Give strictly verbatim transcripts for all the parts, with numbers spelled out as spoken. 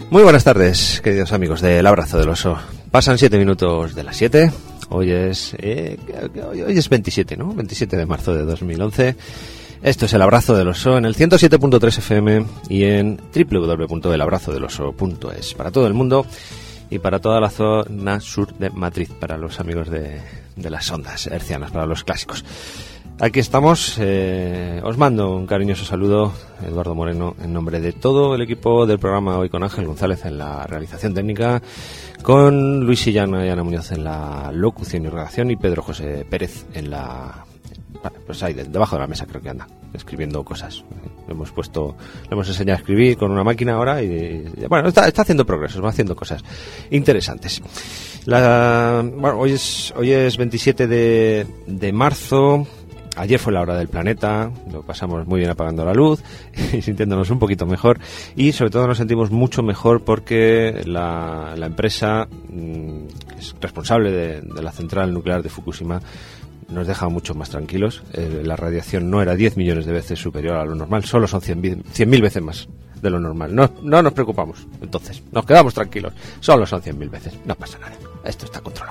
Muy buenas tardes, queridos amigos del Abrazo del Oso. Pasan siete minutos de las siete. Hoy es eh, hoy es veintisiete, ¿no? veintisiete de marzo de dos mil once. Esto es El Abrazo del Oso en el ciento siete punto tres F M y en doble u doble u doble u punto el abrazo del oso punto es para todo el mundo y para toda la zona sur de Madrid, para los amigos de, de las ondas hercianas, para los clásicos. Aquí estamos, eh, os mando un cariñoso saludo, Eduardo Moreno, en nombre de todo el equipo del programa, hoy con Ángel González en la realización técnica, con Luis Sillana y Ana Muñoz en la locución y redacción y Pedro José Pérez en la... Vale, pues ahí, debajo de la mesa creo que anda, escribiendo cosas. Le hemos puesto, le hemos enseñado a escribir con una máquina ahora y, y bueno, está, está haciendo progresos, va haciendo cosas interesantes. La, bueno, hoy es, hoy es veintisiete de, de marzo. Ayer fue la hora del planeta, lo pasamos muy bien apagando la luz y sintiéndonos un poquito mejor, y sobre todo nos sentimos mucho mejor porque la, la empresa mmm, que es responsable de, de la central nuclear de Fukushima nos deja mucho más tranquilos. Eh, la radiación no era diez millones de veces superior a lo normal, solo son cien mil veces más de lo normal. No, no nos preocupamos, entonces, nos quedamos tranquilos, solo son cien mil veces, no pasa nada, esto está controlado.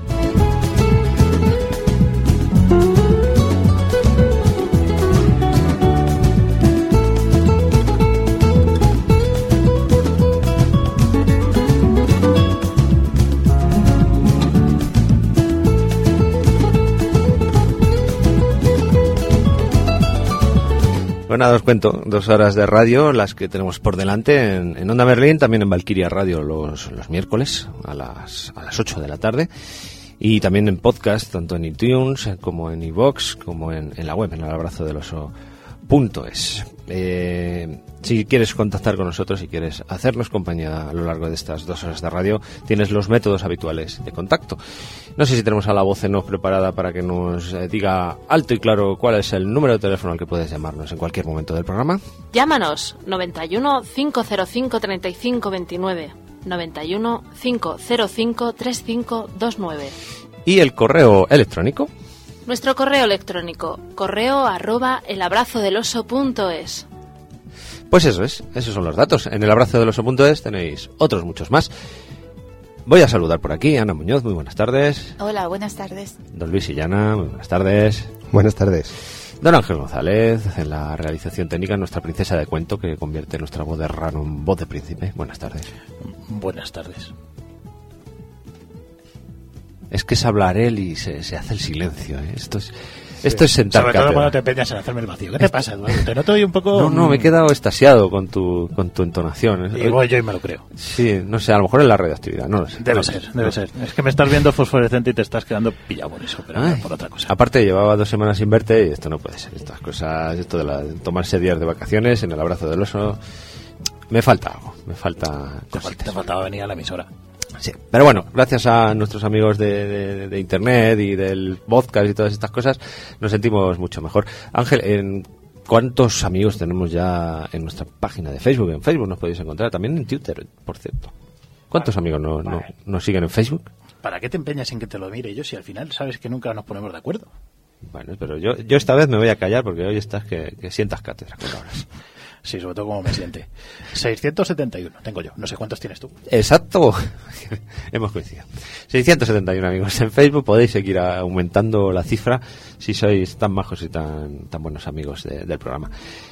Bueno, nada, os cuento, dos horas de radio, las que tenemos por delante en, en Onda Berlín, también en Valkyria Radio los, los miércoles a las, a las ocho de la tarde, y también en podcast, tanto en iTunes como en iVoox, como en, en la web, en el abrazo del oso punto es. Eh, si quieres contactar con nosotros, si quieres hacernos compañía a lo largo de estas dos horas de radio, tienes los métodos habituales de contacto. No sé si tenemos a la voz en off preparada para que nos eh, diga alto y claro cuál es el número de teléfono al que puedes llamarnos en cualquier momento del programa. Llámanos noventa y uno, cinco cero cinco, treinta y cinco veintinueve, noventa y uno, cinco cero cinco, treinta y cinco veintinueve. ¿Y el correo electrónico? Nuestro correo electrónico, correo arroba elabrazodeloso.es. Pues eso es, esos son los datos. En el abrazo del oso punto es tenéis otros muchos más. Voy a saludar por aquí, Ana Muñoz, muy buenas tardes. Hola, buenas tardes. Don Luis Sillana, muy buenas tardes. Buenas tardes. Don Ángel González, en la realización técnica, nuestra princesa de cuento, que convierte nuestra voz de raro en voz de príncipe. Buenas tardes. Buenas tardes. Es que es hablar él y se, se hace el silencio, ¿eh? Esto es... Esto es sentar Sobre cátedra. todo cuando te empeñas en hacerme el vacío. ¿Qué te pasa, Eduardo? Te noto hoy un poco... No, no, me he quedado extasiado con tu, con tu entonación. Y voy yo y me lo creo. Sí, no sé, a lo mejor es la radioactividad, no lo sé. Debe ser, debe ser. Es que me estás viendo fosforescente y te estás quedando pillado por eso, pero no por otra cosa. Aparte, llevaba dos semanas sin verte y esto no puede ser. Estas cosas, esto de, la, de tomarse días de vacaciones en el abrazo del oso... Me falta algo, me falta... Te, fal- te faltaba venir a la emisora. Sí, pero bueno, gracias a nuestros amigos de, de, de internet y del podcast y todas estas cosas, nos sentimos mucho mejor. Ángel, ¿en cuántos amigos tenemos ya en nuestra página de Facebook? En Facebook nos podéis encontrar, también en Twitter, por cierto. ¿Cuántos vale, amigos no, vale. no, nos siguen en Facebook? ¿Para qué te empeñas en que te lo mire yo si al final sabes que nunca nos ponemos de acuerdo? Bueno, pero yo, yo esta vez me voy a callar porque hoy estás que, que sientas cátedra con horas. Sí, sobre todo como me siente. seiscientos setenta y uno tengo yo. No sé cuántos tienes tú. Exacto. Hemos coincidido. seiscientos setenta y uno amigos en Facebook. Podéis seguir aumentando la cifra si sois tan majos y tan, tan buenos amigos de, del programa.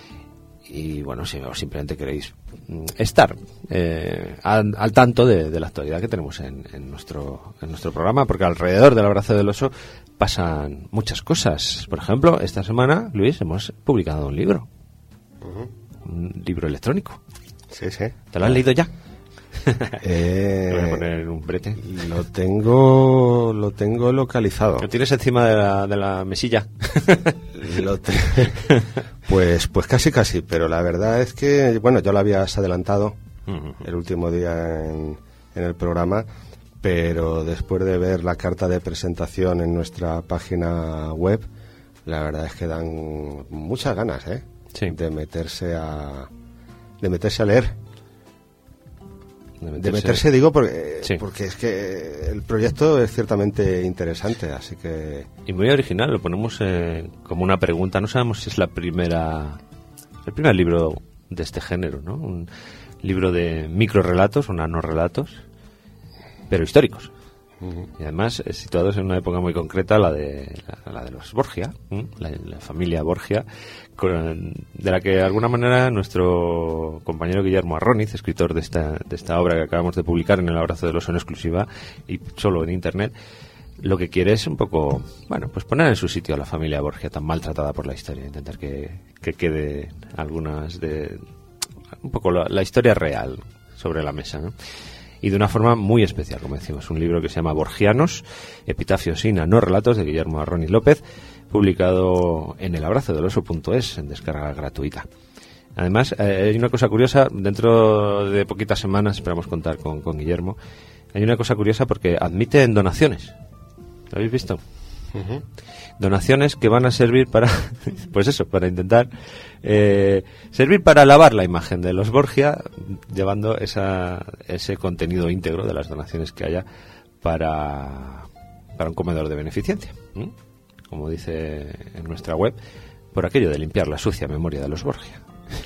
Y bueno, si o simplemente queréis estar eh, al, al tanto de, de la actualidad que tenemos en, en, nuestro, en nuestro programa, porque alrededor del abrazo del oso pasan muchas cosas. Por ejemplo, esta semana, Luis, hemos publicado un libro. Uh-huh. Un libro electrónico. Sí, sí. ¿Te lo has leído ya? Eh, Voy a poner un brete. Lo tengo, lo tengo localizado. ¿Lo tienes encima de la, de la mesilla? Lo te... Pues, pues casi, casi. Pero la verdad es que, bueno, ya lo habías adelantado uh-huh. el último día en, en el programa, pero después de ver la carta de presentación en nuestra página web, la verdad es que dan muchas ganas, ¿eh? Sí. de meterse a de meterse a leer de meterse, de meterse digo porque sí. porque es que el proyecto es ciertamente interesante, así que y muy original. Lo ponemos eh, como una pregunta. No sabemos si es la primera el primer libro de este género, ¿no? Un libro de microrelatos o nanorelatos, pero históricos. Uh-huh. Y además eh, situados en una época muy concreta, la de la, la de los Borgia, ¿eh? la, la familia Borgia, con, de la que de alguna manera nuestro compañero Guillermo Arroniz, escritor de esta de esta obra que acabamos de publicar en El abrazo del oso en exclusiva y solo en internet, lo que quiere es un poco, bueno, pues poner en su sitio a la familia Borgia tan maltratada por la historia, intentar que, que quede algunas de un poco la, la historia real sobre la mesa, ¿no? Y de una forma muy especial, como decimos, un libro que se llama Borgianos, epitafios y nanorelatos de Guillermo Arroniz López, publicado en el abrazo del oso punto es, en descarga gratuita. Además, eh, hay una cosa curiosa, dentro de poquitas semanas esperamos contar con, con Guillermo, hay una cosa curiosa porque admiten donaciones. ¿Lo habéis visto? Uh-huh. Donaciones que van a servir para, pues eso, para intentar eh, servir para lavar la imagen de los Borgia, llevando esa, ese contenido íntegro de las donaciones que haya para, para un comedor de beneficencia. ¿Mm? Como dice en nuestra web, por aquello de limpiar la sucia memoria de los Borgia.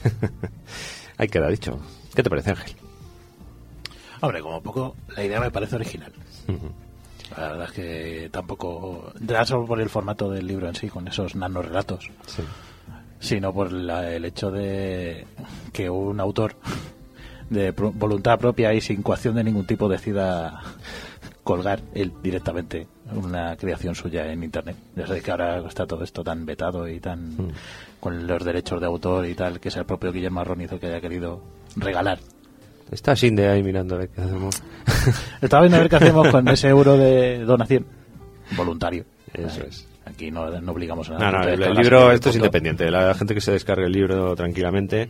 Ahí queda dicho. ¿Qué te parece, Ángel? Hombre, como poco, la idea me parece original. Uh-huh. La verdad es que tampoco, ya solo por el formato del libro en sí, con esos nanorelatos, sí. Sino por la, el hecho de que un autor de pro, voluntad propia y sin coacción de ningún tipo decida colgar él directamente una creación suya en internet. Ya sabéis que ahora está todo esto tan vetado y tan mm. con los derechos de autor y tal, que es el propio Guillermo Arroniz que haya querido regalar. Está Sinde ahí mirando a ver qué hacemos. Estaba viendo a ver qué hacemos con ese euro de donación voluntario. Eso es. Aquí no, no obligamos a nada. No, no, el, el libro, esto es independiente. La gente que se descargue el libro tranquilamente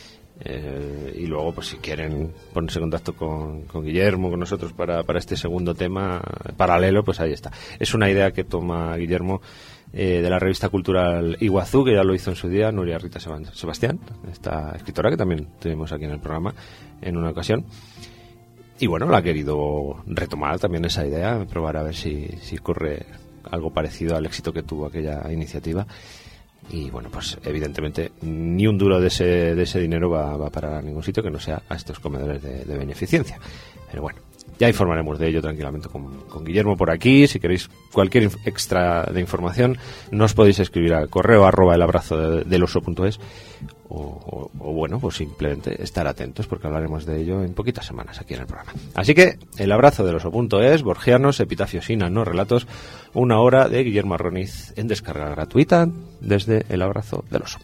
eh, y luego, pues si quieren ponerse en contacto con, con Guillermo, con nosotros para, para este segundo tema paralelo, pues ahí está. Es una idea que toma Guillermo eh, de la revista cultural Iguazú, que ya lo hizo en su día Nuria Rita Sebastián, esta escritora que también tuvimos aquí en el programa en una ocasión. Y bueno, la ha querido retomar también esa idea, probar a ver si, si corre algo parecido al éxito que tuvo aquella iniciativa. Y bueno, pues evidentemente ni un duro de ese, de ese dinero va, va a parar a ningún sitio que no sea a estos comedores de, de beneficencia. Pero bueno, ya informaremos de ello tranquilamente con, con Guillermo por aquí. Si queréis cualquier inf- extra de información, nos podéis escribir al correo arroba el abrazo de, del oso punto es o, o, o bueno, pues simplemente estar atentos porque hablaremos de ello en poquitas semanas aquí en el programa. Así que el abrazo del oso punto es, Borgianos, epitafios y nanorelatos, una hora de Guillermo Arroniz en descarga gratuita desde el abrazo del oso.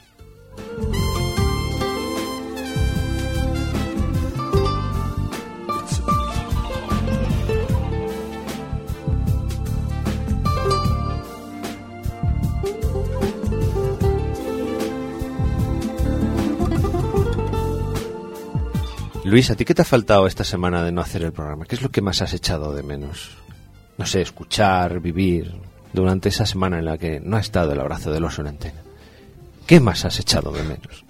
Luis, ¿a ti qué te ha faltado esta semana de no hacer el programa? ¿Qué es lo que más has echado de menos? No sé, escuchar, vivir, durante esa semana en la que no ha estado el abrazo del oso en antena. ¿Qué más has echado de menos?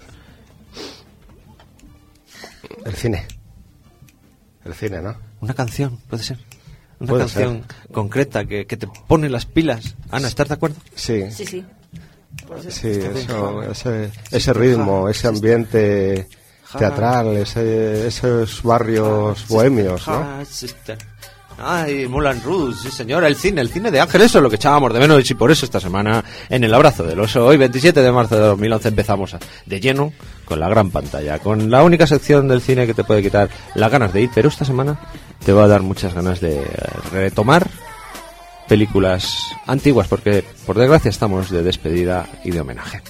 El cine. El cine, ¿no? Una canción, puede ser. Una puede canción ser. concreta que, que te pone las pilas. Ana, ¿estás de acuerdo? Sí. Sí, sí. Sí, eso, ese, ese ritmo, ese ambiente teatral, ese, esos barrios bohemios, ¿no? Ay, Moulin Rouge, sí señora, el cine, el cine de Ángel, eso es lo que echábamos de menos y por eso esta semana en el abrazo del oso, hoy veintisiete de marzo de dos mil once empezamos a, de lleno con la gran pantalla, con la única sección del cine que te puede quitar las ganas de ir, pero esta semana te va a dar muchas ganas de retomar películas antiguas porque por desgracia estamos de despedida y de homenaje.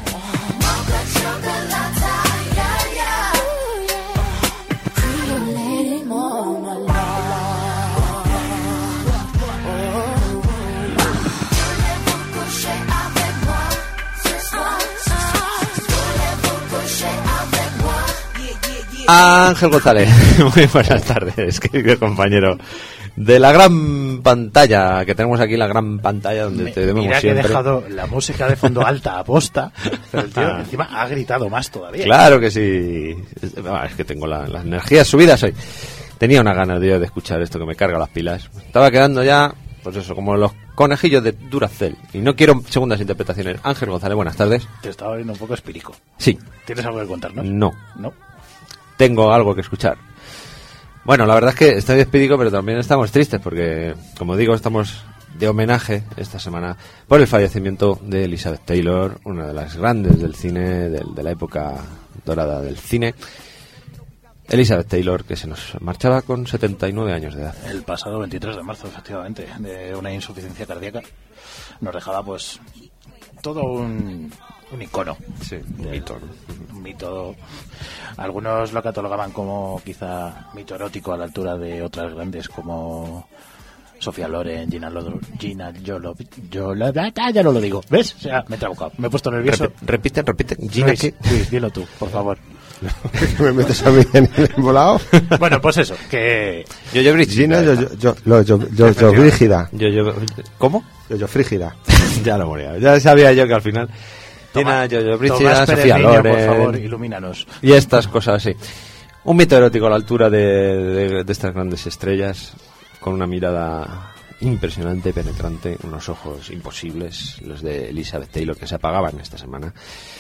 Ángel González, muy buenas tardes, querido compañero de la gran pantalla, que tenemos aquí la gran pantalla donde Me, te vemos mira siempre. Que he dejado la música de fondo alta a posta, pero el tío ah. encima ha gritado más todavía. Claro que sí, es, es que tengo la, las energías subidas hoy. Tenía una ganas, tío, de escuchar esto que me carga las pilas. Estaba quedando ya pues eso, como los conejillos de Duracell. Y no quiero segundas interpretaciones. Ángel González, buenas tardes. Te estaba viendo un poco espírico. Sí. ¿Tienes algo que contarnos? No. ¿No? Tengo algo que escuchar. Bueno, la verdad es que estoy espírico, pero también estamos tristes porque, como digo, estamos de homenaje esta semana por el fallecimiento de Elizabeth Taylor, una de las grandes del cine, del, de la época dorada del cine. Elizabeth Taylor, que se nos marchaba con setenta y nueve años de edad. El pasado veintitrés de marzo, efectivamente, de una insuficiencia cardíaca. Nos dejaba, pues, todo un, un icono. Sí, un mito. Un mito. Algunos lo catalogaban como quizá mito erótico a la altura de otras grandes como Sofía Loren, Gina Lodro, Gina Yolo, Yolo, ya no lo digo, ¿ves? O sea, me he trabucado, me he puesto nervioso. Rep- repite, repite, Gina, Luis, ¿qué? Luis, dilo tú, por favor. ¿Que me metes a mí en el embolado? Bueno, pues eso, que... Yo, yo, Gina, yo, yo, yo, lo- yo, yo, yo, frígida. yo, yo, ¿Cómo? Yo, yo, frígida. Ya lo moría. Ya sabía yo que al final... Gina, yo, yo, Brígida, Tomás Pérez Sofía Niño, Loren... por favor, ilumínanos. Y estas cosas así. Un mito erótico a la altura de, de, de estas grandes estrellas, con una mirada impresionante, penetrante, unos ojos imposibles, los de Elizabeth Taylor, que se apagaban esta semana.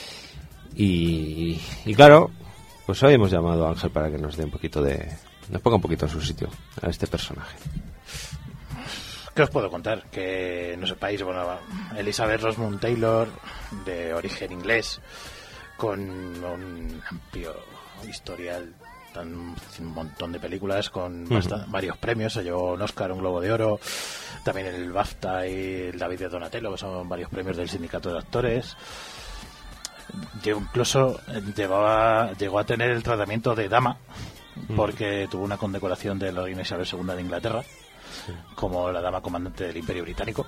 Y, y claro, pues hoy hemos llamado a Ángel para que nos dé un poquito de... nos ponga un poquito en su sitio a este personaje. ¿Qué os puedo contar? Que no sepáis, bueno, Elizabeth Rosamund Taylor, de origen inglés, con un amplio historial, tan, un montón de películas, con uh-huh. bast- varios premios, se llevó un Oscar, un Globo de Oro, también el BAFTA y el David de Donatello, que son varios premios del Sindicato de Actores. Llegó, incluso llevaba, llegó a tener el tratamiento de dama, uh-huh. porque tuvo una condecoración de la reina Isabel segunda de Inglaterra, sí. como la dama comandante del Imperio Británico.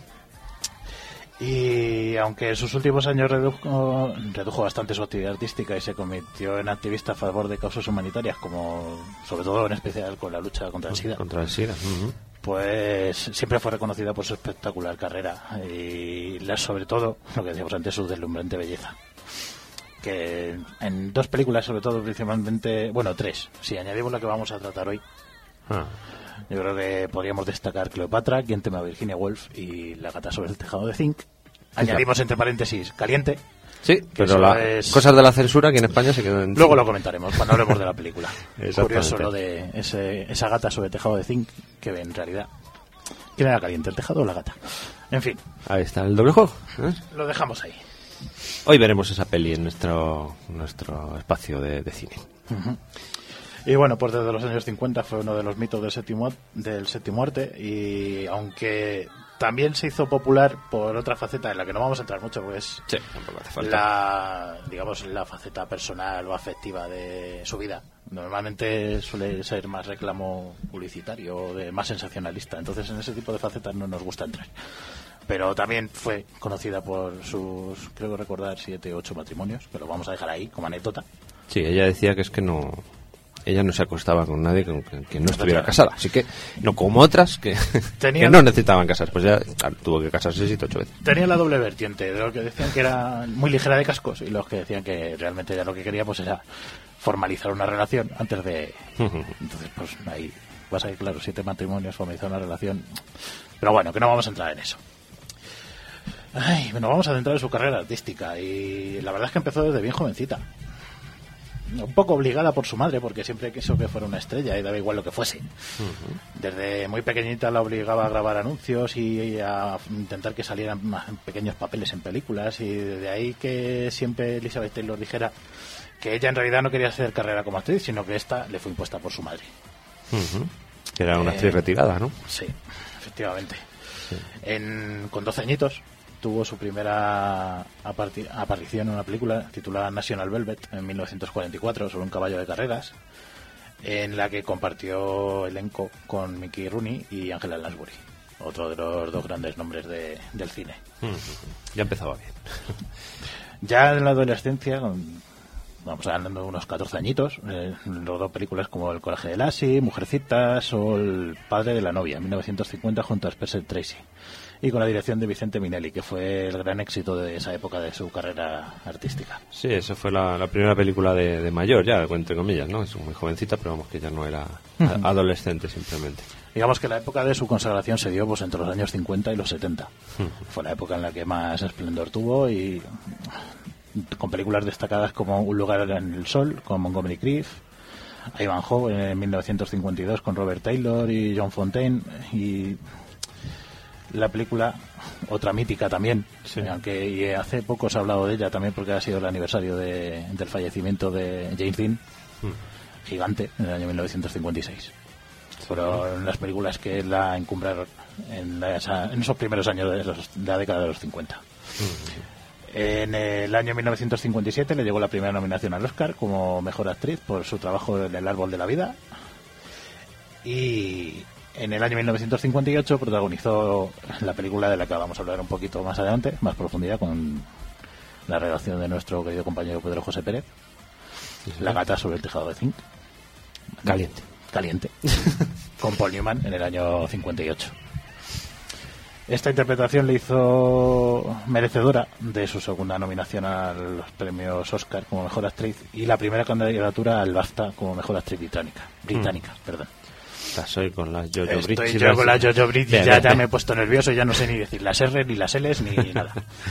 Y aunque en sus últimos años redujo, redujo bastante su actividad artística y se convirtió en activista a favor de causas humanitarias, como sobre todo en especial con la lucha contra el SIDA, contra el SIDA. Uh-huh. pues siempre fue reconocida por su espectacular carrera y la, sobre todo, lo que decíamos antes, su deslumbrante belleza. Que en dos películas, sobre todo, principalmente, bueno, tres, si añadimos la que vamos a tratar hoy, ah. yo creo que podríamos destacar Cleopatra, Quien teme a Virginia Woolf y La gata sobre el tejado de zinc. Añadimos entre paréntesis Caliente. Sí, pero las es... cosas de la censura que en España se quedan en... Luego lo comentaremos cuando hablemos de la película. Curioso lo de ese, esa gata sobre el tejado de zinc, que en realidad... ¿Quién era Caliente, el tejado o la gata? En fin. Ahí está el doble juego, ¿eh? Lo dejamos ahí. Hoy veremos esa peli en nuestro nuestro espacio de, de cine. Uh-huh. Y bueno, pues desde los años cincuenta fue uno de los mitos del séptimo, del séptimo arte, y aunque también se hizo popular por otra faceta en la que no vamos a entrar mucho, pues sí, tampoco hace falta. La, digamos, la faceta personal o afectiva de su vida. Normalmente suele ser más reclamo publicitario o de más sensacionalista, entonces en ese tipo de facetas no nos gusta entrar. Pero también fue conocida por sus, creo recordar, siete o ocho matrimonios, pero vamos a dejar ahí como anécdota. Sí, ella decía que es que no... ella no se acostaba con nadie que, que, que no estuviera casada, así que no como otras que, que no necesitaban casarse, pues ya claro, tuvo que casarse siete ocho veces. Tenía la doble vertiente de los que decían que era muy ligera de cascos y los que decían que realmente ya lo que quería pues era formalizar una relación antes de... Uh-huh. Entonces pues ahí vas a ir, claro, siete matrimonios, formalizar una relación, pero bueno, que no vamos a entrar en eso. Ay, bueno, vamos a centrar en su carrera artística y la verdad es que empezó desde bien jovencita. Un poco obligada por su madre, porque siempre quiso que fuera una estrella y daba igual lo que fuese. Uh-huh. Desde muy pequeñita la obligaba a grabar anuncios y a intentar que salieran pequeños papeles en películas, y de ahí que siempre Elizabeth Taylor dijera que ella en realidad no quería hacer carrera como actriz, sino que esta le fue impuesta por su madre. Uh-huh. Que era una eh, actriz retirada, ¿no? Sí, efectivamente. Sí. En, con doce añitos tuvo su primera aparti- aparición en una película titulada National Velvet en mil novecientos cuarenta y cuatro sobre un caballo de carreras, en la que compartió elenco con Mickey Rooney y Angela Lansbury, otro de los dos grandes nombres de, del cine. Mm, ya empezaba bien. Ya en la adolescencia, vamos hablando de unos catorce añitos, eh, rodó películas como El coraje de Lassie, Mujercitas o El padre de la novia en mil novecientos cincuenta junto a Spencer Tracy. y con la dirección de Vicente Minelli, que fue el gran éxito de esa época de su carrera artística. Sí, esa fue la, la primera película de, de mayor, ya, entre comillas, ¿no? Es muy jovencita, pero vamos, que ya no era uh-huh. adolescente simplemente. Digamos que la época de su consagración se dio pues entre los años cincuenta y los setenta. Uh-huh. Fue la época en la que más esplendor tuvo, y con películas destacadas como Un lugar en el sol, con Montgomery Clift, Ivanhoe en mil novecientos cincuenta y dos con Robert Taylor y John Fontaine, y la película, otra mítica también, sí. aunque y hace poco se ha hablado de ella también porque ha sido el aniversario de, del fallecimiento de James Dean, mm. Gigante, en el año mil novecientos cincuenta y seis. Fueron las películas que la encumbraron en, la, en esos primeros años de, los, de la década de los cincuenta. Mm. En el año mil novecientos cincuenta y siete le llegó la primera nominación al Oscar como mejor actriz por su trabajo en El árbol de la vida, y en el año mil novecientos cincuenta y ocho protagonizó la película de la que vamos a hablar un poquito más adelante, más profundidad, con la redacción de nuestro querido compañero Pedro José Pérez, La gata sobre el tejado de zinc. Caliente. Caliente. Con Paul Newman en el año cincuenta y ocho. Esta interpretación le hizo merecedora de su segunda nominación a los premios Oscar como mejor actriz y la primera candidatura al BAFTA como mejor actriz británica. Británica, mm. perdón. Soy con las Jojo Estoy British. yo con las Jojo British, ya, ya me he puesto nervioso, ya no sé ni decir las R, ni las L's, ni nada.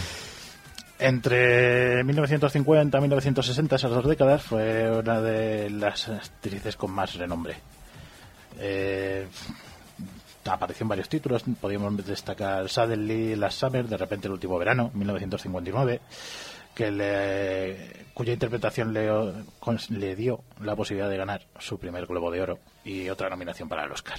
Entre mil novecientos cincuenta y mil novecientos sesenta, esas dos décadas, fue una de las actrices con más renombre. Eh, apareció en varios títulos, podríamos destacar Suddenly, Last Summer, De repente el último verano, mil novecientos cincuenta y nueve, que le, cuya interpretación le, le dio la posibilidad de ganar su primer Globo de Oro y otra nominación para el Oscar.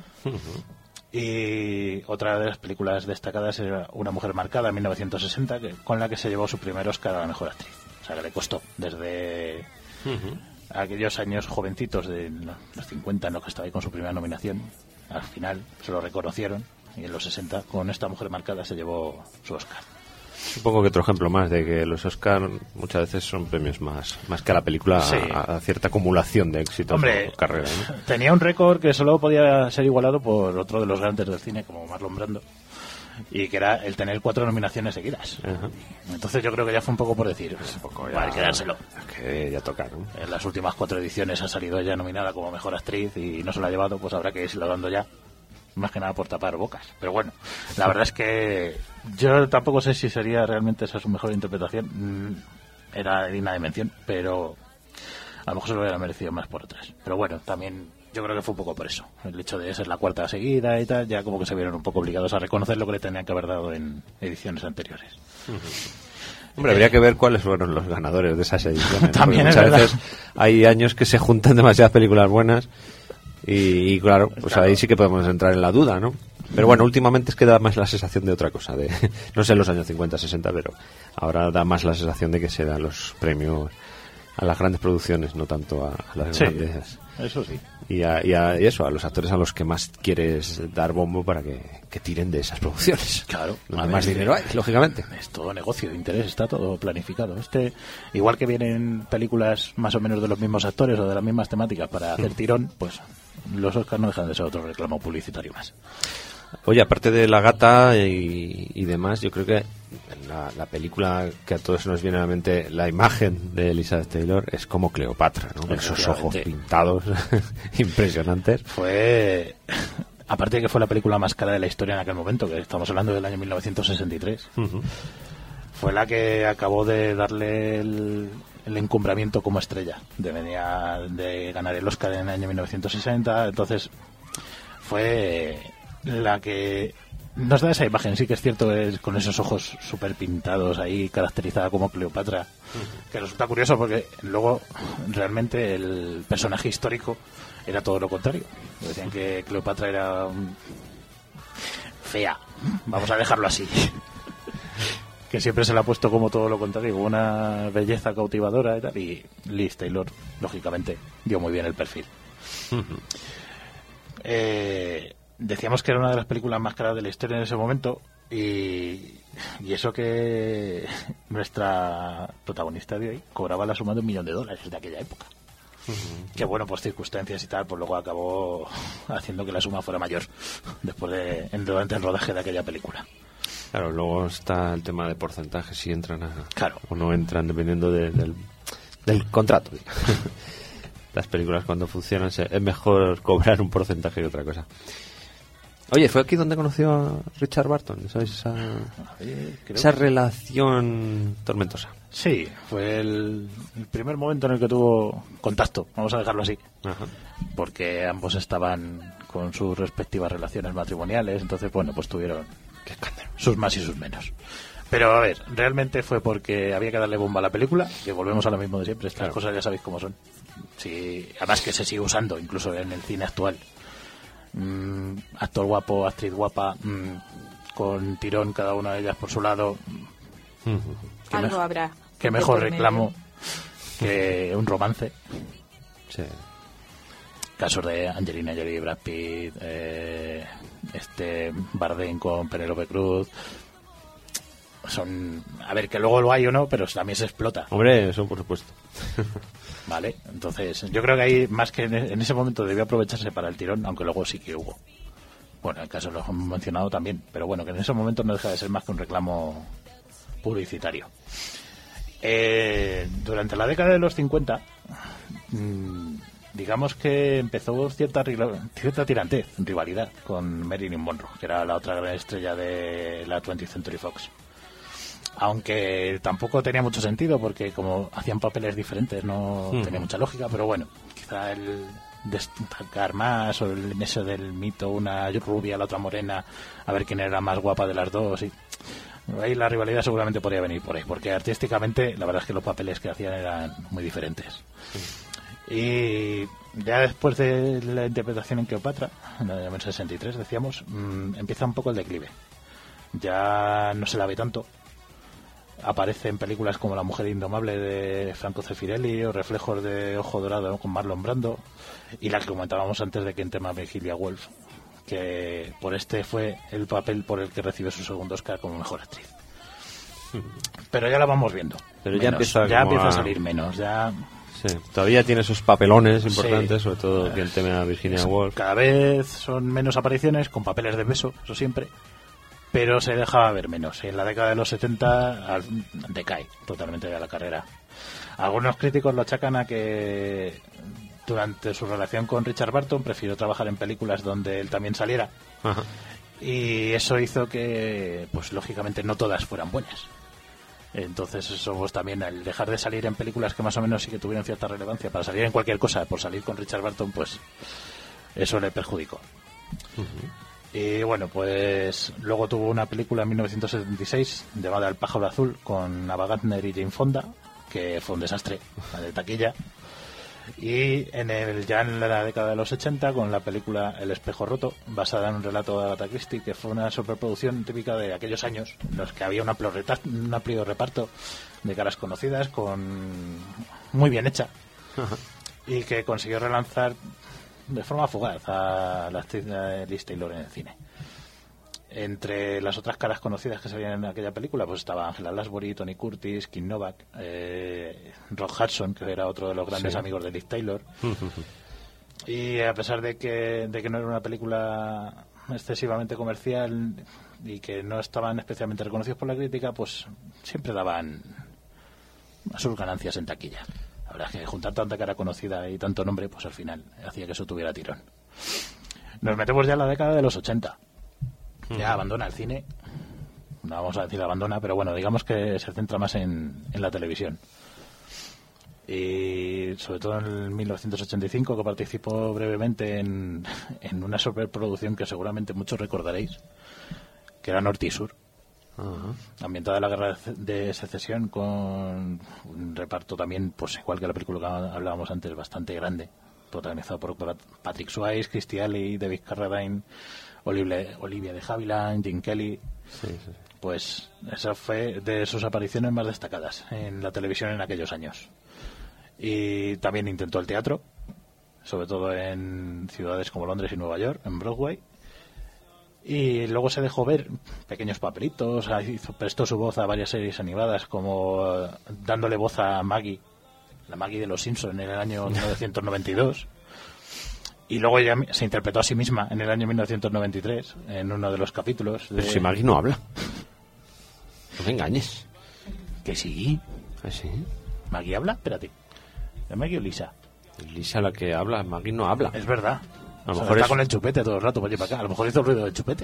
Uh-huh. Y otra de las películas destacadas era Una mujer marcada, en mil novecientos sesenta, que, con la que se llevó su primer Oscar a la mejor actriz. O sea, que le costó desde uh-huh. aquellos años jovencitos de los cincuenta, en los que estaba ahí con su primera nominación. Al final se lo reconocieron y en los sesenta, con Esta mujer marcada, se llevó su Oscar. Supongo que otro ejemplo más de que los Oscar muchas veces son premios más más que a la película, sí. a, a cierta acumulación de éxitos. Hombre, o carrera, ¿no? Tenía un récord que solo podía ser igualado por otro de los grandes del cine, como Marlon Brando, y que era el tener cuatro nominaciones seguidas. Uh-huh. Entonces yo creo que ya fue un poco por decir, pues, un poco ya, hay que dárselo. Que ya toca, ¿no? En las últimas cuatro ediciones ha salido ella nominada como mejor actriz y no se la ha llevado, pues habrá que irse dando ya. Más que nada por tapar bocas. Pero bueno, la verdad es que yo tampoco sé si sería realmente esa su mejor interpretación. Era digna de mención, pero a lo mejor se lo hubiera merecido más por otras. Pero bueno, también yo creo que fue un poco por eso. El hecho de ser la cuarta seguida y tal, ya como que se vieron un poco obligados a reconocer lo que le tenían que haber dado en ediciones anteriores. Uh-huh. Hombre, habría que ver cuáles fueron los ganadores de esas ediciones. También es muchas verdad. veces hay años que se juntan demasiadas películas buenas. Y, y claro, pues claro. ahí sí que podemos entrar en la duda, ¿no? Pero bueno, últimamente es que da más la sensación de otra cosa, de no sé en los años cincuenta, sesenta, pero ahora da más la sensación de que se dan los premios a las grandes producciones, no tanto a, a las sí, grandes. Eso sí. Y, a, y, a, y eso, a los actores a los que más quieres dar bombo para que, que tiren de esas producciones. Claro. Donde más dinero hay, lógicamente. Es todo negocio de interés, está todo planificado. Este, igual que vienen películas más o menos de los mismos actores o de las mismas temáticas para hacer tirón, pues los Oscars no dejan de ser otro reclamo publicitario más. Oye, aparte de La gata y, y demás, yo creo que la, la película que a todos nos viene a la mente, la imagen de Elizabeth Taylor es como Cleopatra, ¿no? Con esos ojos pintados impresionantes. Fue, aparte de que fue la película más cara de la historia en aquel momento, que estamos hablando del año mil novecientos sesenta y tres, uh-huh. fue la que acabó de darle el, el encumbramiento como estrella, de, venía de ganar el Oscar en el año mil novecientos sesenta, entonces fue la que nos da esa imagen. Sí que es cierto, es con esos ojos súper pintados ahí, caracterizada como Cleopatra, uh-huh. que resulta curioso porque luego realmente el personaje histórico era todo lo contrario. Decían que Cleopatra era un... fea, vamos a dejarlo así, que siempre se la ha puesto como todo lo contrario, como una belleza cautivadora y tal, y Liz Taylor lógicamente dio muy bien el perfil. Uh-huh. eh Decíamos que era una de las películas más caras de la historia en ese momento y, y eso que nuestra protagonista de hoy cobraba la suma de un millón de dólares de aquella época. Uh-huh. Que bueno, por circunstancias y tal, pues luego acabó haciendo que la suma fuera mayor después de en, durante el rodaje de aquella película. Claro, luego está el tema de porcentajes, si entran a, claro. o no entran, dependiendo de, del, del contrato. Las películas cuando funcionan es mejor cobrar un porcentaje que otra cosa. Oye, ¿fue aquí donde conoció a Richard Burton? ¿Sabes? Esa, ver, esa relación tormentosa. Sí, fue el, el primer momento en el que tuvo contacto, vamos a dejarlo así. Ajá. Porque ambos estaban con sus respectivas relaciones matrimoniales, entonces, bueno, pues tuvieron qué escándalo, sus más y sus menos. Pero, a ver, realmente fue porque había que darle bomba a la película, que volvemos a lo mismo de siempre, estas claro. cosas ya sabéis cómo son. Sí, además que se sigue usando, incluso en el cine actual. Mm, actor guapo, actriz guapa, mm, con tirón cada una de ellas por su lado. Uh-huh. Algo me- habrá. Que mejor reclamo que un romance. Sí. Casos de Angelina Jolie, Brad Pitt, eh, este Bardem con Penélope Cruz. Son, a ver, que luego lo hay o no, pero también se explota. Hombre, eso por supuesto. Vale, entonces yo creo que ahí más que en ese momento debió aprovecharse para el tirón, aunque luego sí que hubo. Bueno, en el caso lo hemos mencionado también, pero bueno, que en ese momento no deja de ser más que un reclamo publicitario. Eh, durante la década de los cincuenta, mmm, digamos que empezó cierta, cierta tirantez, rivalidad con Marilyn Monroe, que era la otra gran estrella de la twentieth Century Fox. Aunque tampoco tenía mucho sentido porque como hacían papeles diferentes no mm. tenía mucha lógica, pero bueno, quizá el destacar más o el eso del mito, una rubia, la otra morena, a ver quién era más guapa de las dos. Y ahí la rivalidad seguramente podría venir por ahí, porque artísticamente la verdad es que los papeles que hacían eran muy diferentes. Sí. Y ya después de la interpretación en Cleopatra, en el sesenta y tres decíamos, mmm, empieza un poco el declive. Ya no se la ve tanto. Aparece en películas como La mujer indomable de Franco Zeffirelli o Reflejos de ojo dorado, ¿no?, con Marlon Brando, y la que comentábamos antes de que en tema Virginia Woolf, que por este fue el papel por el que recibe su segundo Oscar como mejor actriz. Pero ya la vamos viendo. Pero menos, ya empieza, ya empieza a... a salir menos. Ya sí, todavía tiene esos papelones importantes, sí. Sobre todo eh, que el tema de Virginia Woolf. Cada vez son menos apariciones con papeles de beso, eso siempre. Pero se dejaba ver menos. En la década de los setenta decae totalmente de la carrera. Algunos críticos lo achacan a que durante su relación con Richard Burton prefirió trabajar en películas donde él también saliera. Ajá. Y eso hizo que, pues lógicamente, no todas fueran buenas. Entonces eso pues también, al dejar de salir en películas que más o menos sí que tuvieron cierta relevancia, para salir en cualquier cosa, por salir con Richard Burton, pues eso le perjudicó. Uh-huh. Y bueno, pues luego tuvo una película en mil novecientos setenta y seis llamada El pájaro azul con Ava Gardner y Jane Fonda, que fue un desastre, la de taquilla. Y en el ya en la década de los ochenta con la película El espejo roto, basada en un relato de Agatha Christie, que fue una superproducción típica de aquellos años en los que había un amplio, retar- un amplio reparto de caras conocidas, con muy bien hecha, y que consiguió relanzar de forma fugaz a la actriz Liz Taylor en el cine. Entre las otras caras conocidas que se veían en aquella película, pues estaba Angela Lansbury, Tony Curtis, Kim Novak, eh, Rock Hudson, que era otro de los grandes sí. amigos de Liz Taylor. Y a pesar de que, de que no era una película excesivamente comercial y que no estaban especialmente reconocidos por la crítica, pues siempre daban sus ganancias en taquilla. La verdad es que juntar tanta cara conocida y tanto nombre, pues al final hacía que eso tuviera tirón. Nos metemos ya en la década de los ochenta. Ya abandona el cine. No vamos a decir abandona, pero bueno, digamos que se centra más en, en la televisión. Y sobre todo en mil novecientos ochenta y cinco, que participó brevemente en, en una superproducción que seguramente muchos recordaréis, que era Norte y Sur. Uh-huh. Ambientada en la guerra de secesión, con un reparto también, pues igual que la película que hablábamos antes, bastante grande, protagonizado por Patrick Swayze, Kirstie Alley, David Carradine, Olivia, Olivia de Havilland, Gene Kelly. Sí, sí. Pues esa fue de sus apariciones más destacadas en la televisión en aquellos años. Y también intentó el teatro, sobre todo en ciudades como Londres y Nueva York, en Broadway. Y luego se dejó ver pequeños papelitos, hizo, prestó su voz a varias series animadas, como dándole voz a Maggie la Maggie de los Simpsons en el año mil novecientos noventa y dos. Y luego ella se interpretó a sí misma en el año mil novecientos noventa y tres, en uno de los capítulos. De... Pero si Maggie no habla. No me engañes. Que sí. ¿Ah, sí? ¿Maggie habla? Espérate. ¿Es Maggie o Lisa? Lisa la que habla, Maggie no habla. Es verdad. A lo o sea, mejor está es... con el chupete todo el rato, para allá y para acá. A lo mejor hizo el ruido del chupete.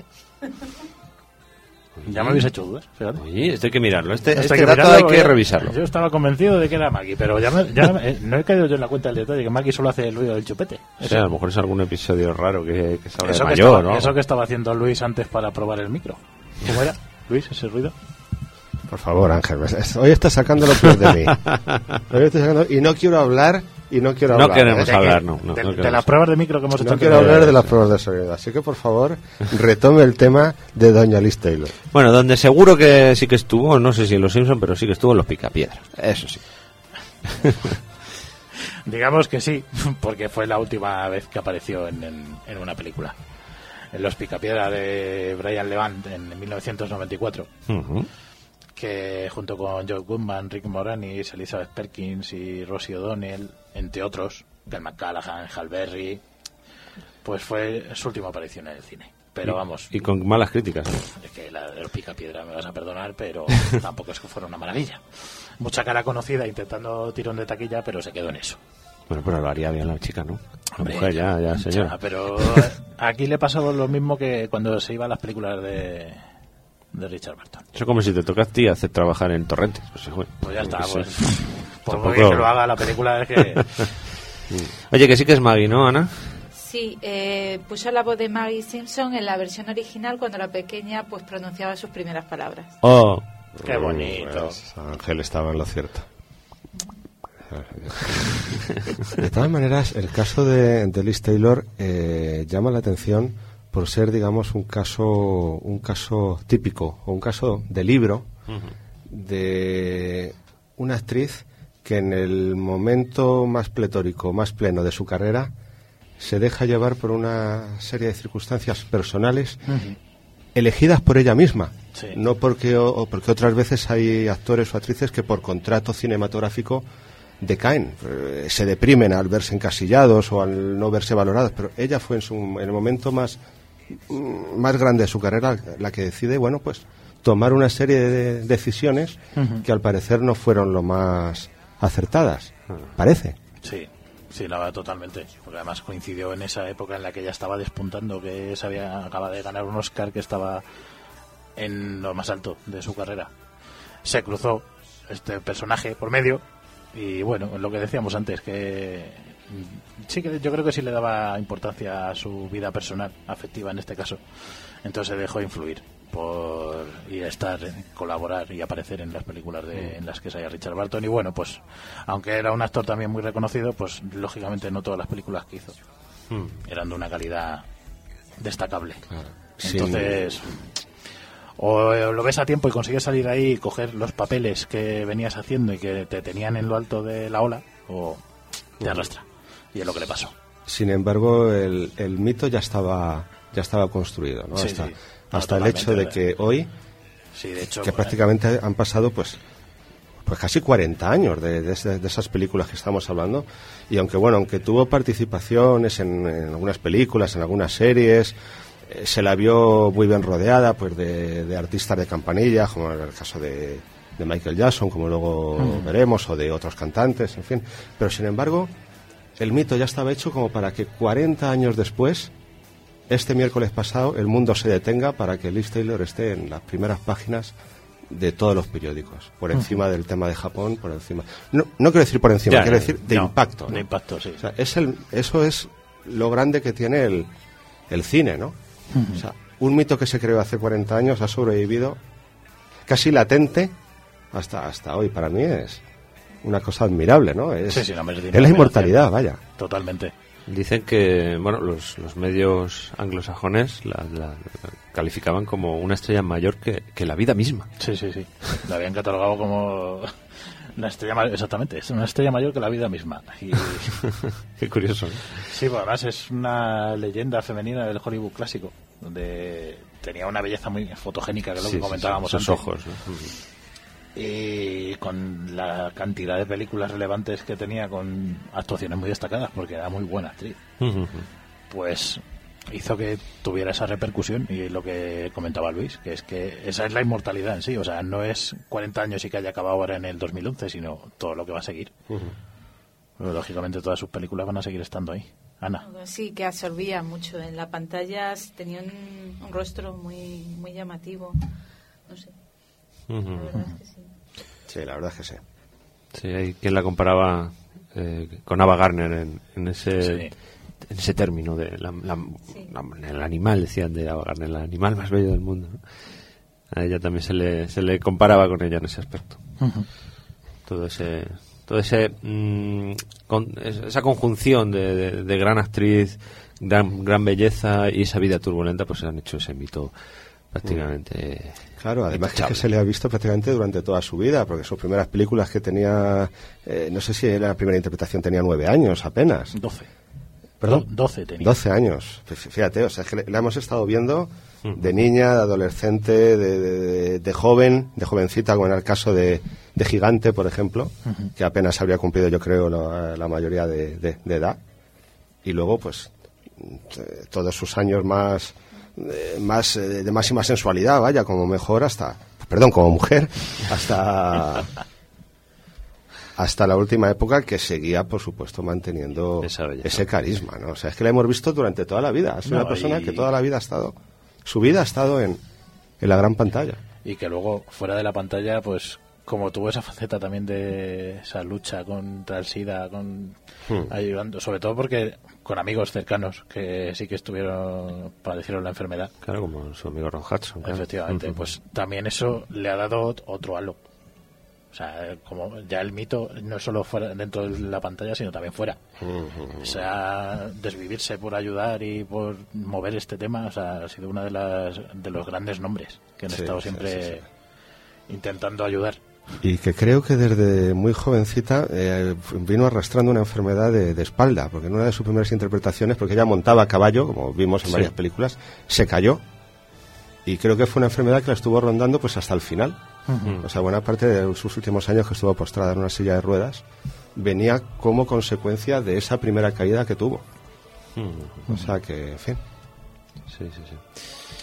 Ya me habéis hecho dudas, fíjate. Oye, esto hay que mirarlo. Este, Esto este hay que dato mirarlo, hay que yo, revisarlo. Yo estaba convencido de que era Maggie, pero ya, me, ya eh, no he caído yo en la cuenta del detalle que Maggie solo hace el ruido del chupete. O sea, a lo mejor es algún episodio raro que, que salga de Eso, que mayor, estaba, ¿no? eso que estaba haciendo Luis antes para probar el micro. ¿Cómo era, Luis, ese ruido? Por favor, Ángel, hoy estás sacando lo peor de mí. Hoy estoy sacando, y no quiero hablar, y no quiero No hablar. queremos ¿eh? hablar, no. no, de, no de queremos. las pruebas de micro que hemos hecho. No quiero hablar de las pruebas de sonido. Así que, por favor, retome el tema de doña Liz Taylor. Bueno, donde seguro que sí que estuvo, no sé si en Los Simpsons, pero sí que estuvo en Los Picapiedras. Eso sí. Digamos que sí, porque fue la última vez que apareció en, en, en una película. En Los Picapiedra de Brian Levant en mil novecientos noventa y cuatro. Uh-huh. Que junto con Joe Goodman, Rick Moranis, Elizabeth Perkins y Rosie O'Donnell, entre otros, Glenn McCallaghan, Hal Berry, pues fue su última aparición en el cine. Pero y, vamos... Y con malas críticas. Es que la de Los Picapiedra me vas a perdonar, pero tampoco es que fuera una maravilla. Mucha cara conocida intentando tirón de taquilla, pero se quedó en eso. Bueno, pero lo haría bien la chica, ¿no? La Hombre, mujer, ya, ya, señora. Ya, pero aquí le pasó lo mismo que cuando se iba a las películas de... de Richard Burton. Eso es como si te toca a ti hacer trabajar en Torrentes. Pues, bueno, Pues ya está, pues, pues, sí. por Tampoco... muy que lo haga la película es que... Oye, que sí que es Maggie, ¿no, Ana? Sí, eh, puso la voz de Maggie Simpson en la versión original cuando la pequeña pues pronunciaba sus primeras palabras. Oh, qué bonito. Pues, Ángel estaba en lo cierto. De todas maneras, el caso de, de Liz Taylor eh, llama la atención por ser, digamos, un caso un caso típico o un caso de libro uh-huh. de una actriz que en el momento más pletórico, más pleno de su carrera se deja llevar por una serie de circunstancias personales uh-huh. elegidas por ella misma, sí. no porque o, o porque otras veces hay actores o actrices que por contrato cinematográfico decaen, eh, se deprimen al verse encasillados o al no verse valorados, pero ella fue en, su, en el momento más más grande de su carrera la que decide, bueno, pues tomar una serie de decisiones uh-huh. que al parecer no fueron lo más acertadas, parece. Sí, sí, la verdad, totalmente, porque además coincidió en esa época en la que ella estaba despuntando, que se había acaba de ganar un Oscar, que estaba en lo más alto de su carrera. Se cruzó este personaje por medio y bueno, lo que decíamos antes, que sí, que yo creo que sí le daba importancia a su vida personal, afectiva en este caso. Entonces se dejó influir por y estar, colaborar y aparecer en las películas de, en las que salía Richard Burton. Y bueno, pues aunque era un actor también muy reconocido, pues lógicamente no todas las películas que hizo hmm. eran de una calidad destacable. Claro. Entonces, sí. o lo ves a tiempo y consigues salir ahí y coger los papeles que venías haciendo y que te tenían en lo alto de la ola, o te arrastra. Y es lo que le pasó. Sin embargo, el, el mito ya estaba ya estaba construido, ¿no? Sí, hasta sí. hasta el hecho de que hoy, sí, de hecho, que prácticamente han pasado pues pues casi cuarenta años de, de, de esas películas que estamos hablando, y aunque bueno, aunque tuvo participaciones en, en algunas películas, en algunas series, eh, se la vio muy bien rodeada pues de, de artistas de campanilla, como en el caso de, de Michael Jackson, como luego uh-huh. veremos, o de otros cantantes, en fin, pero sin embargo el mito ya estaba hecho como para que cuarenta años después, este miércoles pasado, el mundo se detenga para que Liz Taylor esté en las primeras páginas de todos los periódicos, por encima uh-huh. del tema de Japón, por encima... No, no quiero decir por encima, ya, quiero decir de no, impacto. ¿no? De impacto, sí. O sea, es el, eso es lo grande que tiene el, el cine, ¿no? Uh-huh. O sea, un mito que se creó hace cuarenta años ha sobrevivido casi latente hasta, hasta hoy. Para mí es una cosa admirable, ¿no? Es, sí, sí, no, es la inmortalidad, vaya. Totalmente. Dicen que, bueno, los, los medios anglosajones la, la, la calificaban como una estrella mayor que, que la vida misma. Sí, sí, sí. La habían catalogado como una estrella mayor, exactamente, es una estrella mayor que la vida misma. Y... Qué curioso, ¿no? Sí, pues además es una leyenda femenina del Hollywood clásico, donde tenía una belleza muy fotogénica, que es lo sí, que comentábamos sí, sí, antes. Sus ojos, ¿no? Y con la cantidad de películas relevantes que tenía, con actuaciones muy destacadas, porque era muy buena actriz, uh-huh. pues hizo que tuviera esa repercusión. Y lo que comentaba Luis, que es que esa es la inmortalidad en sí. O sea, no es cuarenta años y que haya acabado ahora en el dos mil once, sino todo lo que va a seguir. Uh-huh. Pero, lógicamente todas sus películas van a seguir estando ahí. Ana. Sí, que absorbía mucho. En la pantalla tenía un, un rostro muy, muy llamativo. No sé. Uh-huh. La verdad es que sí. Sí, la verdad es que sí. Sí, hay quien la comparaba eh, con Ava Gardner en, en ese sí. en ese término de la, la, sí. la, el animal, decían de Ava Gardner, el animal más bello del mundo, ¿no? A ella también se le se le comparaba con ella en ese aspecto. Uh-huh. Todo ese todo ese mmm, con, esa conjunción de, de, de gran actriz, gran gran belleza y esa vida turbulenta, pues han hecho ese mito prácticamente. Claro, además que, es que se le ha visto prácticamente durante toda su vida, porque sus primeras películas que tenía, eh, no sé si era la primera interpretación, tenía nueve años apenas. Doce. ¿Perdón? Doce tenía. Doce años. Fíjate, o sea, es que la hemos estado viendo de niña, de adolescente, de, de, de, de joven, de jovencita, como en el caso de, de Gigante, por ejemplo, uh-huh. que apenas habría cumplido, yo creo, la, la mayoría de, de, de edad. Y luego, pues, todos sus años más... De, más de, de máxima sensualidad, vaya, como mejor hasta, perdón, como mujer, hasta hasta la última época, que seguía, por supuesto, manteniendo ese carisma, ¿no? O sea, es que la hemos visto durante toda la vida. Es no, una persona y... que toda la vida ha estado, su vida ha estado en, en la gran pantalla. Y que luego, fuera de la pantalla, pues, como tuvo esa faceta también de esa lucha contra el SIDA, con hmm. ayudando, sobre todo porque con amigos cercanos que sí que estuvieron, padecieron la enfermedad. Claro, como su amigo Ron Hudson. Claro. Efectivamente, uh-huh. pues también eso le ha dado otro halo. O sea, como ya el mito no es solo fuera, dentro de la pantalla, sino también fuera. Uh-huh. O sea, desvivirse por ayudar y por mover este tema, o sea, ha sido uno de las de los grandes nombres que han sí, estado siempre sí, sí, sí. intentando ayudar. Y que creo que desde muy jovencita eh, vino arrastrando una enfermedad de, de espalda, porque en una de sus primeras interpretaciones, porque ella montaba a caballo, como vimos en sí. varias películas, se cayó. Y creo que fue una enfermedad que la estuvo rondando pues hasta el final. Uh-huh. O sea, buena parte de sus últimos años que estuvo postrada en una silla de ruedas venía como consecuencia de esa primera caída que tuvo. Uh-huh. O sea que, en fin. Sí, sí, sí.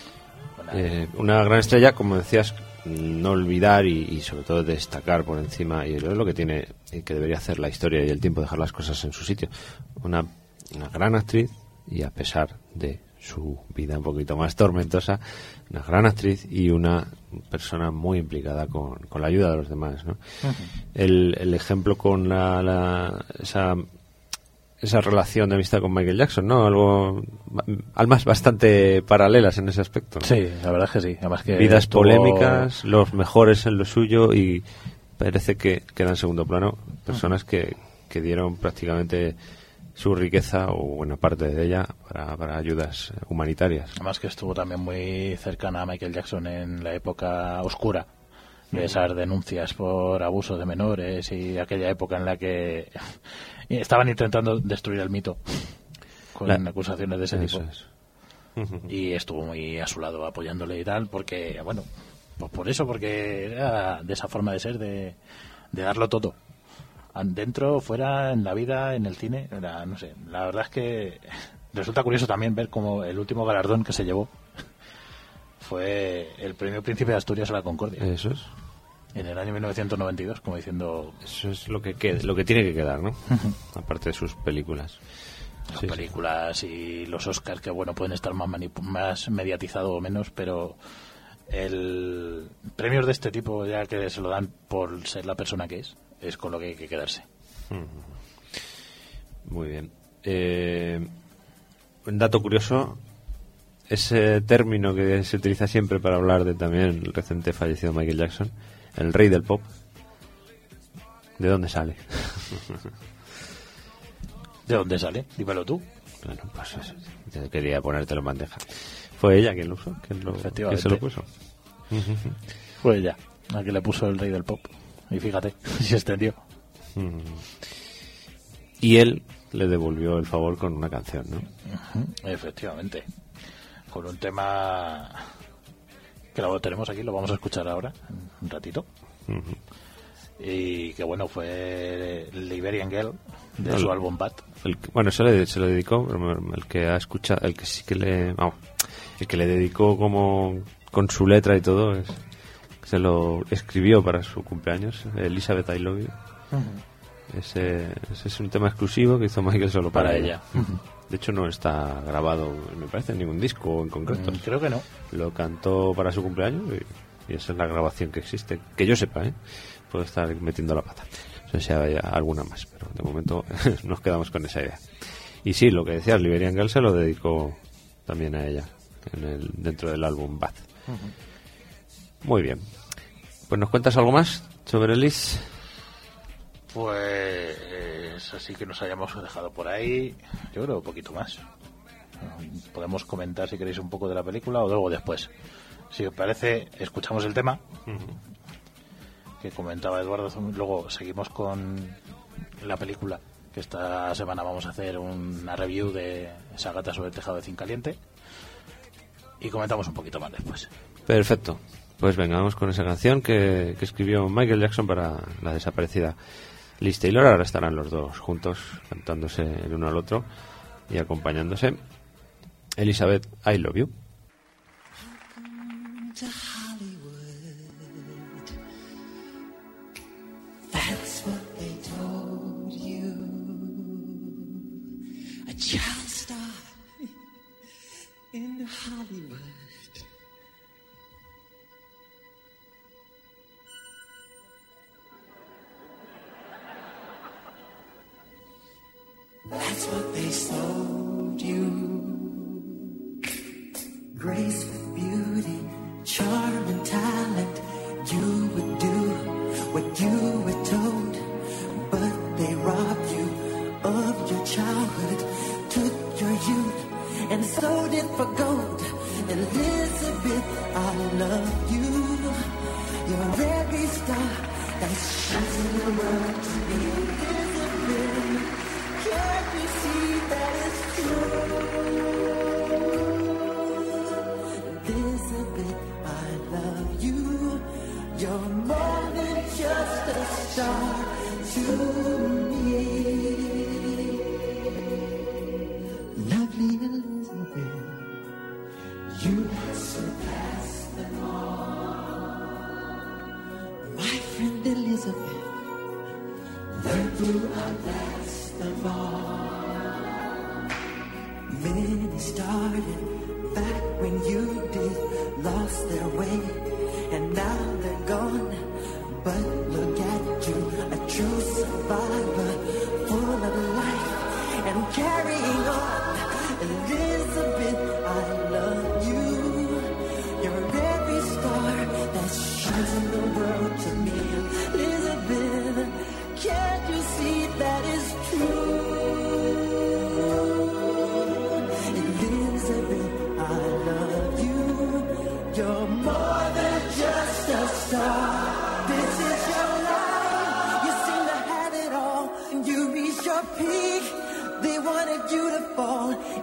Eh, una gran estrella, como decías, no olvidar y, y sobre todo destacar por encima, y es lo que tiene que debería hacer la historia y el tiempo, dejar las cosas en su sitio. Una, una gran actriz, y a pesar de su vida un poquito más tormentosa, una gran actriz y una persona muy implicada con, con la ayuda de los demás, ¿no? Uh-huh. el, el ejemplo con la, la esa esa relación de amistad con Michael Jackson, ¿no? Algo, almas bastante paralelas en ese aspecto, ¿no? Sí, la verdad es que sí. Además que vidas tuvo... polémicas, los mejores en lo suyo, y parece que queda en segundo plano personas que, que dieron prácticamente su riqueza o buena parte de ella para, para ayudas humanitarias. Además que estuvo también muy cercana a Michael Jackson en la época oscura de esas denuncias por abuso de menores y aquella época en la que estaban intentando destruir el mito con la, acusaciones de ese tipo. Es. Y estuvo muy a su lado apoyándole y tal, porque, bueno, pues por eso, porque era de esa forma de ser, de, de darlo todo. Dentro, fuera, en la vida, en el cine, era, no sé, la verdad es que resulta curioso también ver como el último galardón que se llevó fue el premio Príncipe de Asturias a la Concordia. Eso es. En el año mil novecientos noventa y dos, como diciendo... Eso es lo que queda, lo que tiene que quedar, ¿no? Aparte de sus películas. Las sí, películas sí. Y los Oscars, que bueno, pueden estar más, manip- más mediatizados o menos, pero el premios de este tipo, ya que se lo dan por ser la persona que es, es con lo que hay que quedarse. Muy bien. Eh, un dato curioso, ese término que se utiliza siempre para hablar de también el reciente fallecido Michael Jackson, el rey del pop, ¿de dónde sale? ¿De dónde sale? Dímelo tú. Bueno, pues eso, yo quería ponértelo en bandeja. Fue ella quien lo usó, quien, lo, quien se lo puso. Fue ella la que le puso el rey del pop. Y fíjate, se extendió. Mm. Y él le devolvió el favor con una canción, ¿no? Uh-huh. Efectivamente. Con un tema que lo tenemos aquí, lo vamos a escuchar ahora, un ratito. Uh-huh. Y que bueno, fue Liberian Girl de no, su álbum Bad. El, bueno, se le, se lo dedicó, el que ha escuchado, el que sí que le, vamos, el que le dedicó como con su letra y todo, es, se lo escribió para su cumpleaños, Elizabeth I Love You. Uh-huh. Ese, ese es un tema exclusivo que hizo Michael solo para, para ella. ella. Uh-huh. De hecho no está grabado, me parece, en ningún disco en concreto. Mm, creo que no. Lo cantó para su cumpleaños y, y esa es la grabación que existe, que yo sepa, ¿eh? Puedo estar metiendo la pata. No sé si hay alguna más, pero de momento nos quedamos con esa idea. Y sí, lo que decías, Liberian Girl se lo dedicó también a ella en el, dentro del álbum Bad. Uh-huh. Muy bien. Pues ¿nos cuentas algo más sobre Liz? Pues así que nos hayamos dejado por ahí, yo creo un poquito más. Podemos comentar si queréis un poco de la película o luego después. Si os parece, escuchamos el tema uh-huh. que comentaba Eduardo. Luego seguimos con la película, que esta semana vamos a hacer una review de esa gata sobre el tejado de zinc caliente. Y comentamos un poquito más después. Perfecto. Pues venga, vamos con esa canción que, que escribió Michael Jackson para la desaparecida Liz Taylor. Ahora estarán los dos juntos cantándose el uno al otro y acompañándose. Elizabeth, I Love You. That's what they told you. A child star in Hollywood. That's what they sold you. Grace with beauty, charm and talent. You would do what you were told, but they robbed you of your childhood, took your youth and sold it for gold. Elizabeth, I love you. You're every star that shines in the world to me. Elizabeth, can't you see that it's true? Elizabeth, I love you. You're more than just a star to me. Lovely Elizabeth, you surpass them all. My friend Elizabeth, learn to outlast them all. Many started back when you did, lost their way, and now they're gone. But look at you, a true survivor, full of life and carrying on. Elizabeth, I love you. You're every star that shines in the world to me. Elizabeth, can't you see that is true? Elizabeth, I love you. You're more than just a star. This is your life. You seem to have it all. You reach your peak. They wanted you to fall.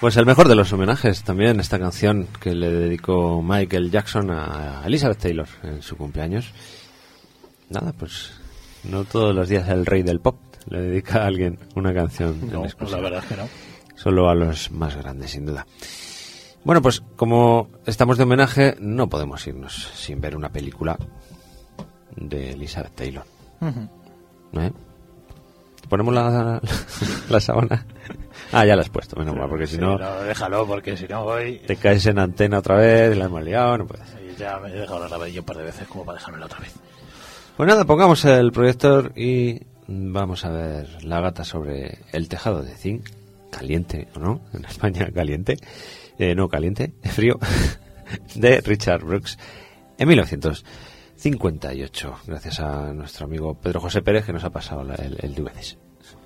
Pues el mejor de los homenajes también, esta canción que le dedicó Michael Jackson a Elizabeth Taylor en su cumpleaños. Nada, pues no todos los días el rey del pop le dedica a alguien una canción. No, la verdad es que no. Solo a los más grandes, sin duda. Bueno, pues como estamos de homenaje, no podemos irnos sin ver una película de Elizabeth Taylor. Uh-huh. ¿Eh? ¿Ponemos la, la, la sábana? Ah, ya la has puesto, menos mal, porque si sí, no... no, déjalo, porque si no voy... Te caes en antena otra vez y la hemos liado, no puedes. Y ya me he dejado la grabar yo un par de veces como para dejármela otra vez. Pues nada, pongamos el proyector y vamos a ver La gata sobre el tejado de zinc. Caliente, ¿o no? En España, caliente. Eh, no, caliente, frío. De Richard Brooks en mil novecientos cincuenta y ocho. Gracias a nuestro amigo Pedro José Pérez, que nos ha pasado el, el D V D.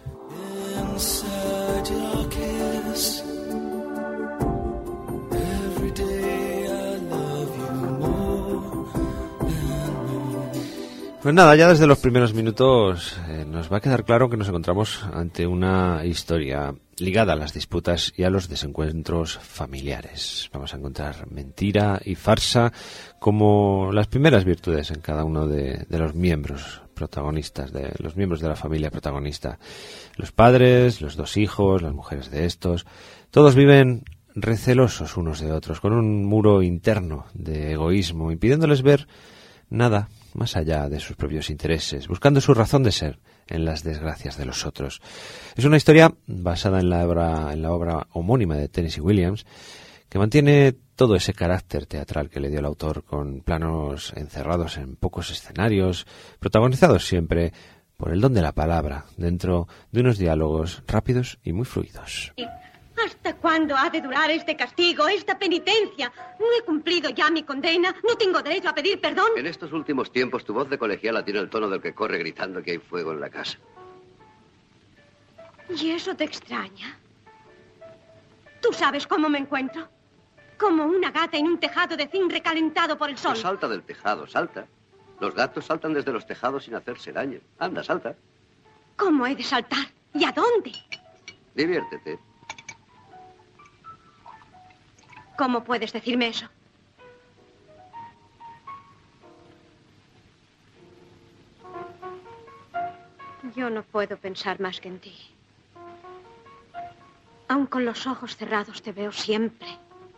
Pues nada, ya desde los primeros minutos eh, nos va a quedar claro que nos encontramos ante una historia ligada a las disputas y a los desencuentros familiares. Vamos a encontrar mentira y farsa como las primeras virtudes en cada uno de, de los miembros protagonistas, de los miembros de la familia protagonista. Los padres, los dos hijos, las mujeres de estos, todos viven recelosos unos de otros, con un muro interno de egoísmo, impidiéndoles ver nada más allá de sus propios intereses, buscando su razón de ser en las desgracias de los otros. Es una historia basada en la obra, en la obra homónima de Tennessee Williams, que mantiene todo ese carácter teatral que le dio el autor, con planos encerrados en pocos escenarios, protagonizados siempre por el don de la palabra, dentro de unos diálogos rápidos y muy fluidos. ¿Hasta cuándo ha de durar este castigo, esta penitencia? No he cumplido ya mi condena. ¿No tengo derecho a pedir perdón? En estos últimos tiempos tu voz de colegiala tiene el tono del que corre gritando que hay fuego en la casa. ¿Y eso te extraña? ¿Tú sabes cómo me encuentro? Como una gata en un tejado de zinc recalentado por el sol. No salta del tejado, salta. Los gatos saltan desde los tejados sin hacerse daño. Anda, salta. ¿Cómo he de saltar? ¿Y a dónde? Diviértete. ¿Cómo puedes decirme eso? Yo no puedo pensar más que en ti. Aun con los ojos cerrados te veo siempre.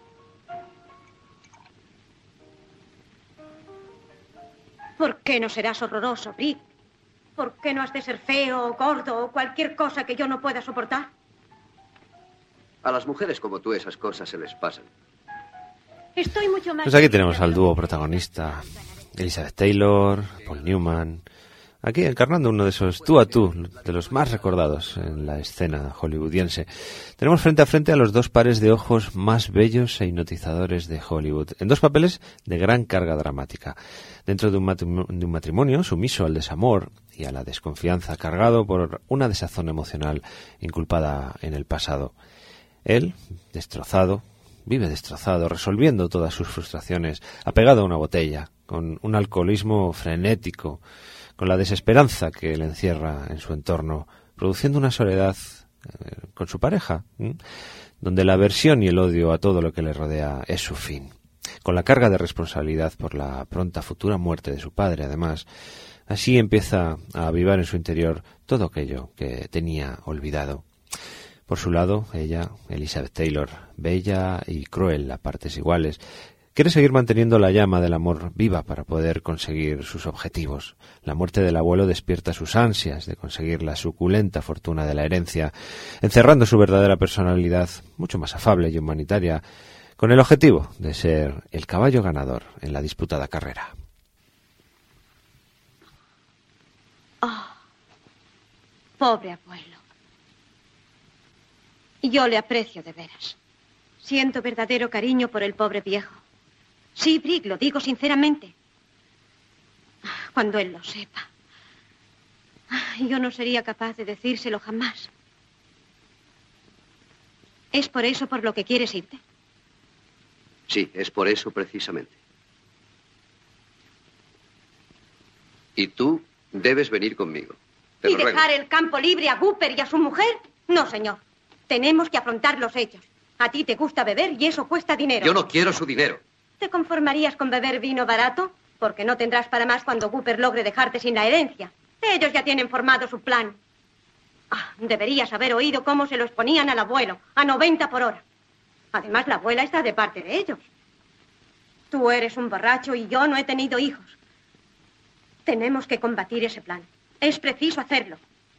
¿Por qué no serás horroroso, Brick? ¿Por qué no has de ser feo o gordo o cualquier cosa que yo no pueda soportar? A las mujeres como tú esas cosas se les pasan. Estoy mucho más... Pues aquí tenemos al dúo protagonista, Elizabeth Taylor, Paul Newman, aquí encarnando uno de esos tú a tú, de los más recordados en la escena hollywoodiense. Tenemos frente a frente a los dos pares de ojos más bellos e hipnotizadores de Hollywood, en dos papeles de gran carga dramática. Dentro de un matrimonio, de un matrimonio sumiso al desamor y a la desconfianza, cargado por una desazón emocional inculpada en el pasado. Él, destrozado, vive destrozado, resolviendo todas sus frustraciones, apegado a una botella, con un alcoholismo frenético, con la desesperanza que le encierra en su entorno, produciendo una soledad eh, con su pareja, ¿eh? donde la aversión y el odio a todo lo que le rodea es su fin. Con la carga de responsabilidad por la pronta futura muerte de su padre, además, así empieza a avivar en su interior todo aquello que tenía olvidado. Por su lado, ella, Elizabeth Taylor, bella y cruel a partes iguales, quiere seguir manteniendo la llama del amor viva para poder conseguir sus objetivos. La muerte del abuelo despierta sus ansias de conseguir la suculenta fortuna de la herencia, encerrando su verdadera personalidad, mucho más afable y humanitaria, con el objetivo de ser el caballo ganador en la disputada carrera. Oh, pobre abuelo. Yo le aprecio de veras. Siento verdadero cariño por el pobre viejo. Sí, Brick, lo digo sinceramente. Cuando él lo sepa. Yo no sería capaz de decírselo jamás. ¿Es por eso por lo que quieres irte? Sí, es por eso precisamente. Y tú debes venir conmigo. Te ¿Y lo ruego. dejar el campo libre a Cooper y a su mujer? No, señor. Tenemos que afrontar los hechos. A ti te gusta beber y eso cuesta dinero. Yo no quiero su dinero. ¿Te conformarías con beber vino barato? Porque no tendrás para más cuando Cooper logre dejarte sin la herencia. Ellos ya tienen formado su plan. Ah, deberías haber oído cómo se los ponían al abuelo, a noventa por hora. Además, la abuela está de parte de ellos. Tú eres un borracho y yo no he tenido hijos. Tenemos que combatir ese plan. Es preciso hacerlo.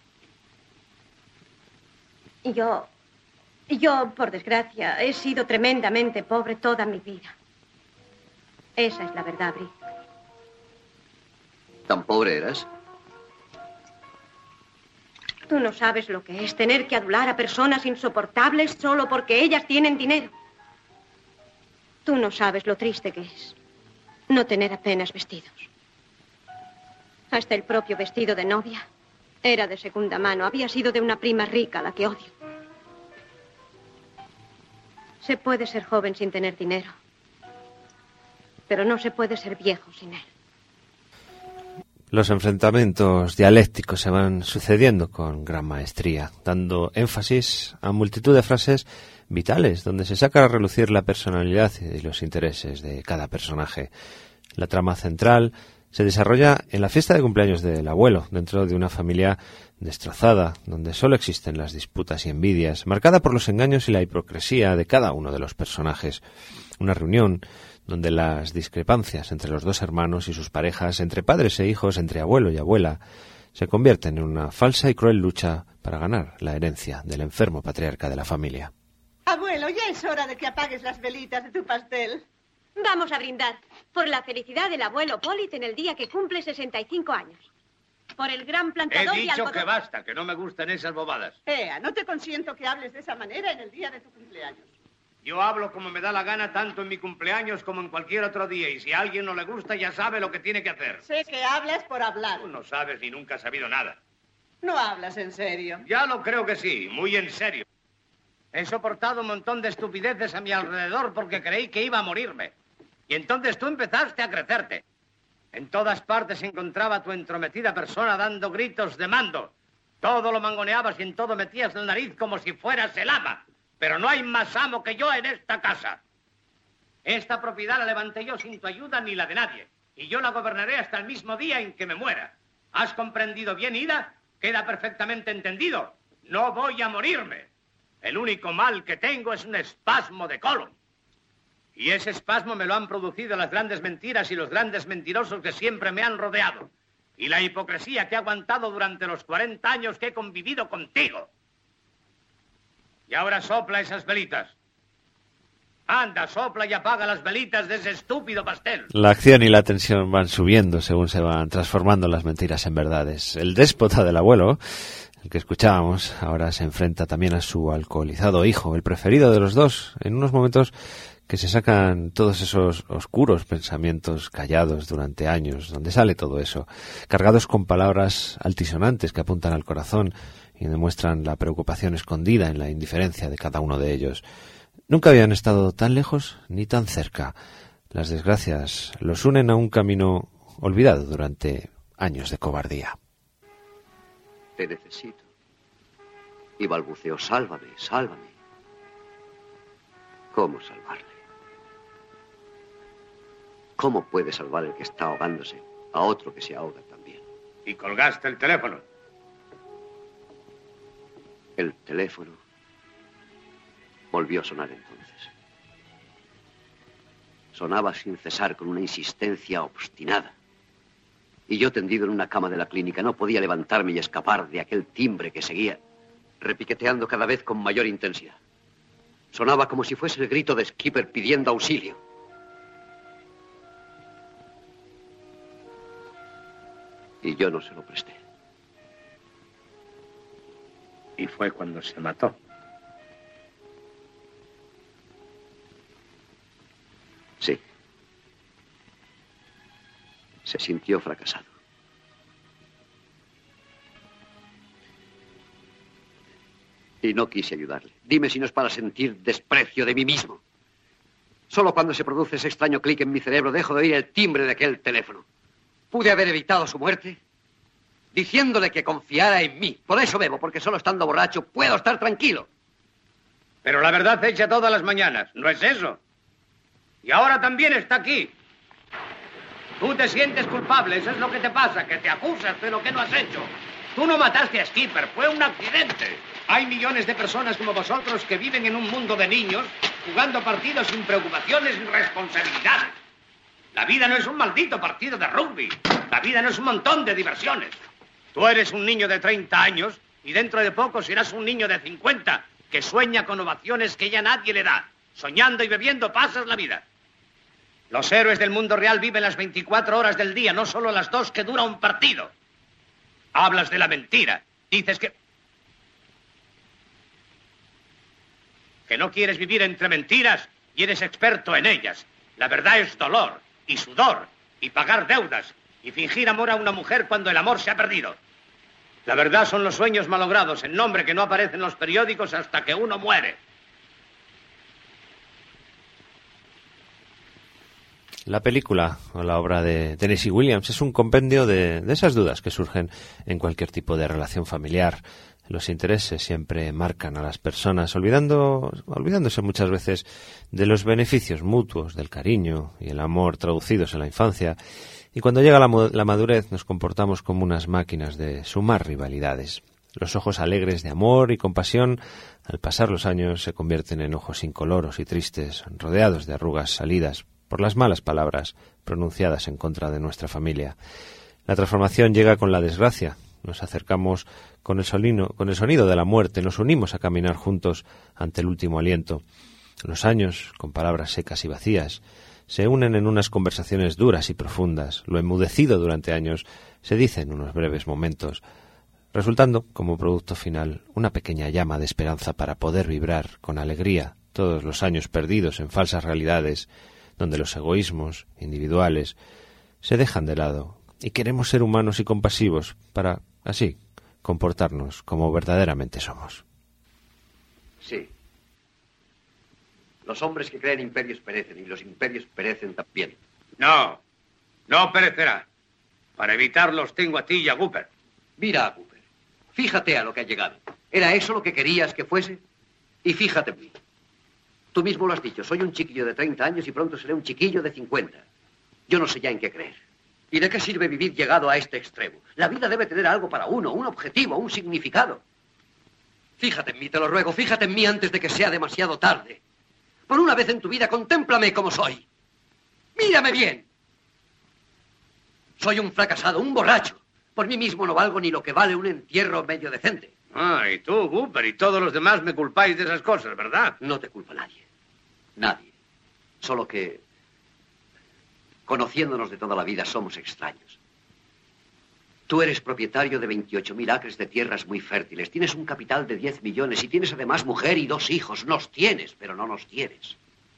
Y yo... Yo, por desgracia, he sido tremendamente pobre toda mi vida. Esa es la verdad, Bri. ¿Tan pobre eras? Tú no sabes lo que es tener que adular a personas insoportables solo porque ellas tienen dinero. Tú no sabes lo triste que es no tener apenas vestidos. Hasta el propio vestido de novia era de segunda mano. Había sido de una prima rica, a la que odio. Se puede ser joven sin tener dinero, pero no se puede ser viejo sin él. Los enfrentamientos dialécticos se van sucediendo con gran maestría, dando énfasis a multitud de frases vitales, donde se saca a relucir la personalidad y los intereses de cada personaje. La trama central se desarrolla en la fiesta de cumpleaños del abuelo, dentro de una familia destrozada, donde solo existen las disputas y envidias, marcada por los engaños y la hipocresía de cada uno de los personajes. Una reunión donde las discrepancias entre los dos hermanos y sus parejas, entre padres e hijos, entre abuelo y abuela, se convierten en una falsa y cruel lucha para ganar la herencia del enfermo patriarca de la familia. Abuelo, ya es hora de que apagues las velitas de tu pastel. Vamos a brindar por la felicidad del abuelo Polit en el día que cumple sesenta y cinco años. Por el gran plantador He y dicho algodón... que basta, que no me gustan esas bobadas. Ea, no te consiento que hables de esa manera en el día de tu cumpleaños. Yo hablo como me da la gana tanto en mi cumpleaños como en cualquier otro día. Y si a alguien no le gusta, ya sabe lo que tiene que hacer. Sé que hablas por hablar. Tú no sabes ni nunca has sabido nada. No hablas en serio. Ya lo creo que sí, muy en serio. He soportado un montón de estupideces a mi alrededor porque creí que iba a morirme. Y entonces tú empezaste a crecerte. En todas partes encontraba a tu entrometida persona dando gritos de mando. Todo lo mangoneabas y en todo metías la nariz como si fueras el ama. Pero no hay más amo que yo en esta casa. Esta propiedad la levanté yo sin tu ayuda ni la de nadie. Y yo la gobernaré hasta el mismo día en que me muera. ¿Has comprendido bien, Ida? Queda perfectamente entendido. No voy a morirme. El único mal que tengo es un espasmo de colon. Y ese espasmo me lo han producido las grandes mentiras y los grandes mentirosos que siempre me han rodeado. Y la hipocresía que he aguantado durante los cuarenta años que he convivido contigo. Y ahora sopla esas velitas. Anda, sopla y apaga las velitas de ese estúpido pastel. La acción y la tensión van subiendo según se van transformando las mentiras en verdades. El déspota del abuelo, el que escuchábamos, ahora se enfrenta también a su alcoholizado hijo, el preferido de los dos, en unos momentos que se sacan todos esos oscuros pensamientos callados durante años, donde sale todo eso, cargados con palabras altisonantes que apuntan al corazón y demuestran la preocupación escondida en la indiferencia de cada uno de ellos. Nunca habían estado tan lejos ni tan cerca. Las desgracias los unen a un camino olvidado durante años de cobardía. Te necesito. Y balbuceó, sálvame, sálvame. ¿Cómo salvarle? ¿Cómo puede salvar el que está ahogándose a otro que se ahoga también? Y colgaste el teléfono. El teléfono volvió a sonar entonces. Sonaba sin cesar con una insistencia obstinada. Y yo, tendido en una cama de la clínica, no podía levantarme y escapar de aquel timbre que seguía, repiqueteando cada vez con mayor intensidad. Sonaba como si fuese el grito de Skipper pidiendo auxilio. Y yo no se lo presté. Y fue cuando se mató. Sí. Se sintió fracasado. Y no quise ayudarle. Dime si no es para sentir desprecio de mí mismo. Solo cuando se produce ese extraño clic en mi cerebro dejo de oír el timbre de aquel teléfono. ¿Pude haber evitado su muerte? Diciéndole que confiara en mí. Por eso bebo, porque solo estando borracho puedo estar tranquilo. Pero la verdad se echa todas las mañanas, ¿no es eso? Y ahora también está aquí. Tú te sientes culpable, eso es lo que te pasa, que te acusas de lo que no has hecho. Tú no mataste a Skipper, fue un accidente. Hay millones de personas como vosotros que viven en un mundo de niños, jugando partidos sin preocupaciones ni responsabilidades. La vida no es un maldito partido de rugby. La vida no es un montón de diversiones. Tú eres un niño de treinta años y dentro de poco serás un niño de cincuenta que sueña con ovaciones que ya nadie le da. Soñando y bebiendo pasas la vida. Los héroes del mundo real viven las veinticuatro horas del día, no solo las dos que dura un partido. Hablas de la mentira. Dices que... que no quieres vivir entre mentiras y eres experto en ellas. La verdad es dolor y sudor y pagar deudas y fingir amor a una mujer cuando el amor se ha perdido. La verdad son los sueños malogrados, el nombre que no aparece en los periódicos hasta que uno muere. La película o la obra de Tennessee Williams es un compendio de, de esas dudas que surgen en cualquier tipo de relación familiar. Los intereses siempre marcan a las personas, olvidando, olvidándose muchas veces de los beneficios mutuos, del cariño y el amor traducidos en la infancia. Y cuando llega la, la madurez nos comportamos como unas máquinas de sumar rivalidades. Los ojos alegres de amor y compasión, al pasar los años, se convierten en ojos incoloros y tristes, rodeados de arrugas salidas por las malas palabras pronunciadas en contra de nuestra familia. La transformación llega con la desgracia. Nos acercamos con el sonido, con el sonido de la muerte, nos unimos a caminar juntos ante el último aliento. Los años, con palabras secas y vacías, se unen en unas conversaciones duras y profundas. Lo enmudecido durante años se dice en unos breves momentos, resultando, como producto final, una pequeña llama de esperanza para poder vibrar con alegría todos los años perdidos en falsas realidades, donde los egoísmos individuales se dejan de lado y queremos ser humanos y compasivos para, así, comportarnos como verdaderamente somos. Sí. Los hombres que crean imperios perecen y los imperios perecen también. No, no perecerá. Para evitarlos tengo a ti y a Gooper. Mira a Gooper. Fíjate a lo que ha llegado. ¿Era eso lo que querías que fuese? Y fíjate en mí. Tú mismo lo has dicho, soy un chiquillo de treinta años y pronto seré un chiquillo de cincuenta. Yo no sé ya en qué creer. ¿Y de qué sirve vivir llegado a este extremo? La vida debe tener algo para uno, un objetivo, un significado. Fíjate en mí, te lo ruego, fíjate en mí antes de que sea demasiado tarde. Por una vez en tu vida, contémplame como soy. Mírame bien. Soy un fracasado, un borracho. Por mí mismo no valgo ni lo que vale un entierro medio decente. Ah, y tú, Gooper, y todos los demás me culpáis de esas cosas, ¿verdad? No te culpa nadie. Nadie. Solo que, conociéndonos de toda la vida, somos extraños. Tú eres propietario de veintiocho mil acres de tierras muy fértiles. Tienes un capital de diez millones y tienes además mujer y dos hijos. Nos tienes, pero no nos quieres.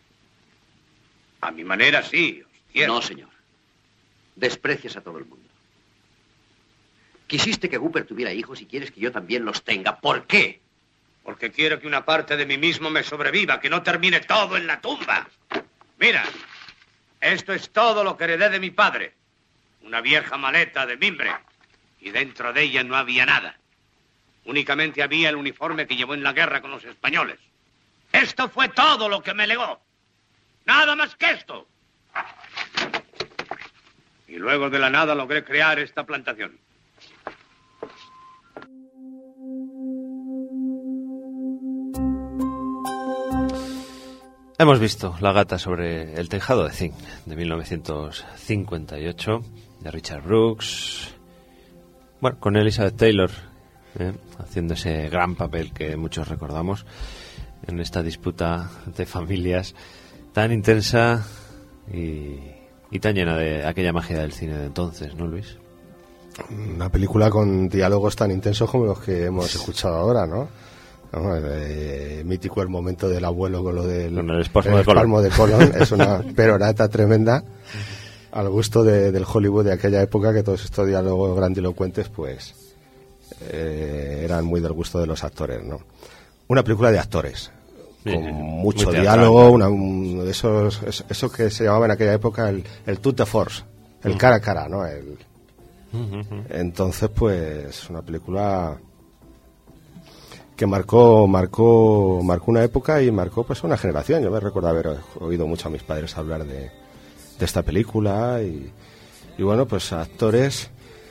A mi manera, sí, os quiero. No, señor. Desprecias a todo el mundo. Quisiste que Gooper tuviera hijos y quieres que yo también los tenga. ¿Por qué? Porque quiero que una parte de mí mismo me sobreviva, que no termine todo en la tumba. Mira, esto es todo lo que heredé de mi padre. Una vieja maleta de mimbre. Y dentro de ella no había nada. Únicamente había el uniforme que llevó en la guerra con los españoles. Esto fue todo lo que me legó. Nada más que esto. Y luego de la nada logré crear esta plantación. Hemos visto La gata sobre el tejado de zinc, de mil novecientos cincuenta y ocho, de Richard Brooks. Bueno, con Elizabeth Taylor, eh, haciendo ese gran papel que muchos recordamos en esta disputa de familias tan intensa y, y tan llena de aquella magia del cine de entonces, ¿no, Luis? Una película con diálogos tan intensos como los que hemos escuchado ahora, ¿no? No, eh, mítico el momento del abuelo con lo del con el espasmo de Colón, de Colón. Es una perorata tremenda al gusto de, del Hollywood de aquella época, que todos estos diálogos grandilocuentes pues eh, eran muy del gusto de los actores, ¿no? Una película de actores con sí, mucho diálogo, una, un, esos, eso, eso que se llamaba en aquella época el, el tour de force, el uh-huh. cara a cara, ¿no? El, uh-huh. Entonces pues una película que marcó marcó marcó una época y marcó pues una generación. Yo me recuerdo haber oído mucho a mis padres hablar de, de esta película y, y bueno, pues actores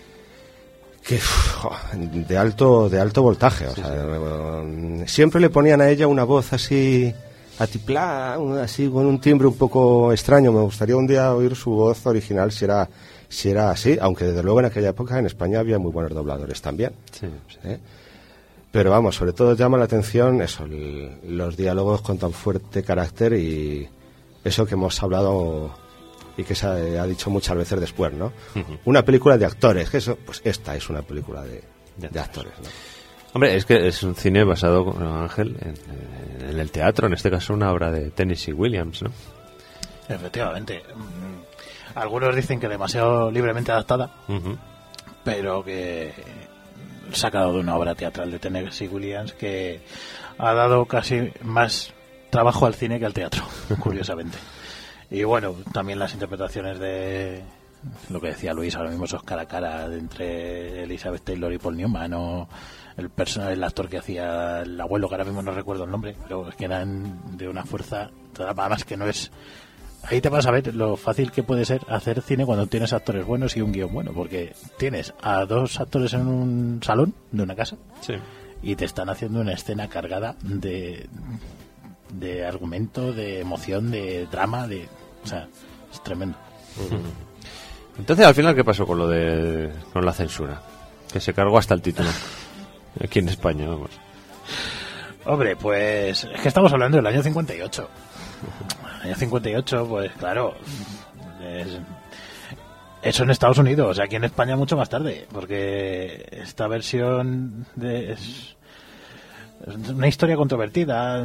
que uf, de alto de alto voltaje, o sí, sea, sí. Siempre le ponían a ella una voz así atiplada, así con un timbre un poco extraño. Me gustaría un día oír su voz original si era si era así, aunque desde luego en aquella época en España había muy buenos dobladores también. Sí. ¿Sí? Pero vamos, sobre todo llama la atención eso, el, los diálogos con tan fuerte carácter y eso que hemos hablado y que se ha, ha dicho muchas veces después, ¿no? Uh-huh. Una película de actores, que eso, pues esta es una película de, de, de actores, ¿no? Hombre, es que es un cine basado, Ángel, en, en el teatro, en este caso una obra de Tennessee Williams, ¿no? Efectivamente. Algunos dicen que demasiado libremente adaptada, uh-huh, pero que sacado de una obra teatral de Tennessee Williams que ha dado casi más trabajo al cine que al teatro, curiosamente. Y bueno, también las interpretaciones de lo que decía Luis, ahora mismo esos cara a cara de entre Elizabeth Taylor y Paul Newman, o el personaje, el actor que hacía el abuelo, que ahora mismo no recuerdo el nombre, pero es que eran de una fuerza, además que no es... Ahí te vas a ver lo fácil que puede ser hacer cine cuando tienes actores buenos y un guión bueno, porque tienes a dos actores en un salón de una casa, sí, y te están haciendo una escena cargada de de argumento, de emoción, de drama, de, o sea, es tremendo. Entonces, al final, ¿qué pasó con lo de con la censura? Que se cargó hasta el título aquí en España, vamos. Hombre, pues es que estamos hablando del año cincuenta y ocho. Año cincuenta y ocho, pues claro, es, eso en Estados Unidos, o sea, aquí en España mucho más tarde, porque esta versión de, es, es una historia controvertida,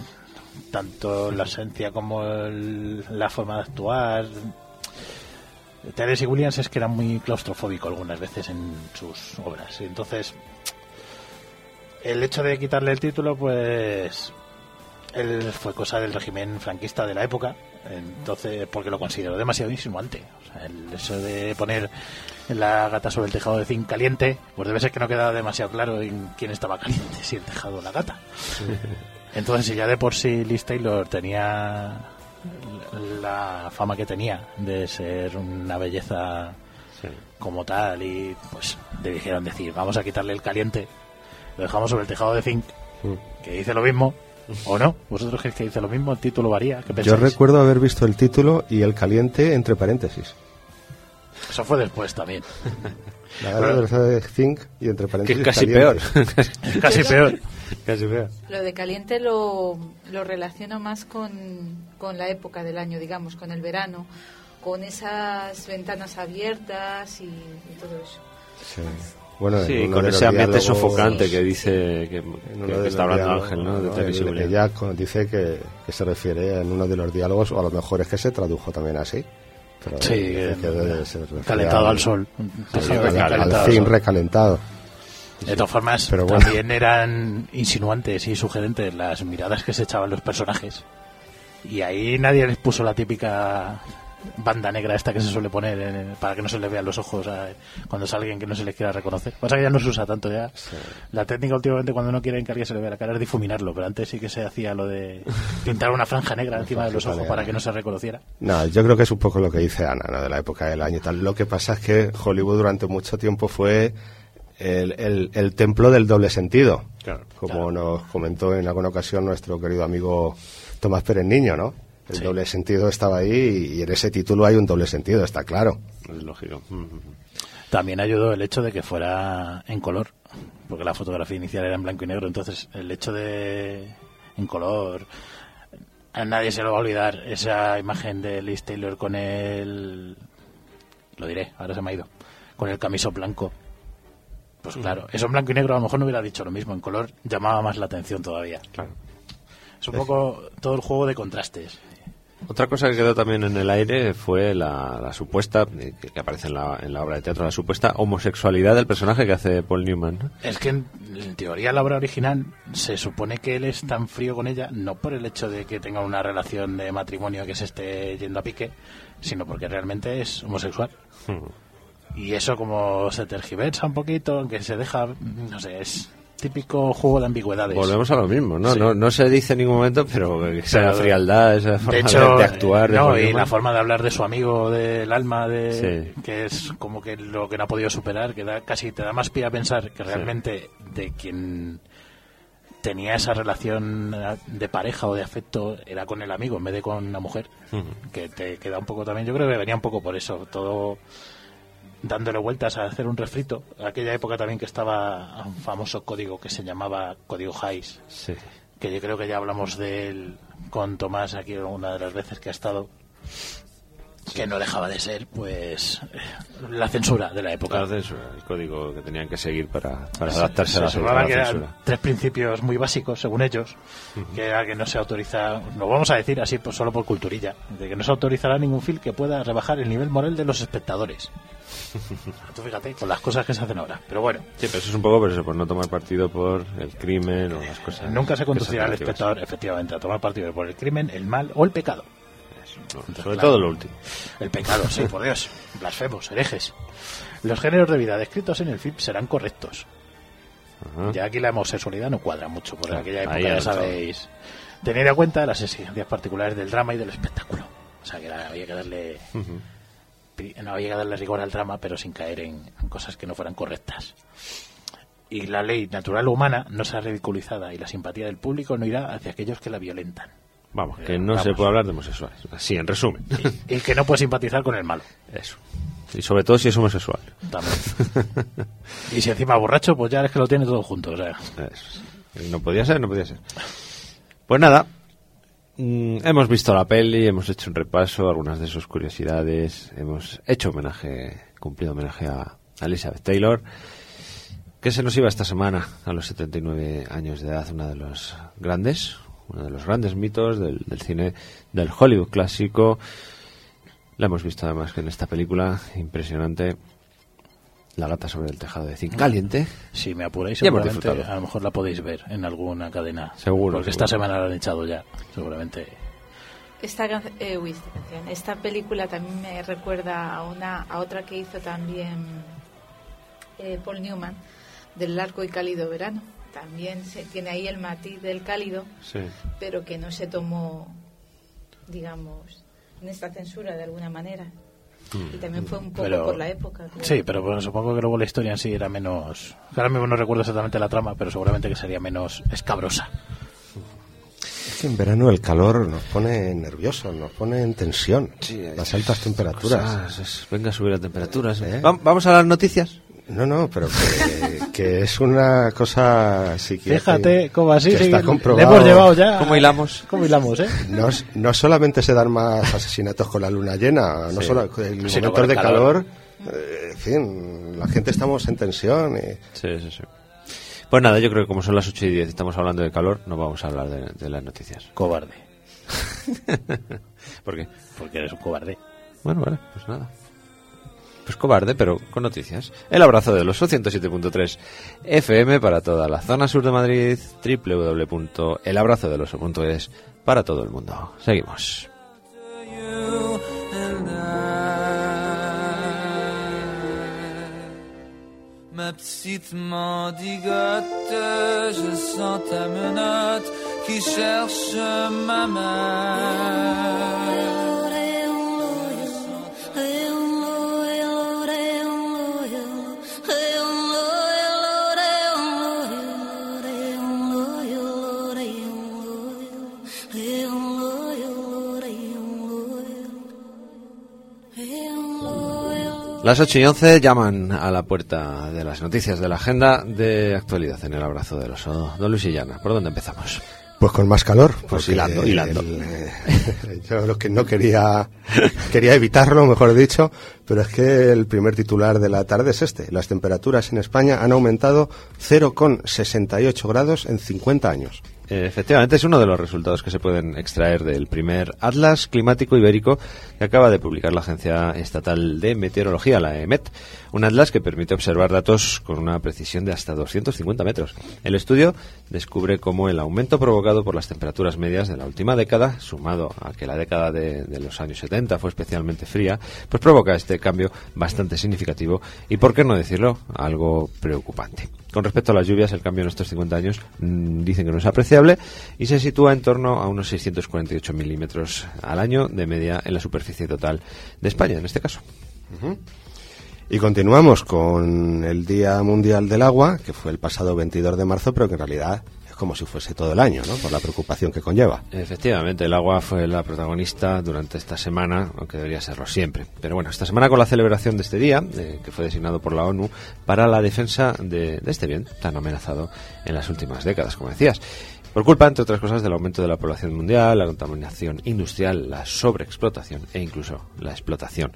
tanto la esencia como el, la forma de actuar. Tennessee Williams es que era muy claustrofóbico algunas veces en sus obras, y entonces el hecho de quitarle el título, pues él fue cosa del régimen franquista de la época, entonces porque lo consideró demasiado insinuante. O sea, el eso de poner la gata sobre el tejado de zinc caliente, pues debe ser que no quedaba demasiado claro en quién estaba caliente, si el tejado o la gata. Entonces, si ya de por sí Liz Taylor tenía la fama que tenía de ser una belleza, sí, como tal, y pues le dijeron decir, vamos a quitarle el caliente, lo dejamos sobre el tejado de zinc, mm, que dice lo mismo. ¿O no? ¿Vosotros creéis que dice lo mismo? ¿El título varía? ¿Qué pensáis? Yo recuerdo haber visto el título y el caliente entre paréntesis. Eso fue después también. La verdad de zinc y entre paréntesis. Que es casi peor. Casi peor. Casi peor. Lo de caliente lo, lo relaciono más con, con la época del año, digamos, con el verano, con esas ventanas abiertas y, y todo eso. Sí. Bueno, sí, con ese ambiente sofocante que dice que, que, que está hablando Ángel, ¿no? De ¿no? El, ella dice que, que se refiere en uno de los diálogos, o a lo mejor es que se tradujo también así. Pero sí, que, que se calentado al, al sol. Sí, al, al fin recalentado. De todas formas, pero bueno, también eran insinuantes y sugerentes las miradas que se echaban los personajes. Y ahí nadie les puso la típica banda negra esta que se suele poner en, para que no se le vean los ojos a, cuando es alguien que no se les quiera reconocer. Pasa que ya no se usa tanto ya. Sí. La técnica últimamente cuando no quieren que alguien se le vea la cara es difuminarlo, pero antes sí que se hacía lo de pintar una franja negra encima de los ojos para que no se reconociera. No, yo creo que es un poco lo que dice Ana, ¿no? De la época del año y tal. Lo que pasa es que Hollywood durante mucho tiempo fue el, el, el templo del doble sentido, claro, como claro. nos comentó en alguna ocasión nuestro querido amigo Tomás Pérez Niño, ¿no? El sí. doble sentido estaba ahí y en ese título hay un doble sentido, está claro. Es lógico. También ayudó el hecho de que fuera en color, porque la fotografía inicial era en blanco y negro, entonces el hecho de en color, a nadie se lo va a olvidar esa imagen de Liz Taylor con el, lo diré, ahora se me ha ido, con el camisón blanco. Pues claro, eso en blanco y negro a lo mejor no hubiera dicho lo mismo, en color llamaba más la atención todavía. Claro. Es un poco todo el juego de contrastes. Otra cosa que quedó también en el aire fue la, la supuesta, que, que aparece en la, en la obra de teatro, la supuesta homosexualidad del personaje que hace Paul Newman, ¿no? Es que en, en teoría la obra original se supone que él es tan frío con ella, no por el hecho de que tenga una relación de matrimonio que se esté yendo a pique, sino porque realmente es homosexual. Hmm. Y eso como se tergiversa un poquito, aunque se deja, no sé, es... típico juego de ambigüedades. Volvemos a lo mismo, ¿no? Sí. No, no se dice en ningún momento, pero esa Pero, frialdad, esa forma de, hecho, de, de actuar. No, de y la forma de hablar de su amigo del alma, de sí. que es como que lo que no ha podido superar, que da, casi te da más pie a pensar que realmente sí. de quien tenía esa relación de pareja o de afecto era con el amigo en vez de con una mujer, uh-huh. que te queda un poco también, yo creo que venía un poco por eso, todo dándole vueltas a hacer un refrito. Aquella época también que estaba un famoso código que se llamaba Código Hays, sí. que yo creo que ya hablamos de él con Tomás aquí una de las veces que ha estado, que no dejaba de ser pues la censura de la época. La censura, el código que tenían que seguir para, para se, adaptarse se a la, se a la que censura. Eran tres principios muy básicos, según ellos, uh-huh. que era que no se autoriza, lo vamos a decir así pues solo por culturilla, de que no se autorizará ningún film que pueda rebajar el nivel moral de los espectadores. Tú fíjate, con las cosas que se hacen ahora. Pero bueno. Sí, pero eso es un poco por eso, por no tomar partido por el crimen o las cosas. Nunca se conducirá al espectador, efectivamente, a tomar partido por el crimen, el mal o el pecado. No, Entonces, sobre claro, todo lo último. El pecado, sí, por Dios. Blasfemos, herejes. Los géneros de vida descritos en el film serán correctos. Ajá. Ya aquí la homosexualidad no cuadra mucho, porque en aquella época ya sabéis. Tener en cuenta las exigencias particulares del drama y del espectáculo. O sea, que era, había que darle... Uh-huh. No había que darle rigor al drama, pero sin caer en, en cosas que no fueran correctas. Y la ley natural o humana no será ridiculizada y la simpatía del público no irá hacia aquellos que la violentan. Vamos, que no Vamos. se puede hablar de homosexuales. Así, en resumen. Y, y que no puede simpatizar con el malo. Eso. Y sobre todo si es homosexual. También. Y si encima borracho, pues ya es que lo tiene todo junto. O sea. Eso. Y no podía ser, no podía ser. Pues nada, mmm, hemos visto la peli, hemos hecho un repaso, algunas de sus curiosidades, hemos hecho homenaje, cumplido homenaje a Elizabeth Taylor, que se nos iba esta semana a los setenta y nueve años de edad, una de los grandes... uno de los grandes mitos del, del cine del Hollywood clásico. La hemos visto además que en esta película impresionante, La gata sobre el tejado de zinc caliente. Si me apuráis, seguramente a lo mejor la podéis ver en alguna cadena. Seguro. Porque seguro. esta semana la han echado ya, seguramente. Esta, eh, uy, esta canción, esta película también me recuerda a una a otra que hizo también eh, Paul Newman, del largo y cálido verano. También se tiene ahí el matiz del cálido, sí. pero que no se tomó, digamos, en esta censura de alguna manera. Mm. Y también fue un poco pero, por la época. Creo. Sí, pero bueno, supongo que luego la historia en sí era menos... Ahora mismo no recuerdo exactamente la trama, pero seguramente que sería menos escabrosa. Es que en verano el calor nos pone nerviosos, nos pone en tensión. Sí, las altas temperaturas. Cosas, es, venga a subir las temperaturas. ¿Eh? ¿Vamos a las noticias? No, no, pero que, que es una cosa psiquiátrica. Fíjate cómo así que sí, está comprobado. Le hemos llevado ya. ¿Cómo hilamos? ¿Cómo hilamos, eh? No, no solamente se dan más asesinatos con la luna llena, no sí. solo en sí, momentos no, de calor, calor eh, en fin, la gente estamos en tensión. Y... Sí, sí, sí. Pues nada, yo creo que como son las ocho y diez y estamos hablando de calor, no vamos a hablar de, de las noticias. Cobarde. ¿Por qué? Porque eres un cobarde. Bueno, vale, pues nada. Pues cobarde, pero con noticias. El abrazo del oso, ciento siete punto tres F M para toda la zona sur de Madrid, doble u doble u doble u punto el abrazo del oso punto es para todo el mundo. Seguimos. Ma petite mendigote, je sens ta menotte qui cherche ma main. Las ocho y once llaman a la puerta de las noticias de la agenda de actualidad en el abrazo del oso. Don Luis Illana, ¿por dónde empezamos? Pues con más calor. Pues hilando, el, hilando. El, eh, yo lo que no quería, quería evitarlo, mejor dicho, pero es que el primer titular de la tarde es este. Las temperaturas en España han aumentado cero coma sesenta y ocho grados en cincuenta años. Efectivamente, es uno de los resultados que se pueden extraer del primer Atlas Climático Ibérico que acaba de publicar la Agencia Estatal de Meteorología, la E M E T, un atlas que permite observar datos con una precisión de hasta doscientos cincuenta metros. El estudio descubre cómo el aumento provocado por las temperaturas medias de la última década, sumado a que la década de, de los años setenta setenta fue especialmente fría, pues provoca este cambio bastante significativo y, por qué no decirlo, algo preocupante. Con respecto a las lluvias, el cambio en estos cincuenta años mmm, dicen que no es apreciable y se sitúa en torno a unos seiscientos cuarenta y ocho milímetros al año de media en la superficie total de España, en este caso. Uh-huh. Y continuamos con el Día Mundial del Agua, que fue el pasado veintidós de marzo, pero que en realidad es como si fuese todo el año, ¿no? Por la preocupación que conlleva. Efectivamente, el agua fue la protagonista durante esta semana, aunque debería serlo siempre. Pero bueno, esta semana con la celebración de este día, eh, que fue designado por la ONU para la defensa de, de este bien tan amenazado en las últimas décadas, como decías. Por culpa, entre otras cosas, del aumento de la población mundial, la contaminación industrial, la sobreexplotación e incluso la explotación.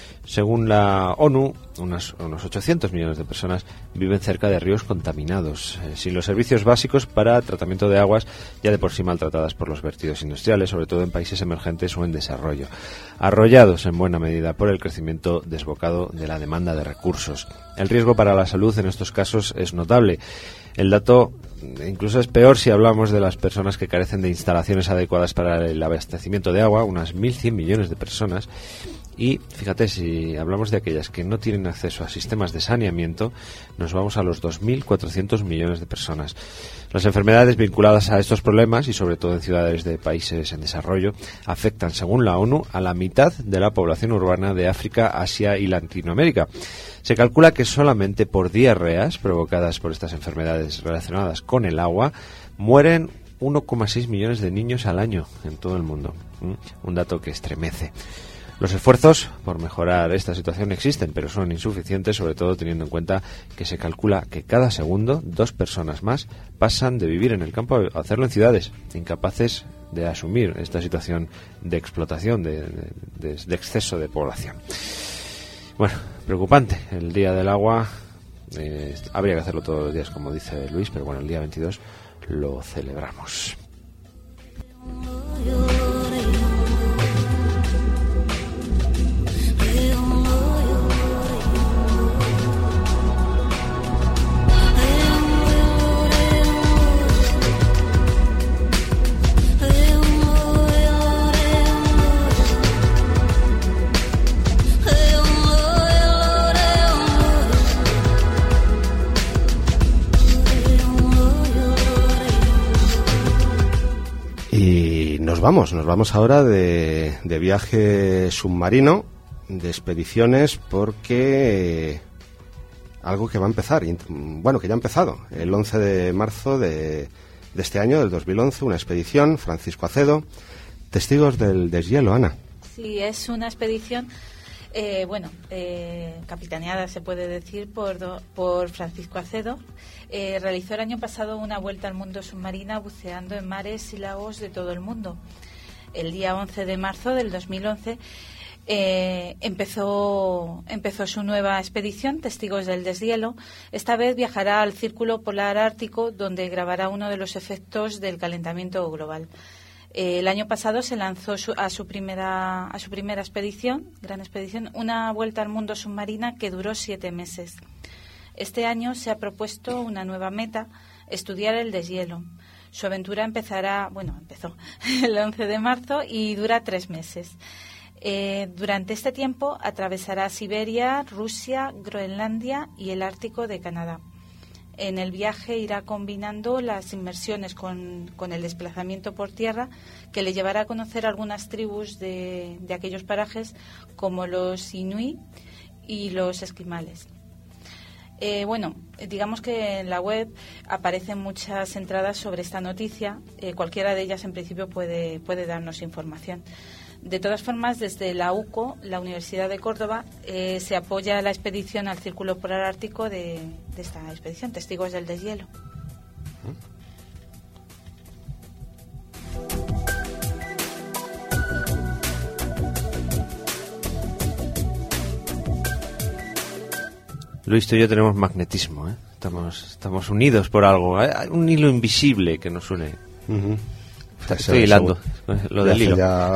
Según la ONU, unos, unos ochocientos millones de personas viven cerca de ríos contaminados, eh, sin los servicios básicos para tratamiento de aguas ya de por sí maltratadas por los vertidos industriales, sobre todo en países emergentes o en desarrollo, arrollados en buena medida por el crecimiento desbocado de la demanda de recursos. El riesgo para la salud en estos casos es notable. El dato incluso es peor si hablamos de las personas que carecen de instalaciones adecuadas para el abastecimiento de agua, unas mil cien millones de personas. Y fíjate, si hablamos de aquellas que no tienen acceso a sistemas de saneamiento, nos vamos a los dos mil cuatrocientos millones de personas. Las enfermedades vinculadas a estos problemas, y sobre todo en ciudades de países en desarrollo, afectan, según la ONU, a la mitad de la población urbana de África, Asia y Latinoamérica. Se calcula que solamente por diarreas provocadas por estas enfermedades relacionadas con el agua mueren uno coma seis millones de niños al año en todo el mundo. ¿Mm? Un dato que estremece. Los esfuerzos por mejorar esta situación existen, pero son insuficientes, sobre todo teniendo en cuenta que se calcula que cada segundo dos personas más pasan de vivir en el campo a hacerlo en ciudades, incapaces de asumir esta situación de explotación, de, de, de exceso de población. Bueno, preocupante. El Día del Agua, eh, habría que hacerlo todos los días, como dice Luis, pero bueno, el día veintidós lo celebramos. Nos vamos, nos vamos ahora de, de viaje submarino, de expediciones, porque algo que va a empezar, bueno, que ya ha empezado, el once de marzo de, de este año, del dos mil once, una expedición, Francisco Acedo, Testigos del Deshielo, Ana. Sí, es una expedición, eh, bueno, eh, capitaneada, se puede decir, por, do, por Francisco Acedo. Eh, realizó el año pasado una vuelta al mundo submarina buceando en mares y lagos de todo el mundo. El día once de marzo del dos mil once eh, empezó, empezó su nueva expedición, Testigos del Deshielo. Esta vez viajará al Círculo Polar Ártico, donde grabará uno de los efectos del calentamiento global. Eh, el año pasado se lanzó su, a, su primera, a su primera expedición, gran expedición, una vuelta al mundo submarina que duró siete meses. Este año se ha propuesto una nueva meta, estudiar el deshielo. Su aventura empezará, bueno, empezó el once de marzo y dura tres meses. Eh, durante este tiempo atravesará Siberia, Rusia, Groenlandia y el Ártico de Canadá. En el viaje irá combinando las inmersiones con, con el desplazamiento por tierra, que le llevará a conocer algunas tribus de, de aquellos parajes, como los inuit y los esquimales. Eh, bueno, digamos que en la web aparecen muchas entradas sobre esta noticia. Eh, cualquiera de ellas, en principio, puede, puede darnos información. De todas formas, desde la U C O, la Universidad de Córdoba, eh, se apoya la expedición al Círculo Polar Ártico de, de esta expedición, Testigos del Deshielo. Luis, tú y yo tenemos magnetismo, ¿eh? Estamos, estamos unidos por algo. Hay un hilo invisible que nos une. Uh-huh. Estoy hilando lo del hilo. Ya,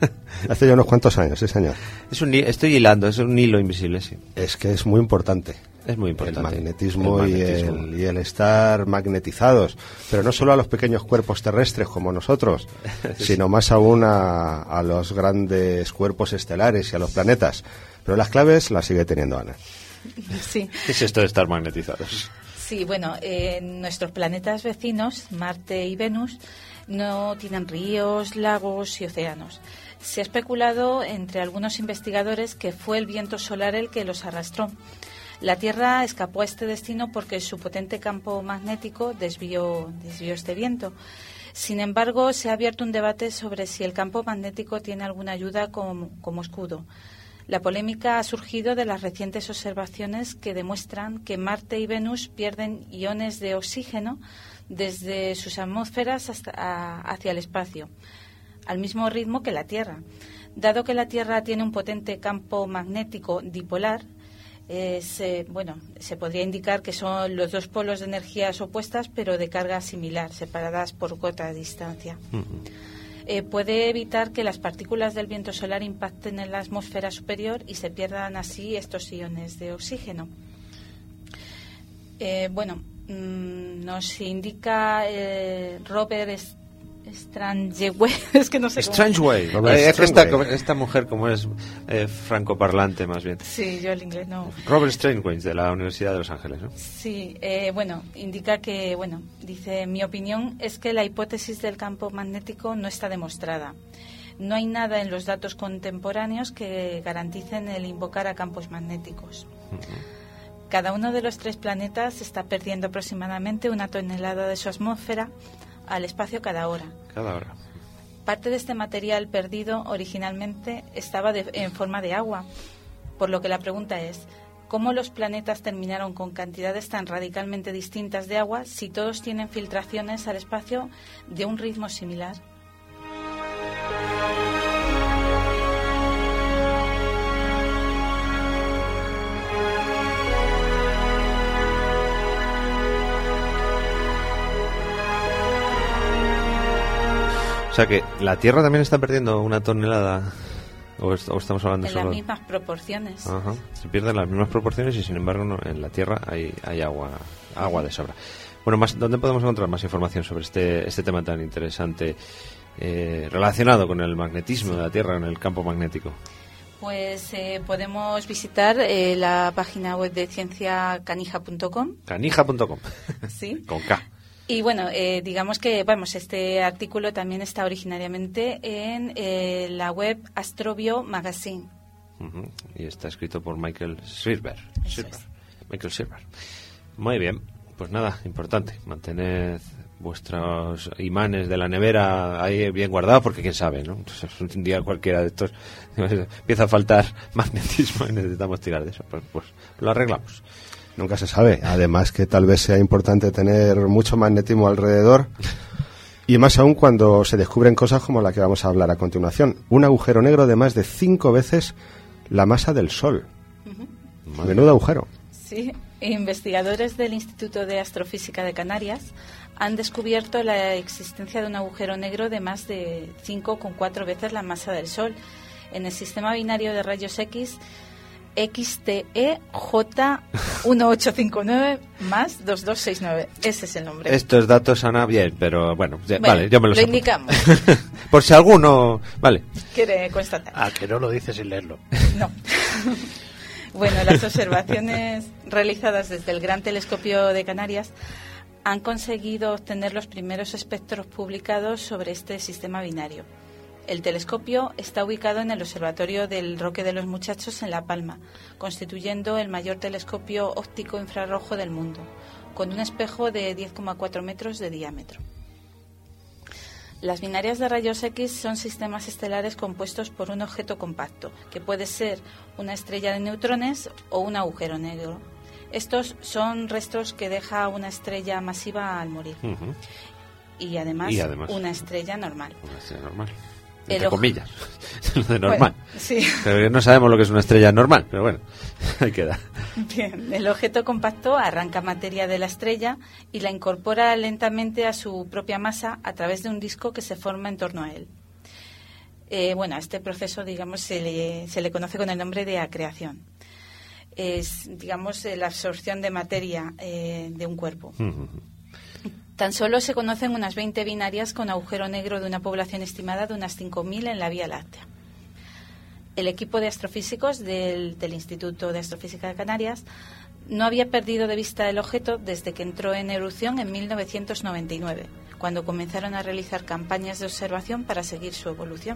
hace ya unos cuantos años, sí, señor. Es un, estoy hilando, es un hilo invisible, sí. Es que es muy importante. Es muy importante. El magnetismo, el y, magnetismo. el, y el estar magnetizados, pero no solo a los pequeños cuerpos terrestres como nosotros, sí. sino más aún a, a los grandes cuerpos estelares y a los planetas. Pero las claves las sigue teniendo Ana. Sí. ¿Qué es esto de estar magnetizados? Sí, bueno, eh, nuestros planetas vecinos, Marte y Venus, no tienen ríos, lagos y océanos. Se ha especulado entre algunos investigadores que fue el viento solar el que los arrastró. La Tierra escapó a este destino porque su potente campo magnético desvió, desvió este viento. Sin embargo, se ha abierto un debate sobre si el campo magnético tiene alguna ayuda como, como escudo. La polémica ha surgido de las recientes observaciones que demuestran que Marte y Venus pierden iones de oxígeno desde sus atmósferas hasta a, hacia el espacio, al mismo ritmo que la Tierra. Dado que la Tierra tiene un potente campo magnético dipolar, eh, se, bueno, se podría indicar que son los dos polos de energías opuestas, pero de carga similar, separadas por corta distancia. Uh-huh. Eh, puede evitar que las partículas del viento solar impacten en la atmósfera superior y se pierdan así estos iones de oxígeno. Eh, bueno, mmm, nos indica eh, Robert Strangeway, es que no sé cómo. Strangeway. Eh, es que esta, esta mujer como es eh, francoparlante más bien. Sí, yo el inglés no. Robert Strangeway de la Universidad de Los Ángeles, ¿no? Sí, eh, bueno, indica que, bueno, dice, mi opinión es que la hipótesis del campo magnético no está demostrada. No hay nada en los datos contemporáneos que garanticen el invocar a campos magnéticos. Uh-huh. Cada uno de los tres planetas está perdiendo aproximadamente una tonelada de su atmósfera al espacio cada hora. Cada hora. Parte de este material perdido originalmente estaba de, en forma de agua, por lo que la pregunta es, ¿cómo los planetas terminaron con cantidades tan radicalmente distintas de agua si todos tienen filtraciones al espacio de un ritmo similar? O sea que la Tierra también está perdiendo una tonelada, o, est- o estamos hablando en solo... las mismas proporciones. Ajá. Se pierden las mismas proporciones y sin embargo no, en la Tierra hay, hay agua agua de sobra. Bueno, más, ¿dónde podemos encontrar más información sobre este este tema tan interesante eh, relacionado con el magnetismo de la Tierra, en el campo magnético? Pues eh, podemos visitar eh, la página web de ciencia canija punto com. canija punto com. Sí. Con K. Y bueno, eh, digamos que vamos, este artículo también está originariamente en eh, la web Astrobio Magazine. Uh-huh. Y está escrito por Michael Schirber. Schirber. Es. Michael Schirber. Muy bien, pues nada, importante, mantened vuestros imanes de la nevera ahí bien guardados, porque quién sabe, ¿no? Entonces, un día cualquiera de estos empieza a faltar magnetismo y necesitamos tirar de eso, pues, pues lo arreglamos. Nunca se sabe. Además que tal vez sea importante tener mucho magnetismo alrededor y más aún cuando se descubren cosas como la que vamos a hablar a continuación. Un agujero negro de más de cinco veces la masa del Sol. Uh-huh. Menudo agujero. Sí, investigadores del Instituto de Astrofísica de Canarias han descubierto la existencia de un agujero negro de más de cinco coma cuatro veces la masa del Sol en el sistema binario de rayos X X T E J uno ocho cinco nueve más dos dos seis nueve. Ese es el nombre. Estos datos, Ana, bien, pero bueno, ya, bueno vale, yo me los lo apunto. indicamos. Por si alguno... Vale. Quiere constatar. Ah, que no lo dice sin leerlo. No. Bueno, las observaciones realizadas desde el Gran Telescopio de Canarias han conseguido obtener los primeros espectros publicados sobre este sistema binario. El telescopio está ubicado en el Observatorio del Roque de los Muchachos en La Palma, constituyendo el mayor telescopio óptico infrarrojo del mundo, con un espejo de diez coma cuatro metros de diámetro. Las binarias de rayos X son sistemas estelares compuestos por un objeto compacto, que puede ser una estrella de neutrones o un agujero negro. Estos son restos que deja una estrella masiva al morir. Uh-huh. Y además, y además una estrella normal. Una estrella normal. Entre comillas, de normal. Bueno, sí. Pero no sabemos lo que es una estrella normal, pero bueno, ahí queda. Bien, el objeto compacto arranca materia de la estrella y la incorpora lentamente a su propia masa a través de un disco que se forma en torno a él. Eh, bueno, a este proceso, digamos, se le, se le conoce con el nombre de acreción. es, digamos, eh, la absorción de materia eh, de un cuerpo. Uh-huh. Tan solo se conocen unas veinte binarias con agujero negro de una población estimada de unas cinco mil en la Vía Láctea. El equipo de astrofísicos del, del Instituto de Astrofísica de Canarias no había perdido de vista el objeto desde que entró en erupción en mil novecientos noventa y nueve, cuando comenzaron a realizar campañas de observación para seguir su evolución.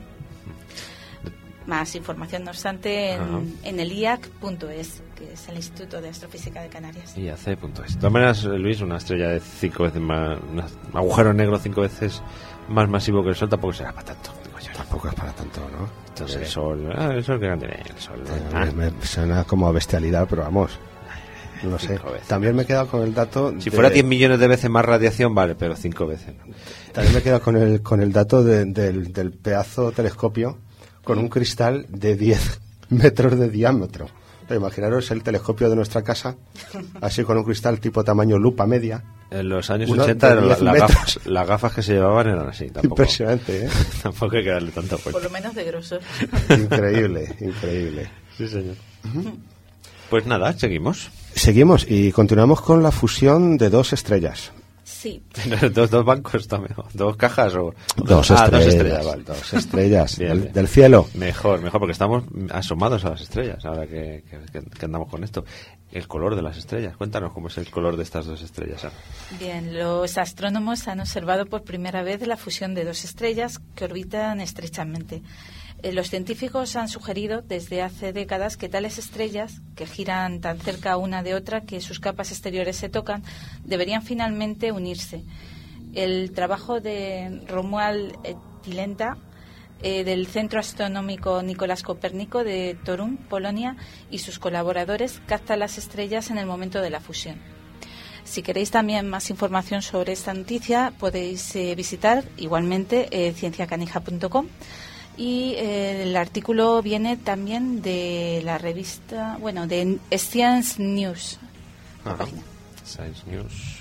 Más información, no obstante, en, en el I A C punto es, que es el Instituto de Astrofísica de Canarias. I A C punto es. De todas maneras, Luis, una estrella de cinco veces más, un agujero negro cinco veces más masivo que el Sol tampoco será para tanto. Digo yo. Tampoco es para tanto, ¿no? Entonces el Sol, ah, el Sol que grande el Sol. Ah. Me, me suena como a bestialidad, pero vamos. No sé. También me he quedado con el dato. Si de... fuera diez millones de veces más radiación, vale, pero cinco veces. ¿No? También me he quedado con el con el dato de, del, del pedazo telescopio con un cristal de diez metros de diámetro. Pero imaginaros el telescopio de nuestra casa, así con un cristal tipo tamaño lupa media. En los años ochenta la, las, gafas, las gafas que se llevaban eran así. Tampoco, impresionante, ¿eh? Tampoco hay que darle tanta vuelta. Por lo menos de grosor. Increíble, increíble. Sí, señor. Uh-huh. Pues nada, seguimos. Seguimos y continuamos con la fusión de dos estrellas. Sí. dos, dos bancos también, dos cajas o... Dos ah, estrellas. Dos estrellas, vale. Dos estrellas bien, del, bien. del cielo. Mejor, mejor, porque estamos asomados a las estrellas ahora que, que, que andamos con esto. El color de las estrellas. Cuéntanos cómo es el color de estas dos estrellas, Ana. Bien, los astrónomos han observado por primera vez la fusión de dos estrellas que orbitan estrechamente. Eh, los científicos han sugerido desde hace décadas que tales estrellas, que giran tan cerca una de otra que sus capas exteriores se tocan, deberían finalmente unirse. El trabajo de Romuald Tilenta, eh, del Centro Astronómico Nicolás Copérnico de Torun, Polonia, y sus colaboradores capta las estrellas en el momento de la fusión. Si queréis también más información sobre esta noticia, podéis eh, visitar igualmente eh, ciencia canija punto com. Y eh, el artículo viene también de la revista, bueno, de Science News. La página. Science News.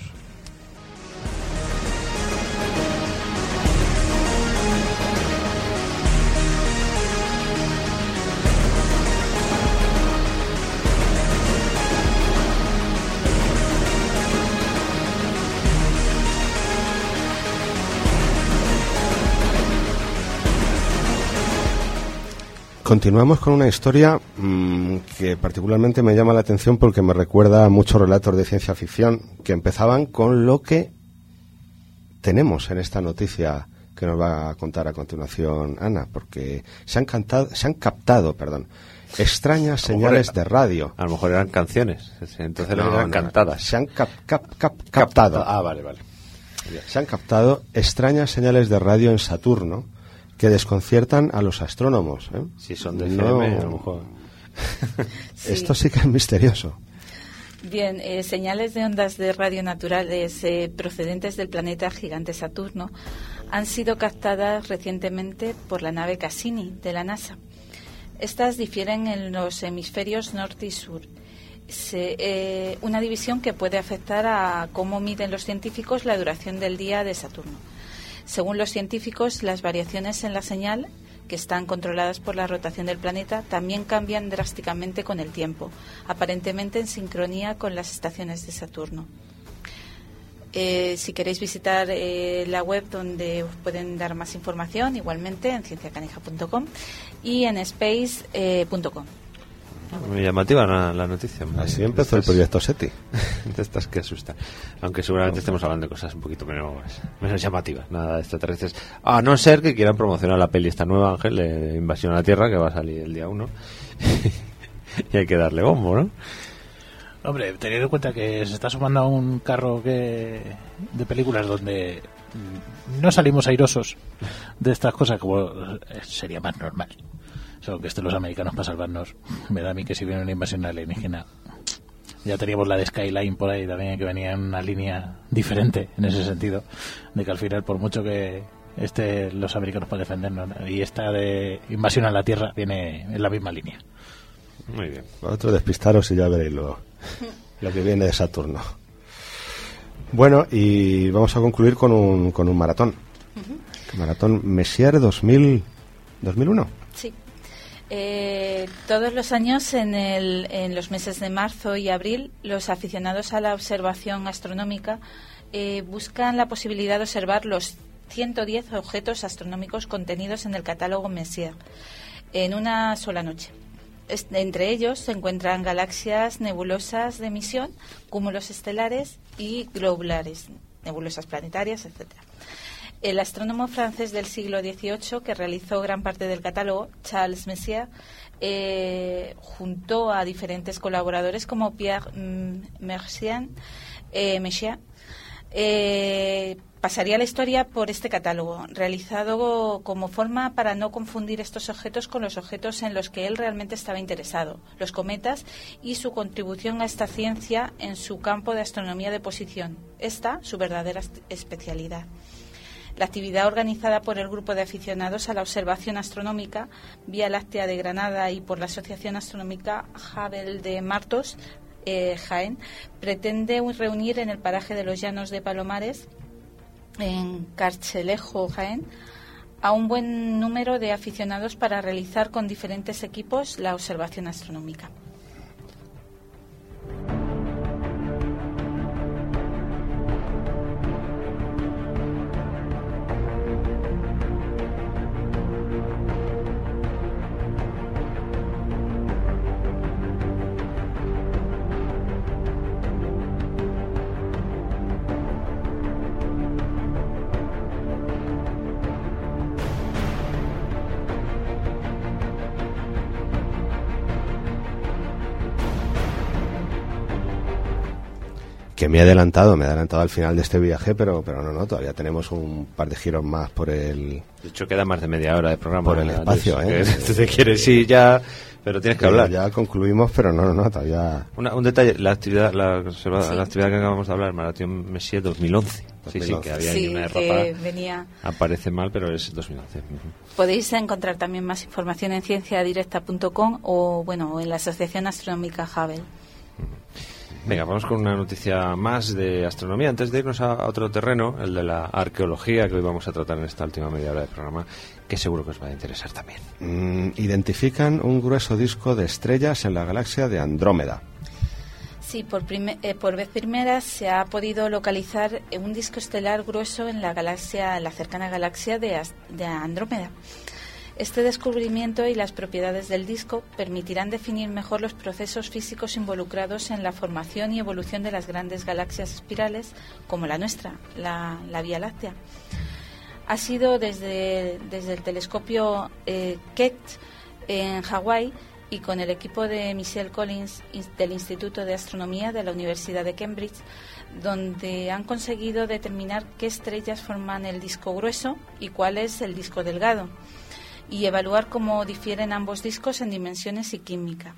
Continuamos con una historia mmm, que particularmente me llama la atención porque me recuerda a muchos relatos de ciencia ficción que empezaban con lo que tenemos en esta noticia que nos va a contar a continuación Ana, porque se han cantado, se han captado, perdón, extrañas señales era, de radio. A lo mejor eran canciones, entonces no, eran no, cantadas. Se han cap, cap, cap, captado. Ah, vale, vale. Se han captado extrañas señales de radio en Saturno que desconciertan a los astrónomos, ¿eh? Si son de F M, no, a lo mejor. Sí. Esto sí que es misterioso. Bien, eh, señales de ondas de radio naturales eh, procedentes del planeta gigante Saturno han sido captadas recientemente por la nave Cassini de la NASA. Estas difieren en los hemisferios norte y sur. Se, eh, una división que puede afectar a cómo miden los científicos la duración del día de Saturno. Según los científicos, las variaciones en la señal, que están controladas por la rotación del planeta, también cambian drásticamente con el tiempo, aparentemente en sincronía con las estaciones de Saturno. Eh, si queréis visitar eh, la web donde os pueden dar más información, igualmente en ciencia canija punto com y en space punto com. Muy llamativa la, la noticia. Así empezó el proyecto SETI. De estas que asustan. Aunque seguramente estemos hablando de cosas un poquito menos, menos llamativas, nada de extraterrestres. A no ser que quieran promocionar la peli esta nueva, Ángel, de Invasión a la Tierra, que va a salir el día uno. Y hay que darle bombo, ¿no? Hombre, teniendo en cuenta que se está sumando a un carro que de películas donde no salimos airosos de estas cosas, como sería más normal. Solo que estén los americanos para salvarnos. Me da a mí que si viene una invasión alienígena, ya teníamos la de Skyline por ahí también, que venía en una línea diferente en ese sentido, de que al final, por mucho que estén los americanos para defendernos, y esta de invasión a la Tierra viene en la misma línea. Muy bien. Vosotros despistaros y ya veréis lo, lo que viene de Saturno. Bueno, y vamos a concluir con un, con un maratón. Uh-huh. Maratón Messier dos mil, dos mil uno. Sí. Eh, todos los años, en, el, en los meses de marzo y abril, los aficionados a la observación astronómica eh, buscan la posibilidad de observar los ciento diez objetos astronómicos contenidos en el catálogo Messier en una sola noche. Es, entre ellos se encuentran galaxias nebulosas de emisión, cúmulos estelares y globulares, nebulosas planetarias, etcétera. El astrónomo francés del siglo dieciocho, que realizó gran parte del catálogo, Charles Messier, eh, juntó a diferentes colaboradores como Pierre Mercian, eh, Messier, eh, pasaría la historia por este catálogo, realizado como forma para no confundir estos objetos con los objetos en los que él realmente estaba interesado, los cometas, y su contribución a esta ciencia en su campo de astronomía de posición, esta su verdadera especialidad. La actividad organizada por el grupo de aficionados a la observación astronómica Vía Láctea de Granada y por la Asociación Astronómica Hubble de Martos, eh, Jaén, pretende reunir en el paraje de los Llanos de Palomares, en Carchelejo, Jaén, a un buen número de aficionados para realizar con diferentes equipos la observación astronómica. Que me he adelantado, me he adelantado al final de este viaje, pero pero no, no, todavía tenemos un par de giros más por el... De hecho, queda más de media hora de programa. Por el espacio, ¿eh? Tú te quieres ir ya, pero tienes que hablar. Ya concluimos, pero no, no, no, todavía... Una, un detalle, la actividad la, sí. la actividad que acabamos de hablar, Maratón Messier dos mil once. Sí, sí, que había sí, una que venía... Aparece mal, pero es dos mil once. Podéis encontrar también más información en ciencia directa punto com o, bueno, en la Asociación Astronómica Hubble. Venga, vamos con una noticia más de astronomía. Antes de irnos a otro terreno, el de la arqueología, que hoy vamos a tratar en esta última media hora del programa, que seguro que os va a interesar también. Mm, identifican un grueso disco de estrellas en la galaxia de Andrómeda. Sí, por, prime, eh, por vez primera se ha podido localizar un disco estelar grueso en la galaxia, en la cercana galaxia de, de Andrómeda. Este descubrimiento y las propiedades del disco permitirán definir mejor los procesos físicos involucrados en la formación y evolución de las grandes galaxias espirales como la nuestra, la, la Vía Láctea. Ha sido desde, desde el telescopio eh, Keck en Hawái y con el equipo de Michelle Collins del Instituto de Astronomía de la Universidad de Cambridge, donde han conseguido determinar qué estrellas forman el disco grueso y cuál es el disco delgado, y evaluar cómo difieren ambos discos en dimensiones y química.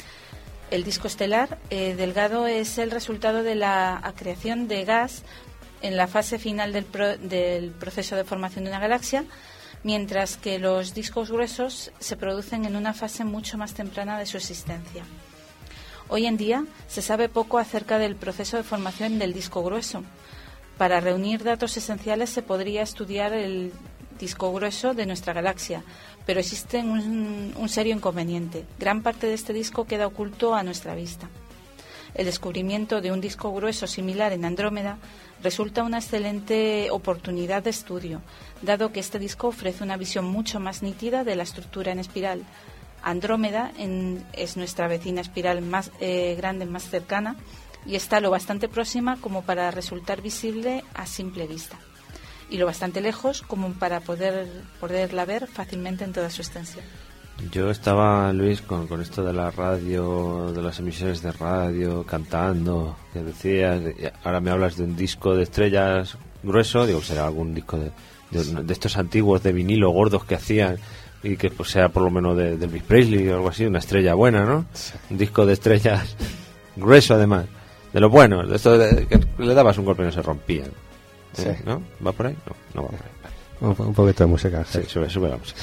El disco estelar eh, delgado es el resultado de la acreción de gas en la fase final del, pro, del proceso de formación de una galaxia, mientras que los discos gruesos se producen en una fase mucho más temprana de su existencia. Hoy en día se sabe poco acerca del proceso de formación del disco grueso. Para reunir datos esenciales se podría estudiar el disco grueso de nuestra galaxia, pero existe un, un serio inconveniente. Gran parte de este disco queda oculto a nuestra vista. El descubrimiento de un disco grueso similar en Andrómeda resulta una excelente oportunidad de estudio, dado que este disco ofrece una visión mucho más nítida de la estructura en espiral. Andrómeda en, es nuestra vecina espiral más eh, grande, más cercana, y está lo bastante próxima como para resultar visible a simple vista, y lo bastante lejos como para poder poderla ver fácilmente en toda su extensión. Yo estaba, Luis, con, con esto de la radio, de las emisiones de radio, cantando, que decías, ahora me hablas de un disco de estrellas grueso, digo, será algún disco de, de, de estos antiguos de vinilo gordos que hacían, y que pues sea por lo menos de, de Elvis Presley o algo así, una estrella buena, ¿no? Sí. Un disco de estrellas grueso además, de los buenos, de esto de, que le dabas un golpe y no se rompían. Sí. ¿Eh? ¿No? ¿Va por ahí? No, no va por ahí. Vale. Un, un poquito de música. Sí, sube, sube la música.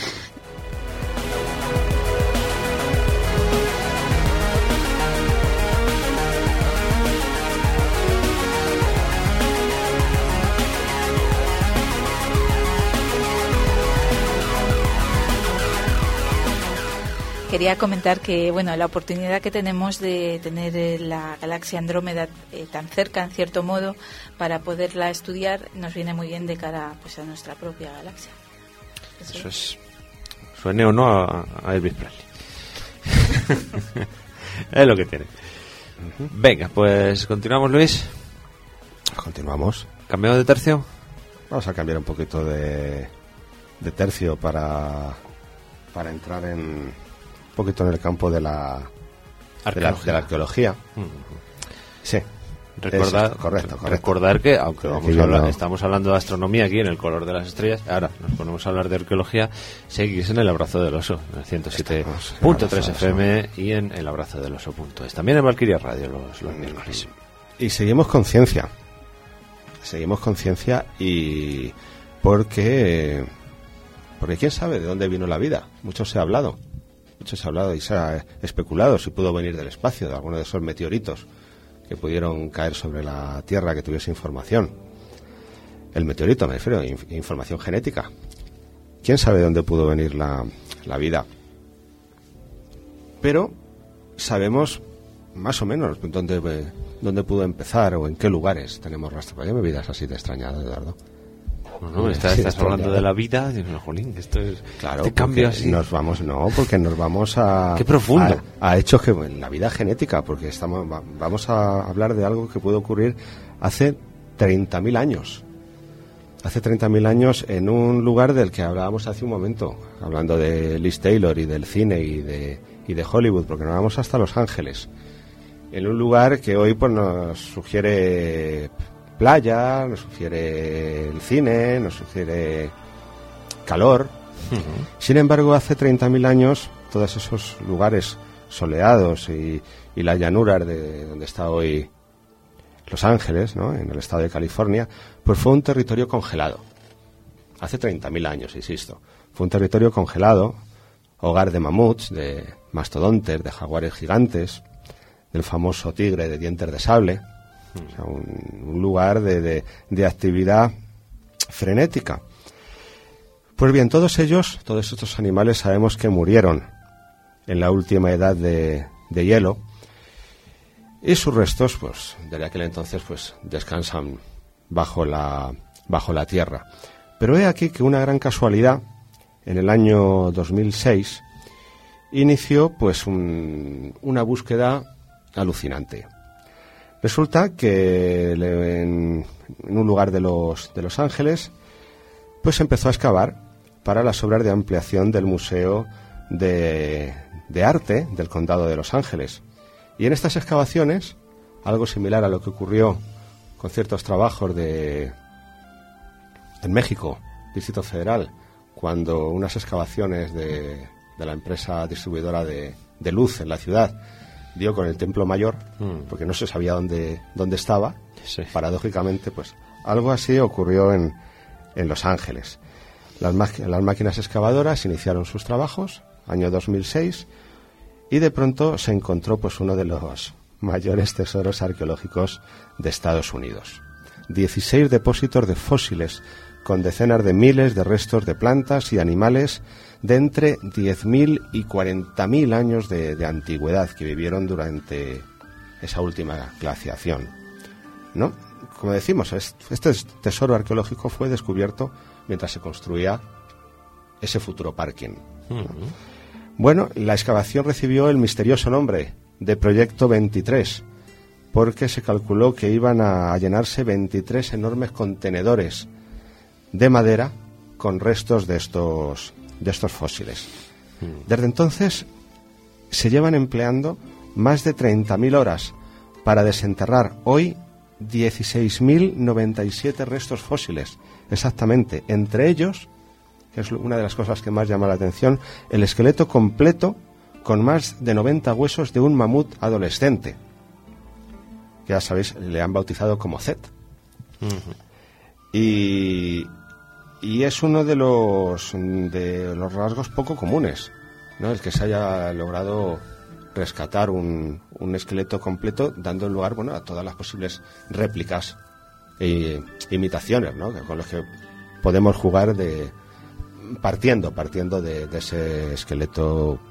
quería comentar que, bueno, la oportunidad que tenemos de tener eh, la galaxia Andrómeda eh, tan cerca, en cierto modo, para poderla estudiar, nos viene muy bien de cara, pues, a nuestra propia galaxia. Eso, Eso es... Suene o no a, a Elvis Presley. Es lo que tiene. Uh-huh. Venga, pues continuamos, Luis. Continuamos. ¿Cambiamos de tercio? Vamos a cambiar un poquito de, de tercio para, para entrar en un poquito en el campo de la arqueología. De la, de la arqueología. Uh-huh. Sí. Recordar, es, correcto, correcto. recordar que, aunque vamos que a hablar, no... estamos hablando de astronomía aquí en el color de las estrellas, ahora nos ponemos a hablar de arqueología, seguís en el abrazo del oso, en el ciento siete punto tres F M y en el abrazo del oso punto es. También en Valkyria Radio los, los miércoles. Y seguimos con ciencia. Seguimos con ciencia y porque porque quién sabe de dónde vino la vida. Mucho se ha hablado. Mucho se ha hablado y se ha especulado si pudo venir del espacio, de alguno de esos meteoritos que pudieron caer sobre la Tierra, que tuviese información. El meteorito, me refiero, inf- información genética. ¿Quién sabe de dónde pudo venir la, la vida? Pero sabemos más o menos dónde, dónde pudo empezar o en qué lugares tenemos rastro. ¿Por qué me miras así de extrañado, Eduardo? No, no, está, sí, estás hablando de la vida. No, jolín, esto es. Claro, este cambio así. Nos vamos, no, porque nos vamos a. Qué profundo. A, a hechos que. La vida genética, porque estamos va, vamos a hablar de algo que pudo ocurrir hace treinta mil años. Hace treinta mil años en un lugar del que hablábamos hace un momento, hablando de Liz Taylor y del cine y de, y de Hollywood, porque nos vamos hasta Los Ángeles. En un lugar que hoy pues nos sugiere playa, nos sugiere el cine, nos sugiere calor. Uh-huh. Sin embargo, hace treinta mil años, todos esos lugares soleados y, y las llanuras de donde está hoy Los Ángeles, ¿no?, en el estado de California, pues fue un territorio congelado. Hace treinta mil años, insisto. Fue un territorio congelado, hogar de mamuts, de mastodontes, de jaguares gigantes, del famoso tigre de dientes de sable. O sea, un, un lugar de, de, de actividad frenética. Pues bien, todos ellos, todos estos animales sabemos que murieron en la última edad de, de hielo y sus restos, pues, desde aquel entonces, pues, descansan bajo la, bajo la tierra. Pero he aquí que una gran casualidad, en el año dos mil seis, inició, pues, un, una búsqueda alucinante. Resulta que en, en un lugar de los, de Los Ángeles, pues empezó a excavar para las obras de ampliación del Museo de, de Arte del Condado de Los Ángeles. Y en estas excavaciones, algo similar a lo que ocurrió con ciertos trabajos de en México, Distrito Federal, cuando unas excavaciones de, de la empresa distribuidora de, de luz en la ciudad dio con el Templo Mayor, mm. porque no se sabía dónde, dónde estaba. Sí. Paradójicamente, pues algo así ocurrió en, en Los Ángeles. Las, las máquinas excavadoras iniciaron sus trabajos, año dos mil seis, y de pronto se encontró pues uno de los mayores tesoros arqueológicos de Estados Unidos. dieciséis depósitos de fósiles con decenas de miles de restos de plantas y animales de entre diez mil y cuarenta mil años de, de antigüedad que vivieron durante esa última glaciación, ¿no? Como decimos, este tesoro arqueológico fue descubierto mientras se construía ese futuro parking. Uh-huh. Bueno, la excavación recibió el misterioso nombre de Proyecto veintitrés, porque se calculó que iban a llenarse veintitrés enormes contenedores de madera con restos de estos, de estos fósiles. Uh-huh. Desde entonces se llevan empleando más de treinta mil horas para desenterrar hoy dieciséis mil noventa y siete restos fósiles, exactamente. Entre ellos, que es una de las cosas que más llama la atención, el esqueleto completo con más de noventa huesos de un mamut adolescente, que ya sabéis, le han bautizado como Zed. Uh-huh. Y, y es uno de los, de los rasgos poco comunes, ¿no?, el que se haya logrado rescatar un, un esqueleto completo, dando lugar, bueno, a todas las posibles réplicas e imitaciones, ¿no?, con los que podemos jugar de partiendo partiendo de, de ese esqueleto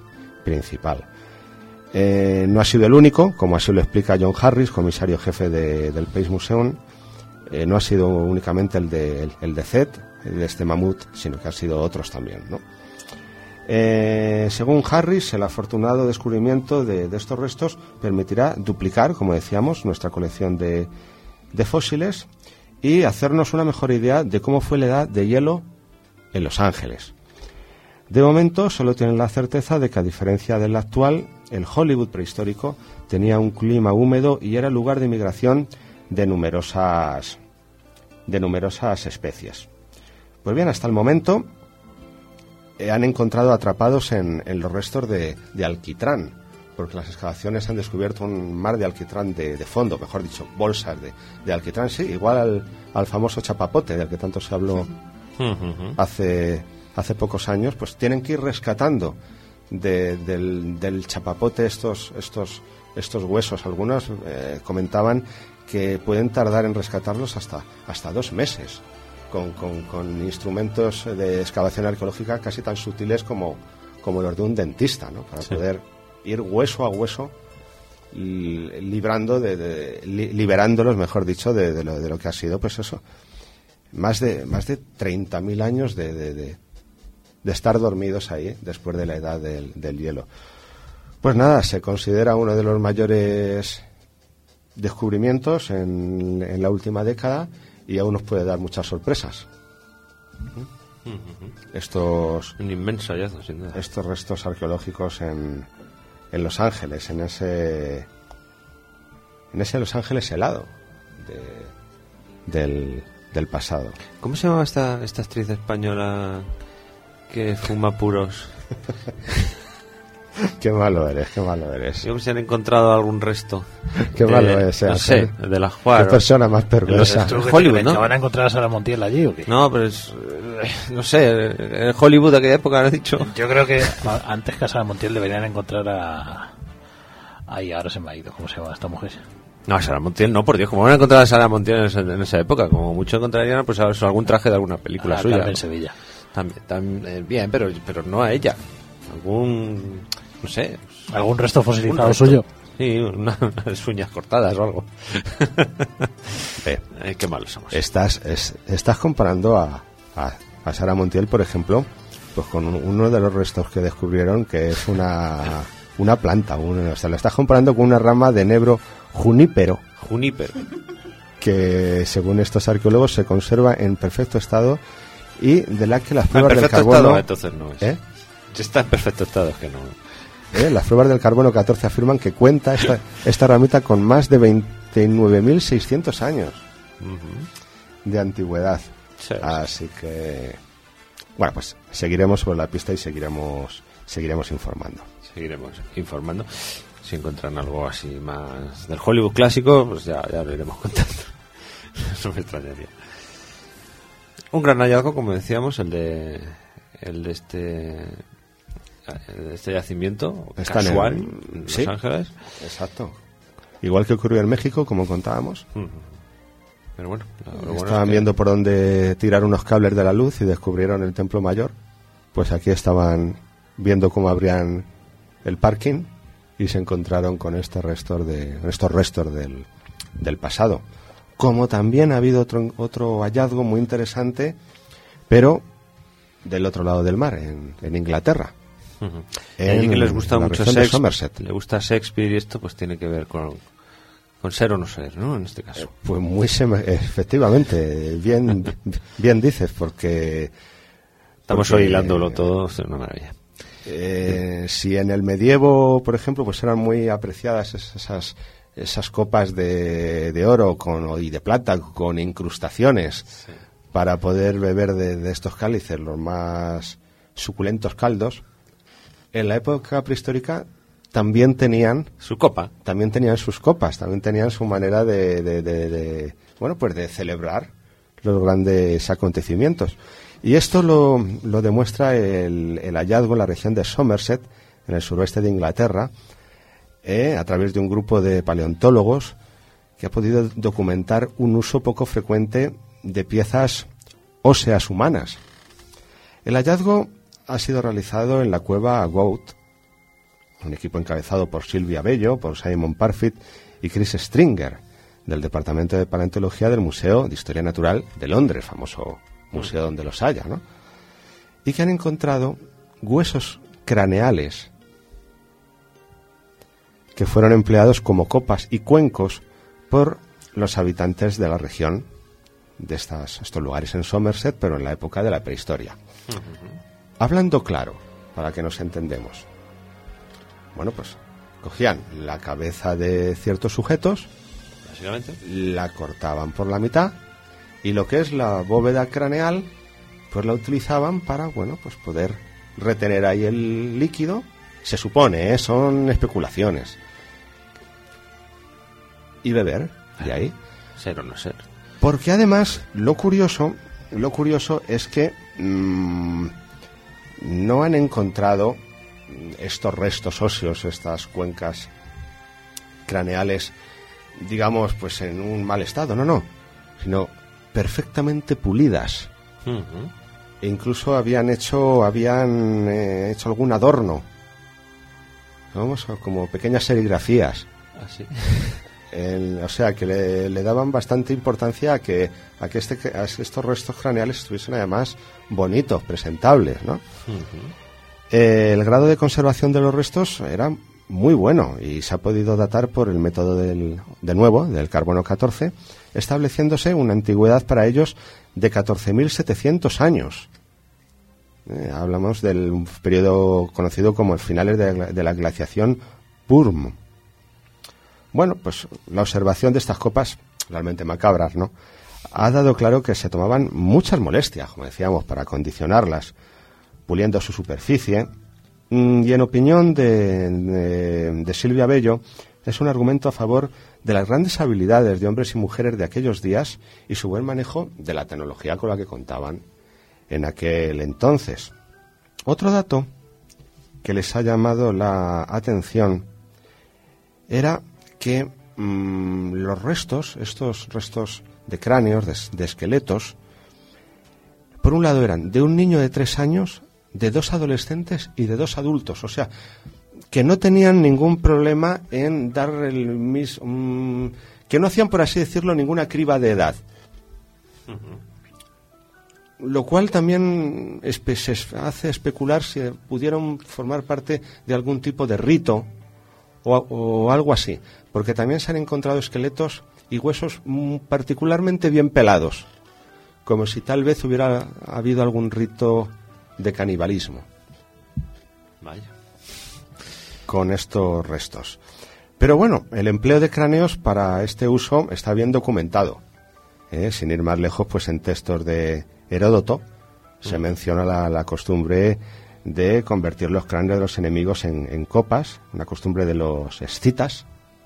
principal. Eh, no ha sido el único, como así lo explica John Harris, comisario jefe de, del Pace Museum. Eh, no ha sido únicamente el de, el, el de Zed, el de este mamut, sino que han sido otros también, ¿no? Eh, según Harris, el afortunado descubrimiento de, de estos restos permitirá duplicar, como decíamos, nuestra colección de, de fósiles y hacernos una mejor idea de cómo fue la edad de hielo en Los Ángeles. De momento solo tienen la certeza de que, a diferencia del actual, el Hollywood prehistórico tenía un clima húmedo y era lugar de migración de numerosas, de numerosas especies. Pues bien, hasta el momento eh, han encontrado atrapados en, en los restos de, de alquitrán, porque las excavaciones han descubierto un mar de alquitrán de, de fondo, mejor dicho, bolsas de, de alquitrán, sí, igual al, al famoso chapapote del que tanto se habló hace, hace pocos años. Pues tienen que ir rescatando de, del, del chapapote estos, estos, estos huesos. Algunos eh, comentaban que pueden tardar en rescatarlos hasta, hasta dos meses, con, con, con instrumentos de excavación arqueológica casi tan sutiles como, como los de un dentista, ¿no? Para sí. poder ir hueso a hueso y librando de, de, li, liberándolos, mejor dicho, de, de, lo, de lo que ha sido, pues eso, más de más de treinta mil años de, de, de, de estar dormidos ahí, ¿eh? Después de la edad del, del hielo. Pues nada, se considera uno de los mayores descubrimientos en, en la última década y aún nos puede dar muchas sorpresas. Uh-huh. Uh-huh. Estos un inmenso hallazgo, sin duda. Estos restos arqueológicos en, en Los Ángeles, en ese en ese Los Ángeles helado de, del, del pasado. ¿Cómo se llama esta esta actriz española que fuma puros? Qué malo eres, qué malo eres. Yo si han encontrado algún resto. Qué de, malo es. No sé, de la Juárez. Qué persona más perversa. En Hollywood, ¿no? ¿Van a encontrar a Sara Montiel allí o qué? No, pero es... No sé, en Hollywood de aquella época, ¿has dicho? Yo creo que antes que a Sara Montiel deberían encontrar a... Ay, ahora se me ha ido. ¿Cómo se llama esta mujer? No, Sara Montiel no, por Dios. ¿Cómo van a encontrar a Sara Montiel en esa, en esa época? Como mucho encontrarían pues algún traje de alguna película ah, suya. En Sevilla. También, también, bien, pero, pero no a ella. Algún... No sé. ¿Algún resto fosilizado suyo? Sí, una, unas uñas cortadas o algo. eh, eh, qué malos somos. Estás, es, estás comparando a, a, a Sara Montiel, por ejemplo, pues con un, uno de los restos que descubrieron, que es una, una planta. Una, o sea, lo estás comparando con una rama de enebro junípero. Junípero. Que, según estos arqueólogos, se conserva en perfecto estado y de la que las pruebas del carbono... Estado, entonces no es. ¿Eh? Si está en perfecto estado, es que no... ¿Eh? Las pruebas del carbono catorce afirman que cuenta esta, esta ramita con más de veintinueve mil seiscientos años uh-huh. de antigüedad. Sí, Así sí. que, bueno, pues seguiremos sobre la pista y seguiremos seguiremos informando. Seguiremos informando. Si encuentran algo así más del Hollywood clásico, pues ya, ya lo iremos contando. No me extrañaría. Un gran hallazgo, como decíamos, el de el de este... este yacimiento Están casual en, en Los sí, Ángeles. Exacto. Igual que ocurrió en México, como contábamos. Uh-huh. Pero bueno, lo, lo bueno estaban es que... viendo por dónde tirar unos cables de la luz y descubrieron el Templo Mayor. Pues aquí estaban viendo cómo abrían el parking y se encontraron con este restos de estos restos del, del pasado. Como también ha habido otro otro hallazgo muy interesante, pero del otro lado del mar, en, en Inglaterra. Uh-huh. En, y que les gusta mucho Shakespeare, le gusta Shakespeare y esto pues tiene que ver con, con ser o no ser, ¿no? En este caso. Eh, pues muy sem- efectivamente, bien bien dices, porque estamos porque, hilándolo todo, es una maravilla. Eh, si en el medievo, por ejemplo, pues eran muy apreciadas esas esas copas de, de oro con y de plata con incrustaciones sí. para poder beber de, de estos cálices los más suculentos caldos. En la época prehistórica también tenían su copa, también tenían sus copas, también tenían su manera de, de, de, de bueno, pues de celebrar los grandes acontecimientos. Y esto lo, lo demuestra el, el hallazgo en la región de Somerset, en el suroeste de Inglaterra, eh, a través de un grupo de paleontólogos que ha podido documentar un uso poco frecuente de piezas óseas humanas. El hallazgo ha sido realizado en la cueva Goat, un equipo encabezado por Silvia Bello, por Simon Parfitt y Chris Stringer, del Departamento de Paleontología del Museo de Historia Natural de Londres, famoso museo donde los haya, ¿no? Y que han encontrado huesos craneales que fueron empleados como copas y cuencos por los habitantes de la región de estas, estos lugares en Somerset, pero en la época de la prehistoria. Uh-huh. Hablando claro, para que nos entendemos. Bueno, pues cogían la cabeza de ciertos sujetos, básicamente, la cortaban por la mitad y lo que es la bóveda craneal, pues la utilizaban para, bueno, pues poder retener ahí el líquido. Se supone, ¿eh? Son especulaciones. Y beber, y ahí. Ser o no ser. Porque además, lo curioso, lo curioso es que mmm, no han encontrado estos restos óseos, estas cuencas craneales, digamos, pues en un mal estado, no, no, sino perfectamente pulidas. Uh-huh. E incluso habían hecho, habían eh, hecho algún adorno, vamos, como pequeñas serigrafías. ¿Ah, sí? El, o sea, que le, le daban bastante importancia a que, a que este, a estos restos craneales estuviesen además bonitos, presentables, ¿no? Uh-huh. Eh, el grado de conservación de los restos era muy bueno y se ha podido datar por el método del, de nuevo, del carbono catorce, estableciéndose una antigüedad para ellos de catorce mil setecientos años. Eh, hablamos del periodo conocido como el finales de, de la glaciación Burm. Bueno, pues la observación de estas copas, realmente macabras, ¿no?, ha dado claro que se tomaban muchas molestias, como decíamos, para acondicionarlas, puliendo su superficie, y en opinión de, de, de Silvia Bello, es un argumento a favor de las grandes habilidades de hombres y mujeres de aquellos días y su buen manejo de la tecnología con la que contaban en aquel entonces. Otro dato que les ha llamado la atención era que mmm, los restos, estos restos de cráneos, de, de esqueletos, por un lado eran de un niño de tres años, de dos adolescentes y de dos adultos, o sea, que no tenían ningún problema en dar el mismo, um, que no hacían, por así decirlo, ninguna criba de edad. Uh-huh. Lo cual también espe- se hace especular si pudieron formar parte de algún tipo de rito o, o algo así, porque también se han encontrado esqueletos y huesos mm, particularmente bien pelados, como si tal vez hubiera habido algún rito de canibalismo. Vaya. Con estos restos. Pero bueno, el empleo de cráneos para este uso está bien documentado. ¿eh? Sin ir más lejos, pues en textos de Heródoto mm. se menciona la, la costumbre de convertir los cráneos de los enemigos en, en copas, una costumbre de los escitas.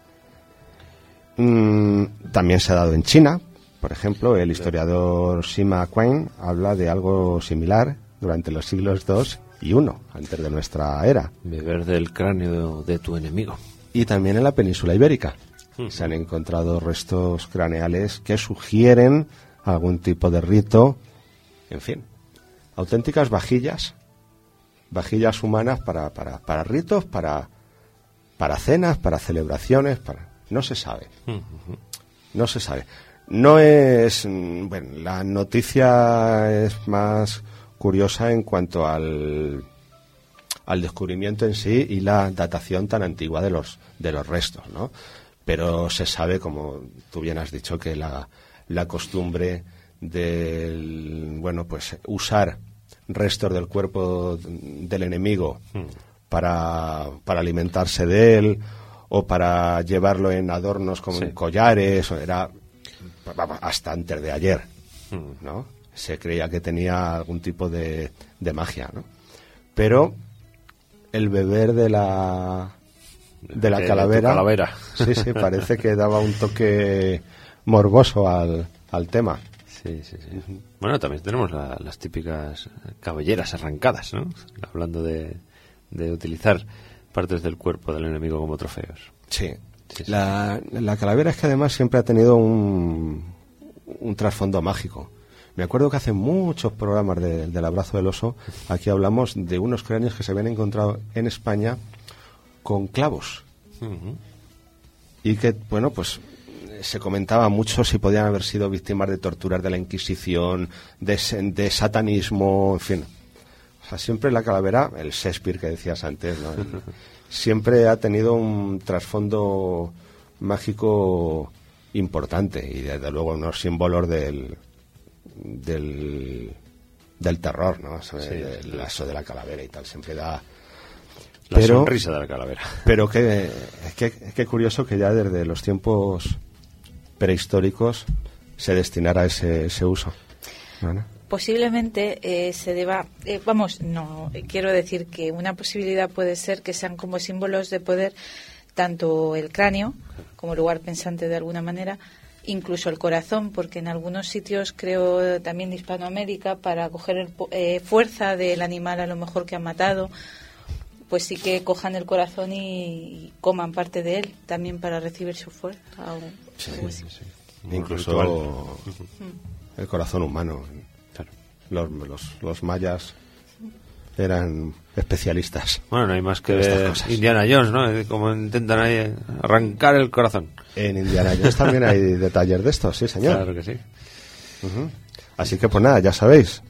Mm, también se ha dado en China, por ejemplo, el historiador Sima Qian habla de algo similar durante los siglos dos y uno, antes de nuestra era. Beber del cráneo de tu enemigo. Y también en la península ibérica mm. se han encontrado restos craneales que sugieren algún tipo de rito, en fin, auténticas vajillas, vajillas humanas para, para, para ritos, para, para cenas, para celebraciones, para no se sabe, mm-hmm. no se sabe. No es, bueno, la noticia es más curiosa en cuanto al, al descubrimiento en sí y la datación tan antigua de los de los restos, ¿no? Pero se sabe, como tú bien has dicho, que la, la costumbre del, bueno, pues usar restos del cuerpo del enemigo hmm. para, para alimentarse de él o para llevarlo en adornos como sí. en collares, era hasta antes de ayer, hmm. ¿no? Se creía que tenía algún tipo de, de magia, ¿no? Pero el beber de la de la de, calavera, de calavera sí, sí, parece que daba un toque morboso al, al tema. Sí, sí, sí. Uh-huh. Bueno, también tenemos la, las típicas cabelleras arrancadas, ¿no? Hablando de, de utilizar partes del cuerpo del enemigo como trofeos. Sí. sí, sí. La, la calavera es que además siempre ha tenido un, un trasfondo mágico. Me acuerdo que hace muchos programas de, del Abrazo del Oso, aquí hablamos de unos cráneos que se habían encontrado en España con clavos. Uh-huh. Y que, bueno, pues se comentaba mucho si podían haber sido víctimas de torturas de la Inquisición, de, de satanismo, en fin. O sea, siempre la calavera, el Shakespeare que decías antes, ¿no? Siempre ha tenido un trasfondo mágico importante y desde luego unos símbolos del del, del terror, ¿no? Sí, el lazo de la calavera y tal, siempre da... La pero, sonrisa de la calavera. Pero que, que, que curioso que ya desde los tiempos prehistóricos se destinara ese, ese uso. ¿Vale? Posiblemente eh, se deba, eh, vamos, no, quiero decir que una posibilidad puede ser que sean como símbolos de poder tanto el cráneo, como lugar pensante de alguna manera, incluso el corazón, porque en algunos sitios, creo también de Hispanoamérica, para coger el, eh, fuerza del animal a lo mejor que han matado, pues sí que cojan el corazón y, y coman parte de él, también para recibir su fuerza. O, sí, o sí, sí. Incluso el corazón humano. Claro. Los, los, los mayas eran especialistas. Bueno, no hay más que ver Indiana Jones, ¿no? Como intentan ahí arrancar el corazón. En Indiana Jones también hay detalles de estos, sí, señor. Claro que sí. Uh-huh. Así que, pues nada, ya sabéis.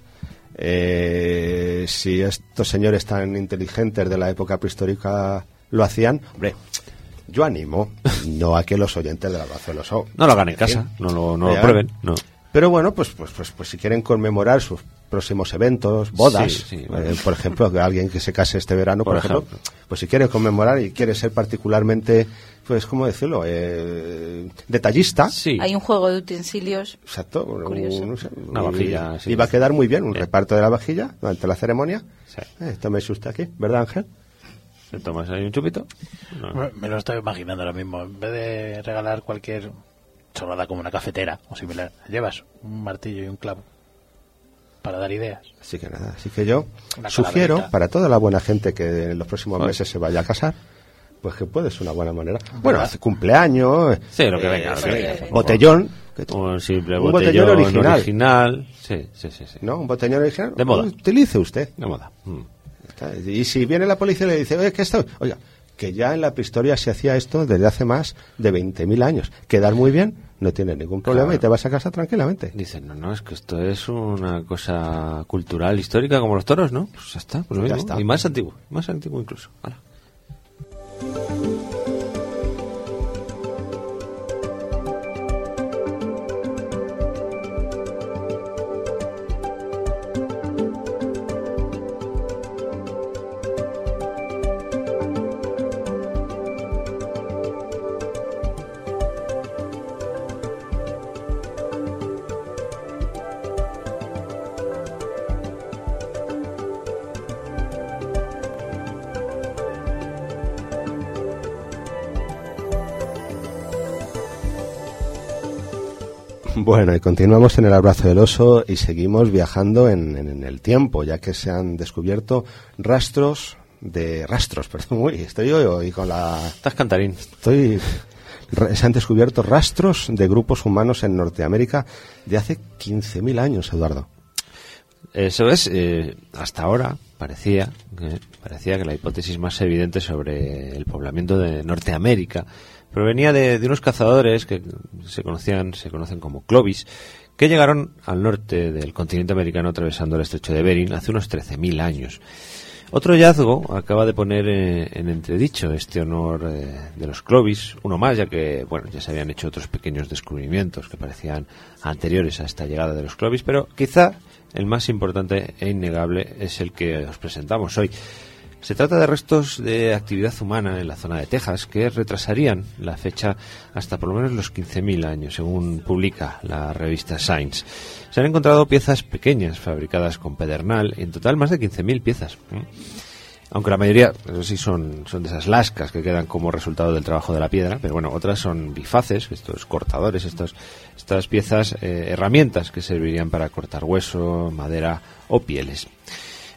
Eh, si estos señores tan inteligentes de la época prehistórica lo hacían, hombre, yo animo, no a que los oyentes de la Abrazo del Oso no lo hagan en casa, no lo, no lo prueben, no. Pero bueno, pues, pues, pues, pues si quieren conmemorar sus próximos eventos, bodas, sí, sí, bueno. eh, por ejemplo, que alguien que se case este verano, por, por ejemplo, ejemplo, pues si quiere conmemorar y quiere ser particularmente, pues, ¿cómo decirlo? Eh, detallista. Sí. Hay un juego de utensilios. Exacto. Curioso. Un, no sé, una vajilla. Y, sí. y va a quedar muy bien, un bien. reparto de la vajilla durante la ceremonia. Sí. Eh, tómese usted aquí, ¿verdad, Ángel? ¿Te tomas ahí un chupito? No. Me lo estoy imaginando ahora mismo. En vez de regalar cualquier chorrada como una cafetera o similar, llevas un martillo y un clavo para dar ideas. Así que nada, así que yo sugiero para toda la buena gente que en los próximos pues. meses se vaya a casar, pues que puede ser una buena manera. ¿verdad? Bueno, hace cumpleaños, sí, lo que eh, venga, sí, lo que venga. botellón, un simple un botellón, botellón original. original. Sí, sí, sí, sí. ¿No? Un botellón original. De moda. Utilice usted. De moda. Mm. Y si viene la policía y le dice, oye, ¿qué está? Oiga, que ya en la prehistoria se hacía esto desde hace más de veinte mil años. Quedar muy bien, no tienes ningún problema claro. y te vas a casa tranquilamente. Dicen, no, no, es que esto es una cosa cultural, histórica, como los toros, ¿no? Pues ya está, pues lo mismo. Ya está. Y más antiguo, más antiguo incluso. Hala. Bueno, y continuamos en el Abrazo del Oso y seguimos viajando en, en, en el tiempo, ya que se han descubierto rastros de rastros, perdón, uy, estoy hoy, hoy con la... Estás cantarín. Estoy... Se han descubierto rastros de grupos humanos en Norteamérica de hace quince mil años, Eduardo. Eso es, eh, hasta ahora parecía, eh, parecía que la hipótesis más evidente sobre el poblamiento de Norteamérica provenía de, de unos cazadores que se conocían, se conocen como Clovis, que llegaron al norte del continente americano atravesando el estrecho de Bering hace unos trece mil años. Otro hallazgo acaba de poner eh, en entredicho este honor eh, de los Clovis, uno más, ya que bueno ya se habían hecho otros pequeños descubrimientos que parecían anteriores a esta llegada de los Clovis, pero quizá el más importante e innegable es el que os presentamos hoy. Se trata de restos de actividad humana en la zona de Texas que retrasarían la fecha hasta por lo menos los quince mil años, según publica la revista Science. Se han encontrado piezas pequeñas fabricadas con pedernal, en total más de quince mil piezas. Aunque la mayoría, eso sí, son, son de esas lascas que quedan como resultado del trabajo de la piedra, pero bueno, otras son bifaces, estos cortadores, estos, estas piezas, eh, herramientas que servirían para cortar hueso, madera o pieles.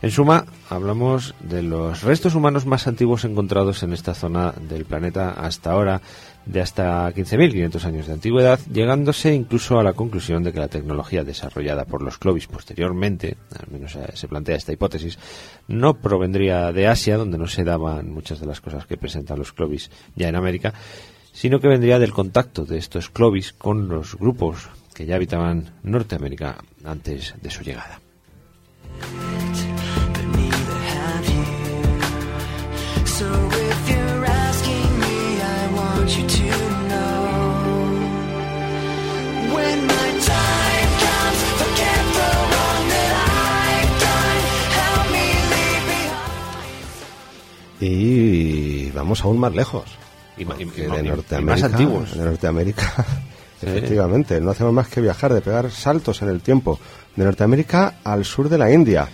En suma, hablamos de los restos humanos más antiguos encontrados en esta zona del planeta hasta ahora, de hasta quince mil quinientos años de antigüedad, llegándose incluso a la conclusión de que la tecnología desarrollada por los Clovis posteriormente, al menos se plantea esta hipótesis, no provendría de Asia, donde no se daban muchas de las cosas que presentan los Clovis ya en América, sino que vendría del contacto de estos Clovis con los grupos que ya habitaban Norteamérica antes de su llegada. Y vamos aún más lejos. Y, y, que y, de y, Norteamérica, y más antiguos. De Norteamérica, sí. Efectivamente, no hacemos más que viajar, de pegar saltos en el tiempo, de Norteamérica al sur de la India.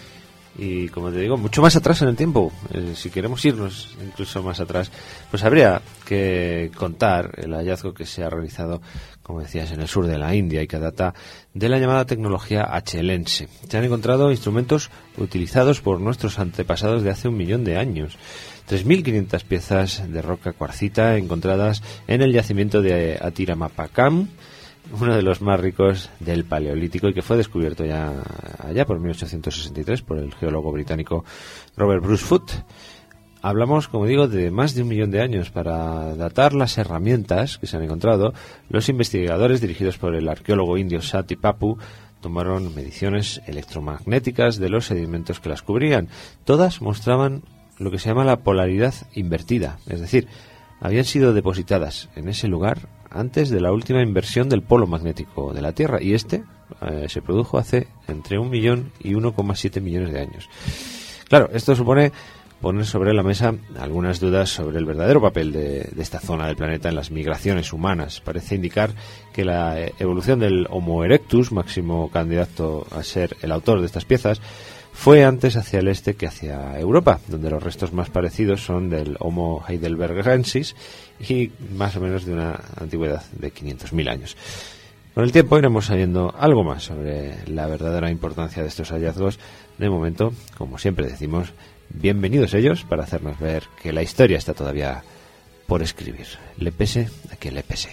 Y como te digo, mucho más atrás en el tiempo. Eh, si queremos irnos incluso más atrás, pues habría que contar el hallazgo que se ha realizado, como decías, en el sur de la India y que data de la llamada tecnología achelense. Se han encontrado instrumentos utilizados por nuestros antepasados de hace un millón de años. tres mil quinientas piezas de roca cuarcita encontradas en el yacimiento de Atiramapakkam, uno de los más ricos del Paleolítico y que fue descubierto ya allá por mil ochocientos sesenta y tres por el geólogo británico Robert Bruce Foote. Hablamos, como digo, de más de un millón de años. Para datar las herramientas que se han encontrado, los investigadores dirigidos por el arqueólogo indio Sati Papu tomaron mediciones electromagnéticas de los sedimentos que las cubrían. Todas mostraban lo que se llama la polaridad invertida, es decir, habían sido depositadas en ese lugar antes de la última inversión del polo magnético de la Tierra, y este eh, se produjo hace entre un millón y uno coma siete millones de años. Claro, esto supone poner sobre la mesa algunas dudas sobre el verdadero papel de, de esta zona del planeta en las migraciones humanas. Parece indicar que la evolución del Homo erectus, máximo candidato a ser el autor de estas piezas, fue antes hacia el este que hacia Europa, donde los restos más parecidos son del Homo heidelbergensis y más o menos de una antigüedad de quinientos mil años. Con el tiempo iremos sabiendo algo más sobre la verdadera importancia de estos hallazgos. De momento, como siempre decimos, bienvenidos ellos para hacernos ver que la historia está todavía por escribir. Le pese a quien le pese.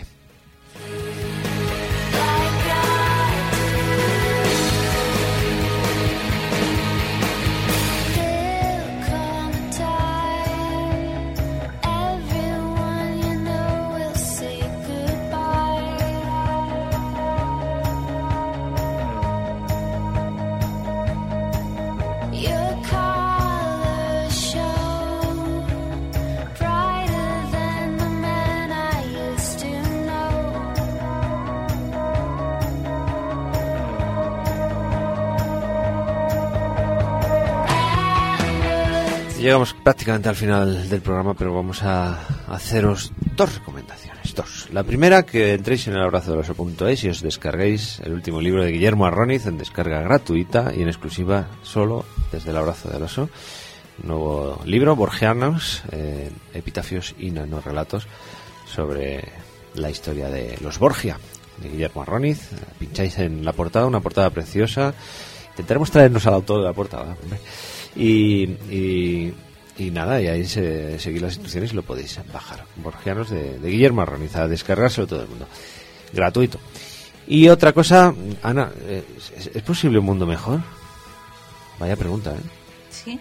Llegamos prácticamente al final del programa, pero vamos a haceros dos recomendaciones. Dos. La primera, que entréis en el abrazo del oso punto es y os descarguéis el último libro de Guillermo Arróniz en descarga gratuita y en exclusiva solo desde el abrazo del oso. Nuevo libro, Borgianos, eh, epitafios y nanorrelatos sobre la historia de los Borgia, de Guillermo Arróniz. Pincháis en la portada, una portada preciosa. Intentaremos traernos al autor de la portada, hombre. Y, y, y nada, y ahí se, seguir las instrucciones y lo podéis bajar. Borgianos de, de Guillermo Arróniz, a descargárselo todo el mundo. Gratuito. Y otra cosa, Ana, ¿es, ¿es posible un mundo mejor? Vaya pregunta, ¿eh? Sí.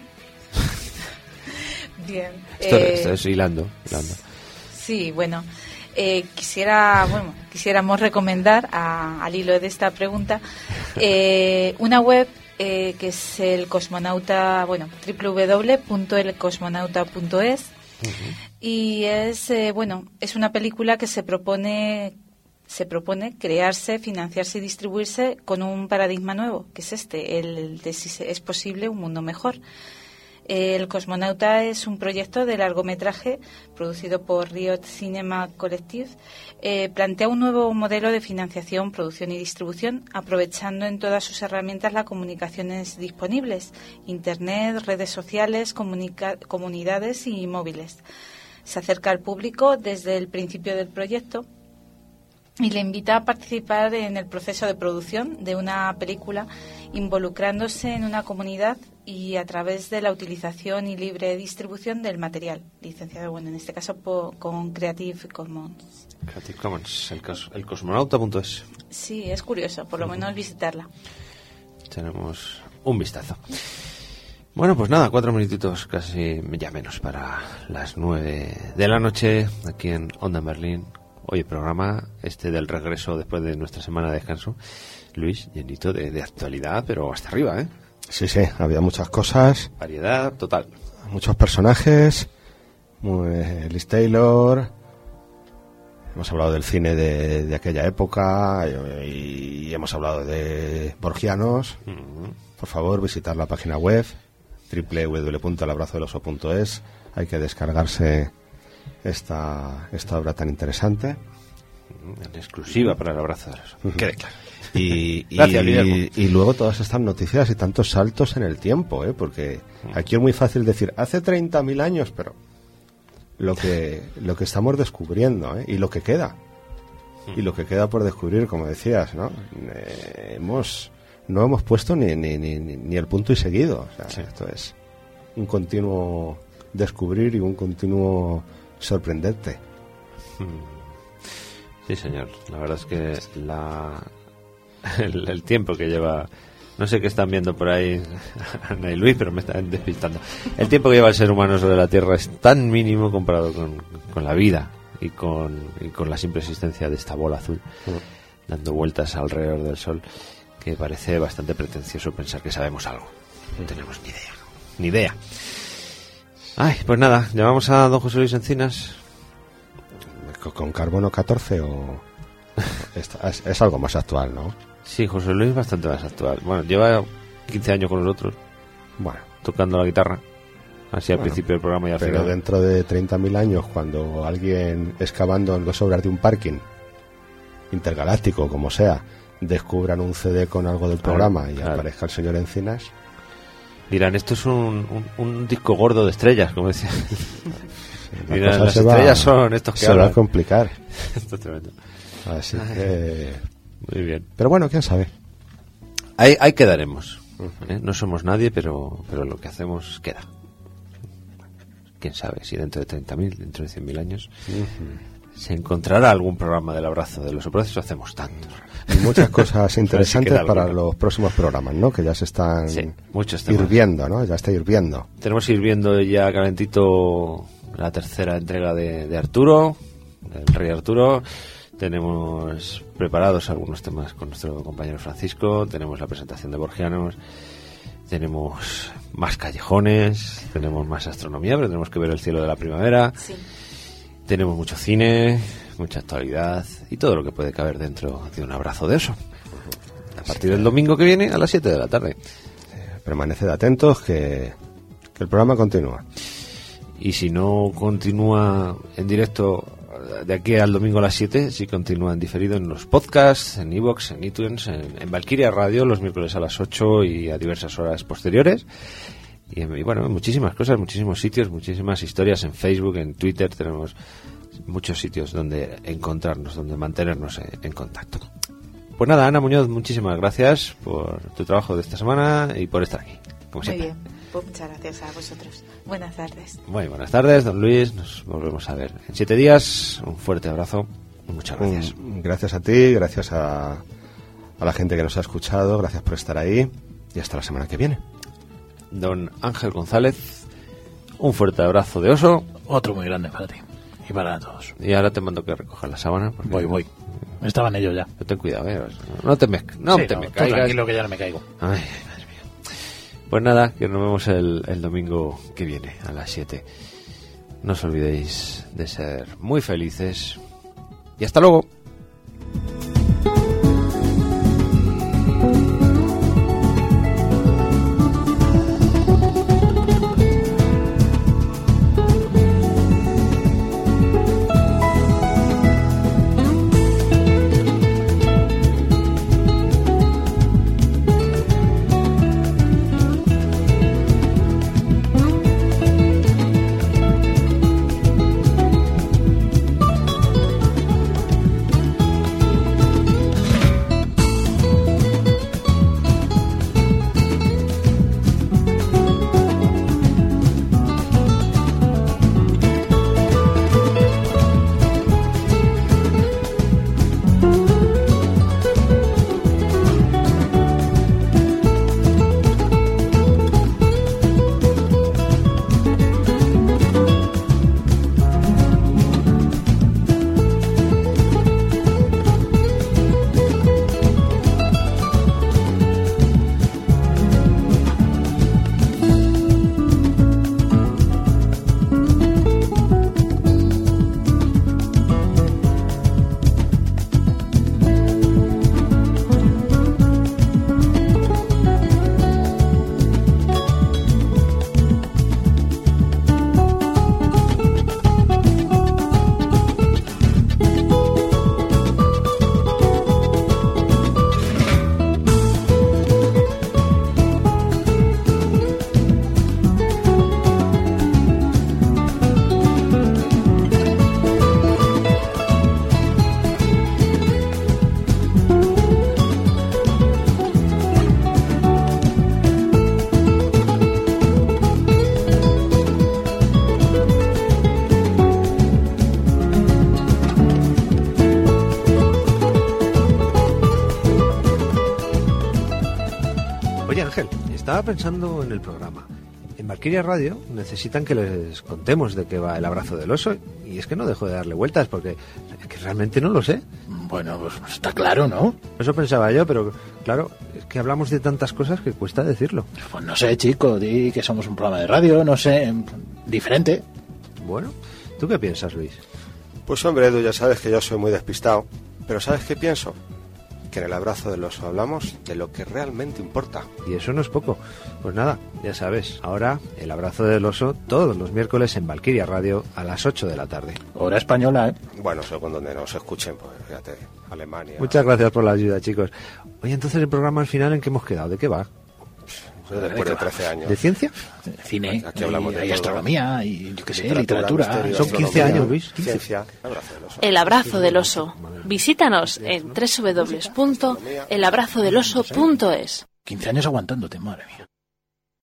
Bien. Esto, eh, esto es hilando, hilando. Sí, bueno. Eh, quisiera, bueno, quisiéramos recomendar a, al hilo de esta pregunta eh, una web eh, que es el cosmonauta, bueno, doble u doble u doble u punto el cosmonauta punto es. Uh-huh. Y es, eh, bueno, es una película que se propone se propone crearse, financiarse y distribuirse con un paradigma nuevo, que es este, el de si es posible un mundo mejor. El Cosmonauta es un proyecto de largometraje producido por Riot Cinema Collective. Eh, plantea un nuevo modelo de financiación, producción y distribución, aprovechando en todas sus herramientas las comunicaciones disponibles: Internet, redes sociales, comunica- comunidades y móviles. Se acerca al público desde el principio del proyecto y le invita a participar en el proceso de producción de una película, involucrándose en una comunidad y a través de la utilización y libre distribución del material, licenciado, bueno, en este caso por, con Creative Commons. Creative Commons, el, cos, el cosmonauta punto es. Sí, es curioso, por lo menos visitarla. Tenemos un vistazo. Bueno, pues nada, cuatro minutitos, casi ya menos, para las nueve de la noche, aquí en Onda en Berlín. Hoy el programa este del regreso después de nuestra semana de descanso, Luis, llenito de, de actualidad, pero hasta arriba, ¿eh? Sí, sí, había muchas cosas. Variedad total. Muchos personajes. Muy, Liz Taylor. Hemos hablado del cine de, de aquella época y, y hemos hablado de borgianos. Uh-huh. Por favor, visitar la página web doble u doble u doble u punto el abrazo del oso punto es. Hay que descargarse esta, esta obra tan interesante. En exclusiva para el abrazo del oso. Uh-huh. Quede claro. Y, y, Gracias, Guillermo. Y luego todas estas noticias y tantos saltos en el tiempo, ¿eh? Porque aquí es muy fácil decir hace treinta mil años, pero lo que lo que estamos descubriendo, ¿eh? Y lo que queda y lo que queda por descubrir, como decías, ¿no? Eh, hemos no hemos puesto ni ni, ni ni el punto y seguido, o sea, sí. Esto es un continuo descubrir y un continuo sorprenderte. Sí, señor. La verdad es que la El, el tiempo que lleva, no sé qué están viendo por ahí Ana y Luis, pero me están despistando. El tiempo que lleva el ser humano sobre la Tierra es tan mínimo comparado con, con la vida y con, y con la simple existencia de esta bola azul mm. dando vueltas alrededor del Sol, que parece bastante pretencioso pensar que sabemos algo. No tenemos ni idea, ni idea. Ay, pues nada, llamamos a don José Luis Encinas. ¿Con carbono catorce o...? es, es algo más actual, ¿no? Sí, José Luis es bastante más actual. Bueno, lleva quince años con nosotros. Bueno, tocando la guitarra. Así al bueno, principio del programa y al pero final. Dentro de treinta mil años, cuando alguien excavando en las obras de un parking intergaláctico, como sea, descubran un C D con algo del claro, programa y claro. aparezca el señor Encinas, dirán, esto es un, un, un disco gordo de estrellas, como decía. La dirán, las estrellas va, son estos que se hablan. va a complicar. Esto es tremendo. Así que... Muy bien. Pero bueno, quién sabe. Ahí, ahí quedaremos. ¿eh? No somos nadie, pero, pero lo que hacemos queda. Quién sabe si dentro de treinta mil, dentro de cien mil años, uh-huh. se encontrará algún programa del abrazo de los oso. Por eso hacemos tanto. Y muchas cosas interesantes si para alguna. Los próximos programas, ¿no? Que ya se están sí, hirviendo, ¿no? Ya está hirviendo. Tenemos hirviendo ya calentito la tercera entrega de, de Arturo, del Rey Arturo. Tenemos preparados algunos temas con nuestro compañero Francisco. Tenemos la presentación de Borgianos. Tenemos más callejones. Tenemos más astronomía, pero tenemos que ver el cielo de la primavera. Sí. Tenemos mucho cine, mucha actualidad y todo lo que puede caber dentro de un abrazo de oso. A partir del domingo que viene a las siete de la tarde. Permaneced atentos que, que el programa continúa. Y si no continúa en directo de aquí al domingo a las siete, sí continúa en diferido en los podcasts, en iVoox, en iTunes, en, en Valkyria Radio los miércoles a las ocho y a diversas horas posteriores. Y, y bueno, muchísimas cosas, muchísimos sitios, muchísimas historias en Facebook, en Twitter. Tenemos muchos sitios donde encontrarnos, donde mantenernos en, en contacto. Pues nada, Ana Muñoz, muchísimas gracias por tu trabajo de esta semana y por estar aquí, como Muy siempre. bien, pues muchas gracias a vosotros. Buenas tardes. Muy buenas tardes, don Luis. Nos volvemos a ver en siete días. Un fuerte abrazo y muchas gracias. Un, gracias a ti, gracias a, a la gente que nos ha escuchado, gracias por estar ahí y hasta la semana que viene. Don Ángel González, un fuerte abrazo de oso. Otro muy grande para ti y para todos. Y ahora te mando que recojas la sábana. Voy, voy. Estaba en ello ya. Pero ten cuidado, eh. No te me, no sí, te no, me caigas. Tranquilo que ya no me caigo. Ay, madre mía. Pues nada, que nos vemos el, el domingo que viene a las siete. No os olvidéis de ser muy felices. Y hasta luego. estaba pensando en el programa. En Valkyria Radio necesitan que les contemos de qué va el abrazo del oso y es que no dejo de darle vueltas porque es que realmente no lo sé. Bueno, pues está claro, ¿no? Eso pensaba yo, pero claro, es que hablamos de tantas cosas que cuesta decirlo. Pues no sé, chico, di que somos un programa de radio, no sé, diferente. Bueno, ¿tú qué piensas, Luis? Pues hombre, Edu, ya sabes que yo soy muy despistado, pero ¿sabes qué pienso? Que en el abrazo del oso hablamos de lo que realmente importa. Y eso no es poco. Pues nada, ya sabes, ahora el abrazo del oso todos los miércoles en Valkyria Radio a las ocho de la tarde. Hora española, ¿eh? Bueno, según donde nos escuchen, pues fíjate, Alemania. Muchas gracias por la ayuda, chicos. Oye, entonces el programa al final, ¿en qué hemos quedado? ¿De qué va? Pues después de trece años. ¿De ciencia? De cine, aquí hablamos de y todo. astronomía, y yo qué sé, Literatura, literatura. misterio, Son quince años, Luis. Ciencia, el abrazo del oso. El abrazo del oso. Visítanos en doble u doble u doble u punto el abrazo del oso punto es. quince años aguantándote, madre mía.